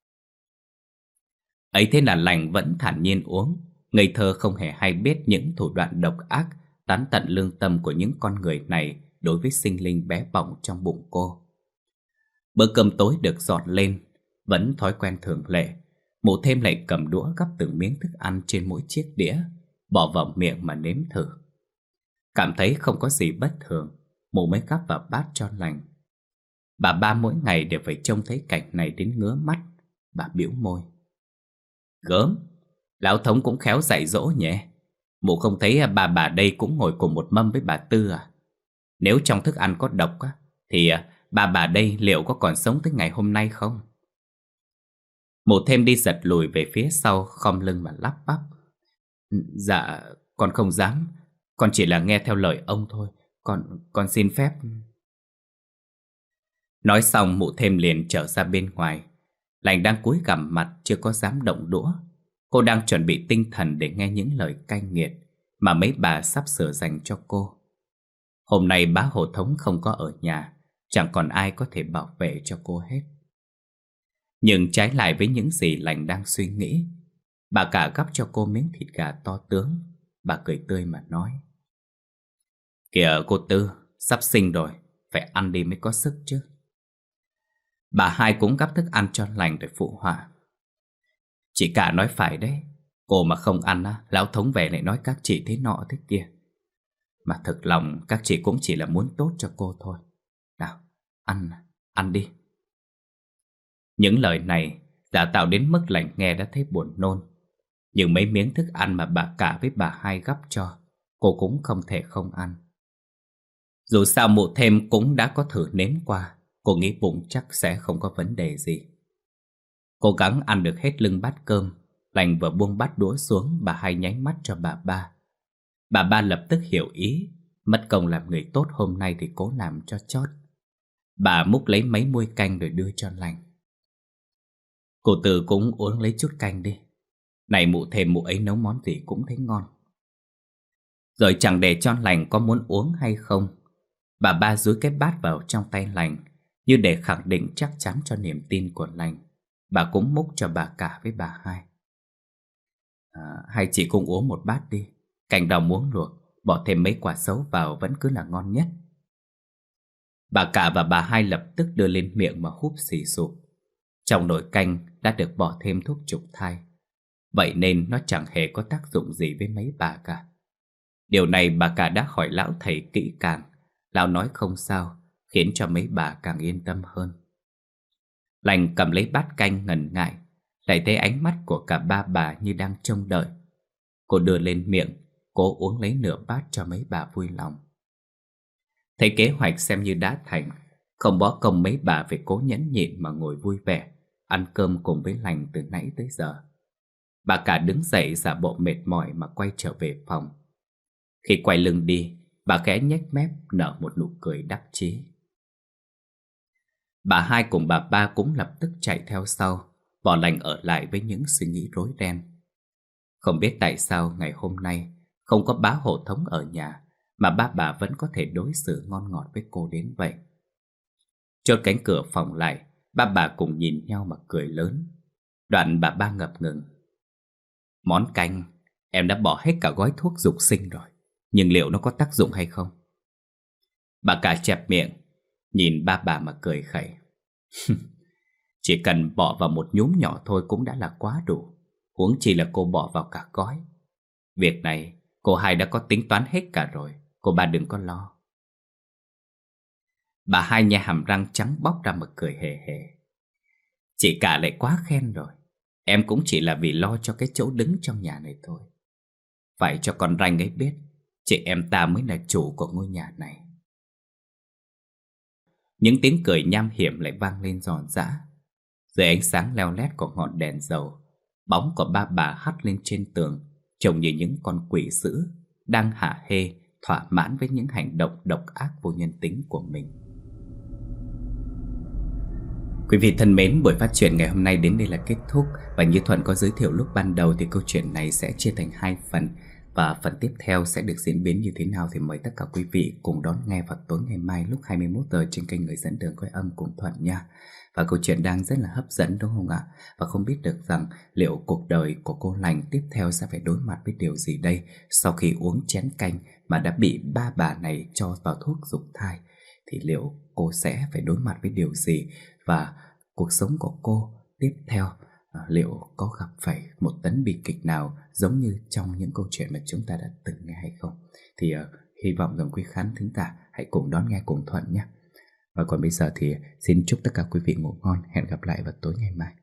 Ấy thế là lành vẫn thản nhiên uống, ngây thơ không hề hay biết những thủ đoạn độc ác, tán tận lương tâm của những con người này đối với sinh linh bé bỏng trong bụng cô. Bữa cơm tối được dọn lên, vẫn thói quen thường lệ, mụ Thêm lại cầm đũa gắp từng miếng thức ăn trên mỗi chiếc đĩa, bỏ vào miệng mà nếm thử. Cảm thấy không có gì bất thường, mụ mới gắp vào bát cho lành. Bà ba mỗi ngày đều phải trông thấy cảnh này đến ngứa mắt. Bà bĩu môi. Gớm, lão thống cũng khéo dạy dỗ nhỉ. Mụ không thấy bà bà đây cũng ngồi cùng một mâm với bà Tư à? Nếu trong thức ăn có độc á, thì bà bà đây liệu có còn sống tới ngày hôm nay không? Mụ Thêm đi giật lùi về phía sau, khom lưng mà lắp bắp. Dạ, con không dám. Con chỉ là nghe theo lời ông thôi. Con, con xin phép. Nói xong mụ Thêm liền trở ra bên ngoài. Lành đang cúi gằm mặt chưa có dám động đũa. Cô đang chuẩn bị tinh thần để nghe những lời cay nghiệt mà mấy bà sắp sửa dành cho cô. Hôm nay bá hộ thống không có ở nhà, chẳng còn ai có thể bảo vệ cho cô hết. Nhưng trái lại với những gì lành đang suy nghĩ, bà cả gắp cho cô miếng thịt gà to tướng. Bà cười tươi mà nói. Kìa cô Tư, sắp sinh rồi, phải ăn đi mới có sức chứ. Bà hai cũng gắp thức ăn cho lành rồi phụ họa. Chị cả nói phải đấy, cô mà không ăn á, lão thống về lại nói các chị thế nọ thế kia. Mà thực lòng các chị cũng chỉ là muốn tốt cho cô thôi. Nào, ăn, ăn đi. Những lời này đã tạo đến mức lành nghe đã thấy buồn nôn. Nhưng mấy miếng thức ăn mà bà cả với bà hai gắp cho, cô cũng không thể không ăn. Dù sao mụ Thêm cũng đã có thử nếm qua, cô nghĩ bụng chắc sẽ không có vấn đề gì. Cố gắng ăn được hết lưng bát cơm, lành vừa buông bát đũa xuống, bà hai nháy mắt cho bà ba. Bà ba lập tức hiểu ý, mất công làm người tốt hôm nay thì cố làm cho chót. Bà múc lấy mấy muôi canh rồi đưa cho lành. Cô Tư cũng uống lấy chút canh đi. Này mụ thêm mụ ấy nấu món gì cũng thấy ngon. Rồi chẳng để cho lành có muốn uống hay không, bà ba dúi cái bát vào trong tay lành, như để khẳng định chắc chắn cho niềm tin của lành. Bà cũng múc cho bà cả với bà hai. à, Hai chị cùng uống một bát đi. Cành đào muống luộc, bỏ thêm mấy quả sấu vào vẫn cứ là ngon nhất. Bà cả và bà hai lập tức đưa lên miệng mà húp xì sụp. Trong nồi canh đã được bỏ thêm thuốc trục thai, vậy nên nó chẳng hề có tác dụng gì với mấy bà cả. Điều này bà cả đã hỏi lão thầy kỹ càng. Lão nói không sao, khiến cho mấy bà càng yên tâm hơn. Lành cầm lấy bát canh ngần ngại, lại thấy ánh mắt của cả ba bà như đang trông đợi. Cô đưa lên miệng, cố uống lấy nửa bát cho mấy bà vui lòng. Thấy kế hoạch xem như đã thành, không bó công mấy bà phải cố nhẫn nhịn mà ngồi vui vẻ ăn cơm cùng với lành từ nãy tới giờ. Bà cả đứng dậy giả bộ mệt mỏi mà quay trở về phòng. Khi quay lưng đi, bà khẽ nhếch mép nở một nụ cười đắc chí. Bà hai cùng bà ba cũng lập tức chạy theo sau, bỏ lành ở lại với những suy nghĩ rối ren. Không biết tại sao ngày hôm nay không có bá hộ thống ở nhà mà ba bà vẫn có thể đối xử ngon ngọt với cô đến vậy. Chốt cánh cửa phòng lại, ba bà cùng nhìn nhau mà cười lớn. Đoạn bà ba ngập ngừng. Món canh em đã bỏ hết cả gói thuốc dục sinh rồi, nhưng liệu nó có tác dụng hay không? Bà cả chẹp miệng, nhìn ba bà mà cười khẩy. Chỉ cần bỏ vào một nhúm nhỏ thôi cũng đã là quá đủ, huống chi là cô bỏ vào cả gói. Việc này cô hai đã có tính toán hết cả rồi, cô ba đừng có lo. Bà hai nhe hàm răng trắng bóc ra mà cười hề hề. Chị cả lại quá khen rồi. Em cũng chỉ là vì lo cho cái chỗ đứng trong nhà này thôi. Phải cho con Ranh ấy biết chị em ta mới là chủ của ngôi nhà này. Những tiếng cười nham hiểm lại vang lên giòn giã. Dưới ánh sáng leo lét của ngọn đèn dầu, bóng của ba bà hắt lên trên tường, trông như những con quỷ dữ đang hả hê thỏa mãn với những hành động độc ác vô nhân tính của mình. Quý vị thân mến, buổi phát truyện ngày hôm nay đến đây là kết thúc. Và như Thuận có giới thiệu lúc ban đầu thì câu chuyện này sẽ chia thành hai phần. Và phần tiếp theo sẽ được diễn biến như thế nào thì mời tất cả quý vị cùng đón nghe vào tối ngày mai lúc hai mươi mốt giờ trên kênh Người Dẫn Đường Quay Âm cùng Thuận nha. Và câu chuyện đang rất là hấp dẫn đúng không ạ? Và không biết được rằng liệu cuộc đời của cô Lành tiếp theo sẽ phải đối mặt với điều gì đây sau khi uống chén canh mà đã bị ba bà này cho vào thuốc dục thai. Thì liệu cô sẽ phải đối mặt với điều gì, và cuộc sống của cô tiếp theo à, liệu có gặp phải một tấn bi kịch nào giống như trong những câu chuyện mà chúng ta đã từng nghe hay không? Thì uh, hy vọng rằng quý khán thính giả hãy cùng đón nghe cùng Thuận nhé. Và còn bây giờ thì xin chúc tất cả quý vị ngủ ngon. Hẹn gặp lại vào tối ngày mai.